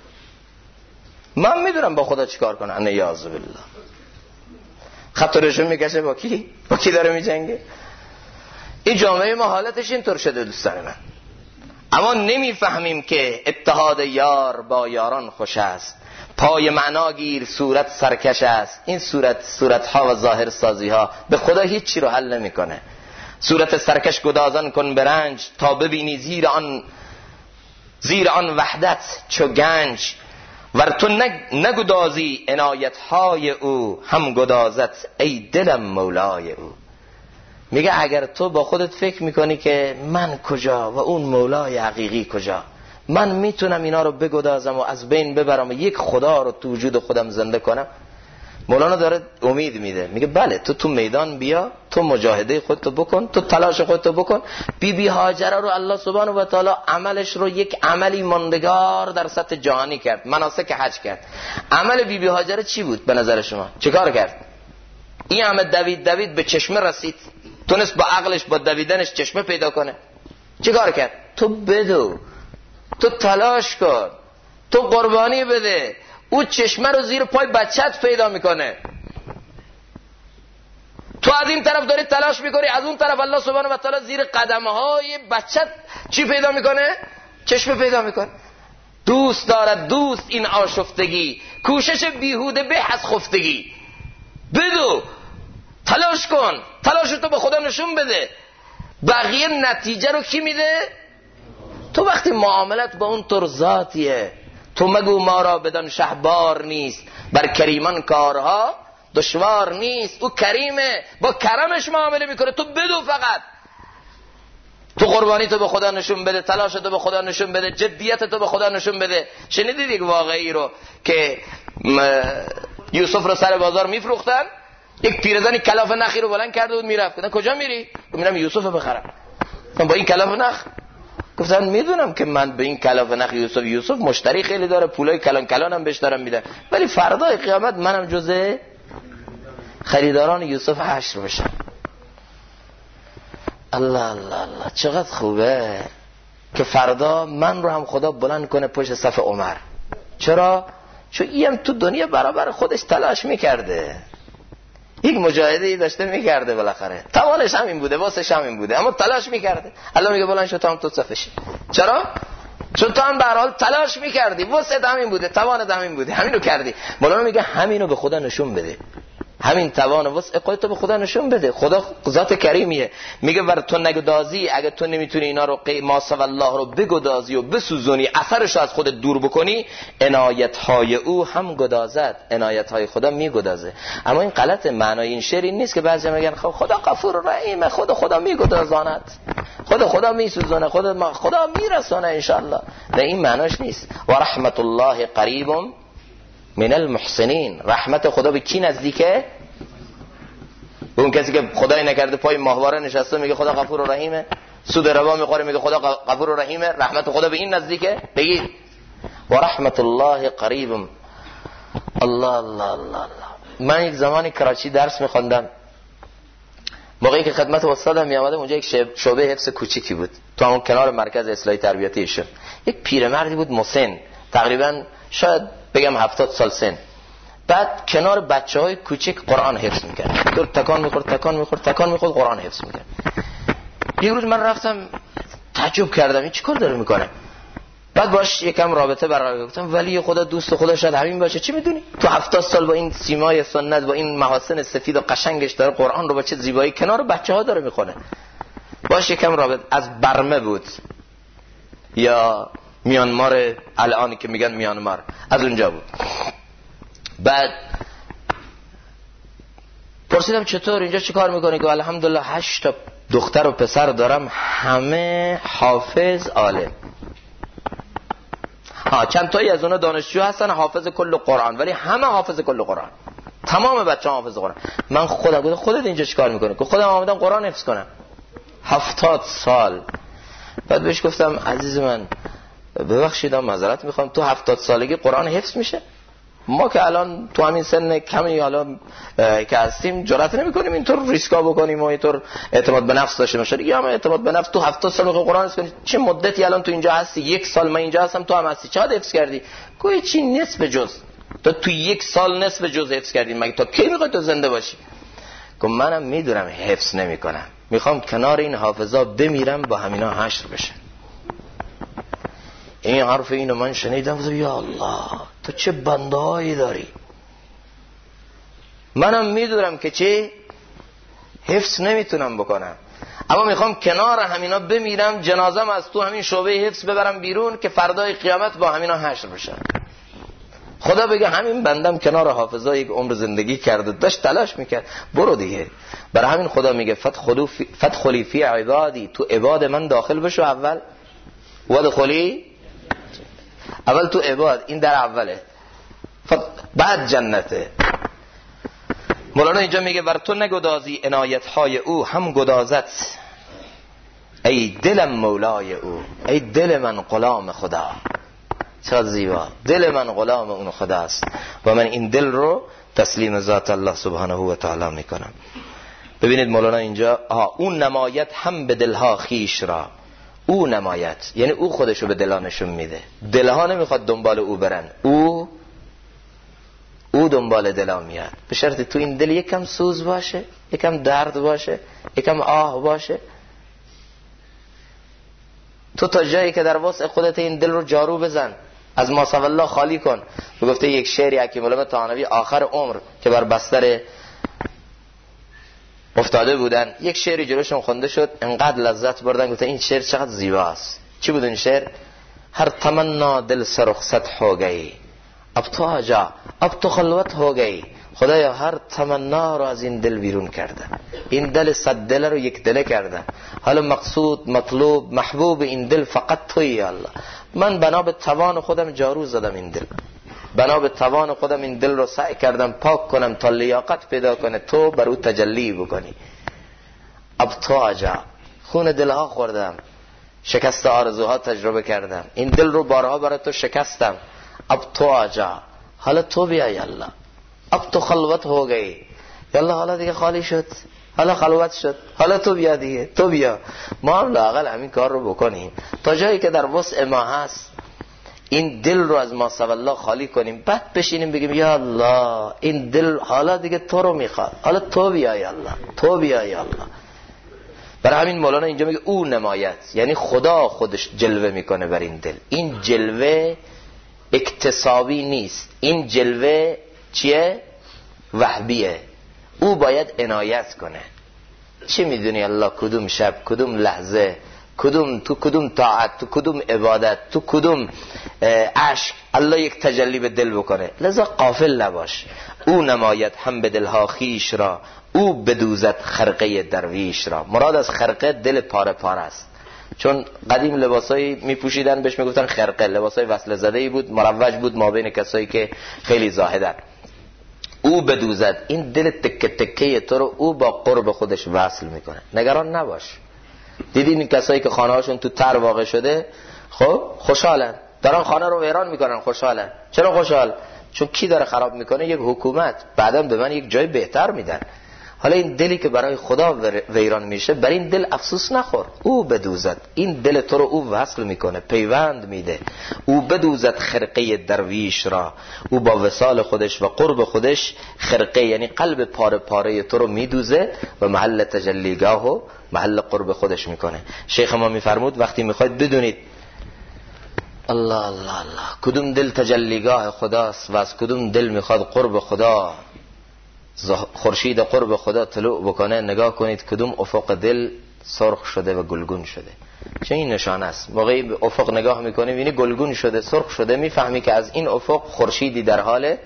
من میدونم با خدا چیکار کنه. انیاذ بالله. خط رژیم میکشه با کی داره میجنگه؟ این جامعه ما حالتش اینطور شده دوستان من. اما نمیفهمیم که اتحاد یار با یاران خوش است، پای معناگیر صورت سرکش است. این صورتها و ظاهر سازی ها به خدا هیچی رو حل نمیکنه. صورت سرکش گدازان کن برنج، تا ببینی زیر آن وحدت چو گنج. ور تو نگدازی عنایتهای او، هم گدازت ای دلم مولای او. میگه اگر تو با خودت فکر میکنی که من کجا و اون مولای حقیقی کجا، من میتونم اینا رو بگدازم و از بین ببرم و یک خدا رو تو وجود خودم زنده کنم. مولانا داره امید میده، میگه بله تو میدان بیا، تو مجاهده خودتو بکن، تو تلاش خودتو بکن. بی هاجره رو الله سبحانه و تعالی عملش رو یک عملی ماندگار در سطح جهانی کرد، مناسک حج کرد. عمل بی هاجره چی بود به نظر شما؟ چه کار کرد؟ این همه دوید به چشمه رسید، تونست با عقلش با دویدنش چشمه پیدا کنه. چه کار کرد؟ تو بدو، تو تلاش کن، تو قربانی بده. او چشمه رو زیر پای بچت پیدا میکنه. تو از این طرف داری تلاش میکنی، از اون طرف الله سبحانه و تعالی زیر قدمهای بچت چی پیدا میکنه؟ چشمه پیدا میکنه. دوست دارد دوست این آشفتگی، کوشش بیهوده به از خفتگی. بدو، تلاش کن، تلاشتو به خدا نشون بده. بقیه نتیجه رو کی میده؟ تو وقتی معاملت با اون طور ذاتیه، تو مگو ما را بدان شهبار نیست، بر کریمان کارها دشوار نیست. او کریمه، با کرمش معامله میکنه، تو بدو فقط. تو قربانی تو به خدا نشون بده، تلاش تو به خدا نشون بده، جدیت تو به خدا نشون بده. شنیدید یک واقعی رو که یوسف رو سر بازار میفروختن، یک پیرزنی کلاف نخی رو بلند کرده بود میرفت. گفتن کجا میری؟ میرم یوسف رو بخرم. با این کلاف نخ؟ گفتن میدونم که من به این کلاف نخ یوسف مشتری خیلی داره، پولای کلان کلان هم بهش دارم میدن، ولی فردای قیامت منم جزء خریداران یوسف حشر بشم. الله الله الله، چقدر خوبه که فردا من رو هم خدا بلند کنه پشت صف عمر. چرا؟ چون این تو دنیا برابر خودش تلاش میکرده، یک مجاهده‌ای داشته میکرده، بالاخره توانش همین بوده، واسش همین بوده، اما تلاش میکرده. الله میگه بلند شو تا هم تو صفشی. چرا؟ چون تو هم به هر حال تلاش میکردی، واسه همین بوده، توانت همین بوده، همینو کردی. مولانا میگه همینو به خدا نشون بده، همین توان واسه خودت به خدا نشون بده. خدا ذات کریمیه. میگه ور تو نگدازی، اگه تو نمیتونی اینا رو ما سوى الله رو بگدازی و بسوزونی، اثرش رو از خودت دور بکنی، عنایت های او هم گدازد، عنایت های خدا میگدازه. اما این غلط، معنای این شعر این نیست که بعضی میگن خب خدا غفور رحیم، خدا میگدازاند، خدا میسوزونه، خدا میرسونه ان شاء الله. نه، این معناش نیست. و رحمت الله قریب من المحسنین. رحمت خدا به کی نزدیکه؟ به اون کسی که خدای نکرده پای ماهواره نشسته میگه خدا غفور و رحیمه، سود ربا میخوره میگه خدا غفور و رحیمه. رحمت خدا به این نزدیکه؟ بگید و رحمت الله قریب. الله الله الله الله. من یک زمانی کراچی درس میخوندم، موقعی که خدمت استادم میامدم اونجا یک شعبه حفظ کوچیکی بود تو همون کنار مرکز اصلاحی تربیتی ایشون. یک پیرمردی بود مسن، تقریبا شاید بگم 70 سال سن. بعد کنار بچه‌های کوچیک قرآن حفظ می‌کرد، دور تکان می‌خورد قرآن حفظ می‌کرد. یه روز من رفتم تعجب کردم این چیکار داره میکنه. بعد باش یکم رابطه برقرار کردم، ولی خدا دوست خدا شاید همین باشه، چی میدونی تو 70 سال با این سیمای سنت، با این محاسن سفید و قشنگش داره قرآن رو با چه زیبایی کنار بچه‌ها داره میخونه. باش یکم رابطه. از برمه بود یا میانمار، الان که میگن میانمار، از اونجا بود. بعد پرسیدم چطور اینجا چی کار میکنی؟ که الحمدلله 8 تا دختر و پسر دارم، همه حافظ عالم. چند تایی از اونا دانشجو هستن حافظ کل قرآن، ولی همه حافظ کل قرآن، تمام بچه ها حافظ قرآن. من خودم خودت اینجا چی کار میکنی؟ که خودم آمدم قرآن حفظ کنم 70 سال. بعد بهش گفتم عزیز من ببخشید معذرت میخوام، تو 70 سالگی قرآن حفظ میشه؟ ما که الان تو همین سن کمی حالا که هستیم جرأت نمی‌کنیم اینطور ریسکا بکنیم و اینطور اعتماد به نفس داشته باشیم. دیگه هم اعتماد به نفس تو 70 سال میخوای قرآن حفظ کنی؟ چه مدتی الان تو اینجا هستی؟ 1 سال من اینجا هستم، تو هم هستی، چقدر حفظ کردی؟ گویا چی نصف جز. تو 1 سال نصف جز حفظ کردی، مگه تا کی میخوای تو زنده باشی؟ گفتم منم میدونم حفظ نمی‌کنم، میخوام کنار این حافظا بمیرم با همینا حشر بشه. این حرف اینو من شنیدم، گفتم یا الله تو چه بنده‌هایی داری. منم میدونم که چه حفظ نمیتونم بکنم، اما میخوام کنار همینا بمیرم، جنازم از تو همین شعبه حفظ ببرم بیرون که فردای قیامت با همینا حشر بشم. خدا بگه همین بندم کنار حافظا یک عمر زندگی کرده، داشت تلاش میکرد، برو دیگه. برای همین خدا میگه فدخلی فی عبادی، تو عباد من داخل بشو اول، ودخلی اول تو عباد، این در اوله، بعد جنته. مولانا اینجا میگه ور تو نگدازی عنایت‌های او هم گدازت، ای دلم مولای او، ای دل من غلام خدا. چقدر زیبا، دل من غلام اون خداست و من این دل رو تسلیم ذات الله سبحانه و تعالی میکنم. ببینید مولانا اینجا اون نمایت هم به دلها خیش را، او نمایت یعنی او خودشو به دلها نشون میده، دلها نمیخواد دنبال او برن، او دنبال دلها میاد، به شرط تو این دل یکم سوز باشه، یکم درد باشه، یکم آه باشه. تو تا جایی که در وسع خودت این دل رو جارو بزن، از ما سوى الله خالی کن. گفته یک شعری حکیم علامه طحاوی آخر عمر که بر بستر افتاده بودن، یک شعری جلوشون خونده شد، انقدر لذت بردن، گفته این شعر چقدر زیباست. چی بود این شعر؟ هر تمنا دل سے رخصت ہو گئی، اب تو آجا اب تو خلوت ہو گئی، خدایا هر تمنا رو از این دل بیرون کردم، این دل 100 دل رو یک دله کردم، حالا مقصود مطلوب محبوب این دل فقط تویی یا الله. من بنا به توان خودم جارو زدم این دل، بنا به توان خودم این دل رو سعی کردم پاک کنم تا لیاقت پیدا کنه تو بر او تجلی بکنی. اب تو آجا، خون دلها خوردم، شکست آرزوها تجربه کردم، این دل رو بارها برای تو شکستم. اب تو آجا، حالا تو بیا یا الله. اب تو خلوت ہو گئی یا الله، حالا دیگه خالی شد، حالا خلوت شد، حالا تو بیا دیگه، تو بیا. ما هم لااقل همین کار رو بکنیم تا جایی که در وسع ما هست این دل رو از ما سوى الله خالی کنیم، بعد بشینیم بگیم یا الله این دل حالا دیگه تو رو میخواد، حالا تو بیا یا الله، تو بیا یا الله. برای همین مولانا اینجا میگه او نمایت، یعنی خدا خودش جلوه میکنه بر این دل. این جلوه اکتسابی نیست، این جلوه چیه؟ وهبیه. او باید عنایت کنه. چی میدونی الله کدوم شب، کدوم لحظه، تو کدوم طاعت، تو کدوم عبادت، تو کدوم عشق الله یک تجلی به دل بکنه. لذا غافل نباش. او نمایت هم به دلها خیش را، او بدوزد خرقه درویش را. مراد از خرقه دل پاره پاره است، چون قدیم لباسایی میپوشیدن بهش میگفتن خرقه، لباسای وصله زده‌ای بود، مروج بود ما بین کسایی که خیلی زاهدن. او بدوزد، این دل تکه تکه تو رو او با قرب خودش وصل میکنه. نگران نباش. دیدین این کسایی که خانه هاشون تو تر واقع شده، خب خوشحالن، دارن خانه رو ویران میکنن، خوشحالن. چرا خوشحال؟ چون کی داره خراب میکنه؟ یک حکومت. بعداً به من یک جای بهتر میدن. حالا این دلی که برای خدا ویران میشه، بر این دل افسوس نخور. او بدوزد، این دل تو رو او وصل میکنه، پیوند میده. او بدوزد خرقه درویش را، او با وصال خودش و قرب خودش خرقه یعنی قلب پاره پاره تو رو میدوزه و محل تجلیگاه و محل قرب خودش میکنه. شیخ ما میفرمود وقتی میخواید بدونید الله الله الله کدوم دل تجلیگاه خداست و از کدوم دل میخواد قرب خدا، خورشید قرب خدا طلوع بکنه، نگاه کنید کدوم افق دل سرخ شده و گلگون شده. چه این نشان است؟ موقعی به افق نگاه میکنی ببینی گلگون شده، سرخ شده، میفهمی که از این افق خورشیدی در حال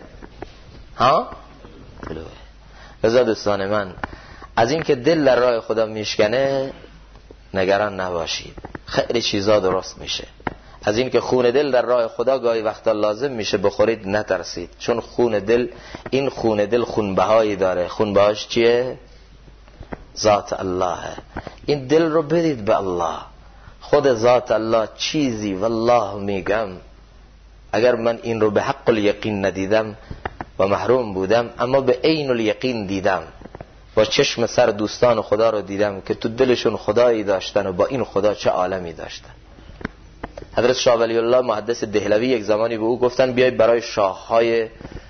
طلوعه. لذا دوستان من از این که دل در راه خدا میشکنه نگران نباشید، خیلی چیزا درست میشه. از این که خون دل در راه خدا گاهی وقتا لازم میشه بخورید نترسید، چون خون دل، این خون دل خونبهایی داره. خونبهاش چیه؟ ذات الله. این دل رو بدید به الله. خود ذات الله چیزی والله میگم اگر من این رو به حق الیقین ندیدم و محروم بودم، اما به عین الیقین دیدم، با چشم سر دوستان خدا رو دیدم که تو دلشون خدایی داشتن و با این خدا چه عالمی داشتن. حضرت شاه ولی الله محدث دهلوی یک زمانی به او گفتن بیای برای شاههای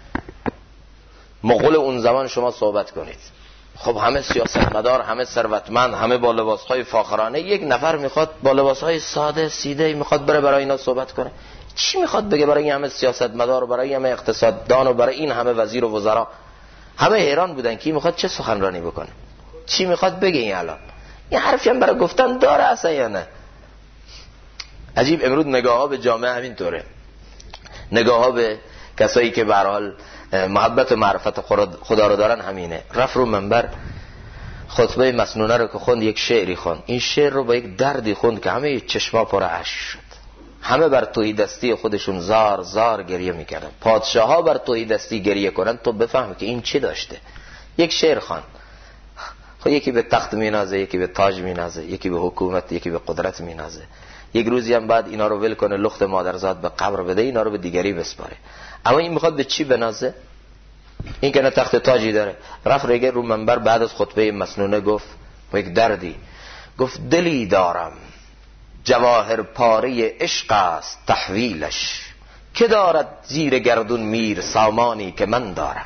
مغول اون زمان شما صحبت کنید. خب همه سیاستمدار، همه ثروتمند، همه با لباسهای فاخرانه، یک نفر میخواد با لباسهای ساده سیده میخواد بره برای اینا صحبت کنه. چی میخواد بگه برای این همه سیاستمدار و برای این همه اقتصاددان و برای این همه وزیر و وزرا؟ همه حیران بودن که میخواد چه سخنرانی بکنه، چی میخواد بگه این الان، این حرفی هم برای گفتن داره اصلا یا نه؟ عجیب امروز نگاه ها به جامعه همین طوره، نگاه ها به کسایی که به هر حال محبت و معرفت خدا رو دارن همینه. رفت رو منبر خطبه مسنونه رو که خوند، یک شعری خوند، این شعر رو با یک دردی خوند که همه چشما پر اشک شد. همه بر توحیدستی خودشون زار زار گریه میکردن. پادشاه ها بر توحیدستی گریه کنن تو بفهم که این چی داشته. یک شعر خوند، خب یکی به تخت مینازه، یکی به تاج مینازه، یکی به حکومت، یکی به قدرت مینازه. یک روزی هم بعد اینا رو ول کنه، لخت مادرزاد به قبر بده، اینا رو به دیگری بسپاره. اما این میخواد به چی بنازه؟ این که نه تخت تاجی داره. رفت رگه رو منبر بعد از خطبه مسنونه گفت با یک دردی، گفت دلی دارم جواهر پاره عشق است تحویلش، که دارد زیر گردون میر سامانی که من دارم.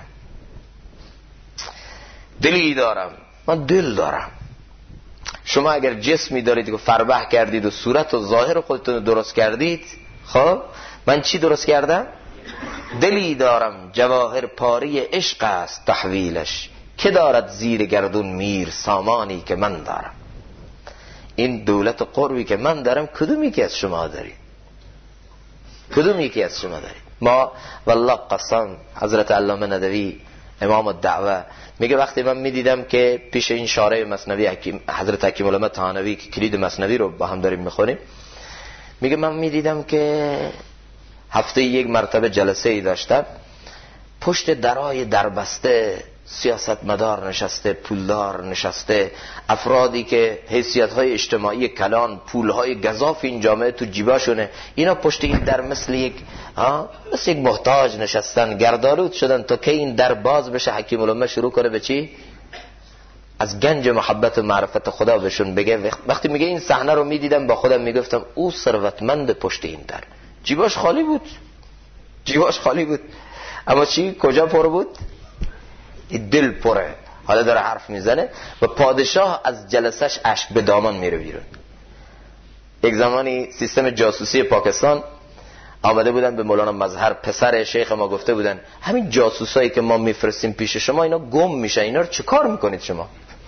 دلی دارم، من دل دارم. شما اگر جسمی دارید که فربه کردید و صورت و ظاهر خودتون درست کردید، خب من چی درست کردم؟ دلی دارم جواهر پاره عشق است تحویلش، که دارد زیر گردون میر سامانی که من دارم. این دولت و قربی که من دارم کدوم یکی از شما دارید؟ کدوم یکی از شما دارید؟ ما والله قسم حضرت علامه ندوی امام الدعوه، میگه وقتی من میدیدم که پیش این شارع مثنوی حضرت حکیم العلماء طحاوی که کلید مثنوی رو با هم داریم میخونیم، میگه من میدیدم که هفته یک مرتبه جلسه ای داشتم، پشت درای دربسته سیاستمدار نشسته، پولدار نشسته، افرادی که حیثیت‌های اجتماعی کلان، پول‌های گزاف این جامعه تو جیباشونه، اینا پشت این در مثل یک محتاج نشستن، گردآلود شدن تا که این در باز بشه، حکیم الامه شروع کنه به چی؟ از گنج محبت و معرفت خدا بهشون بگه. وقتی میگه این صحنه رو میدیدم با خودم میگفتم او ثروتمند پشت این در، جیباش خالی بود، جیباش خالی بود، اما چی؟ کجا پر بود؟ دل پره. حالا داره حرف میزنه و پادشاه از جلسش اشک به دامان میره بیرون. یک زمانی سیستم جاسوسی پاکستان آمده بودن به مولانا مظهر، پسر شیخ ما، گفته بودن همین جاسوسایی که ما میفرستیم پیش شما اینا گم میشن، اینا رو چه کار میکنید شما؟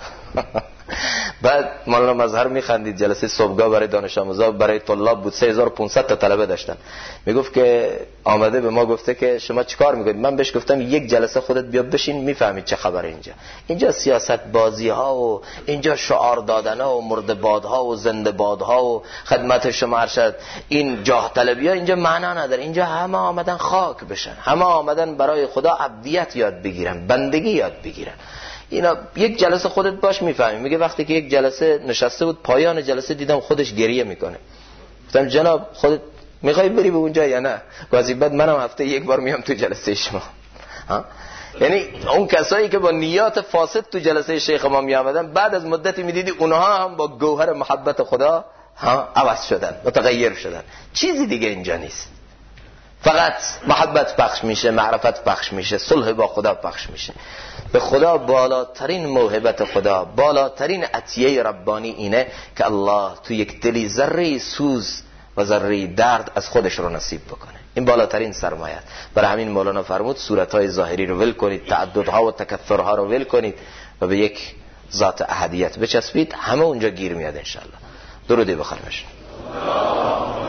بعد مولانا مظهر میخندید. جلسه صبحگاه برای دانش آموزا برای طلاب بود، 3500 تا طلبه داشتن. میگفت که آمده به ما گفته که شما چیکار میکنید؟ من بهش گفتم یک جلسه خودت بیا بشین میفهمید چه خبره اینجا سیاست بازی ها و اینجا شعار دادن ها و مرده بادها و زنده بادها و خدمت شما ارشد، این جاه طلبی ها اینجا معنا نداره. اینجا همه آمدن خاک بشن، همه آمدن برای خدا عبدیت یاد بگیرن، بندگی یاد بگیرن. اینا یک جلسه خودت باش میفهمی. میگه وقتی که یک جلسه نشسته بود، پایان جلسه دیدم خودش گریه میکنه. گفتم جناب خودت میخوای بری به اونجا یا نه؟ گفت بعد منم هفته یک بار میام تو جلسه شما. یعنی اون کسایی که با نیات فاسد تو جلسه شیخ ما میآمدن، بعد از مدتی میدیدی اونها هم با گوهر محبت خدا عوض شدن، متغیر شدن. چیزی دیگه اینجا نیست، فقط محبت پخش میشه، معرفت پخش میشه، صلح با خدا پخش میشه. به خدا بالاترین موهبت خدا، بالاترین عطیه ربانی اینه که الله تو یک دلی ذره سوز و ذره درد از خودش رو نصیب بکنه. این بالاترین سرمایه. برای همین مولانا فرمود صورتهای ظاهری رو ول کنید، تعددها و تکثرها رو ول کنید و به یک ذات احدیت بچسبید، همه اونجا گیر میاد انشالله. درودی بخرمش.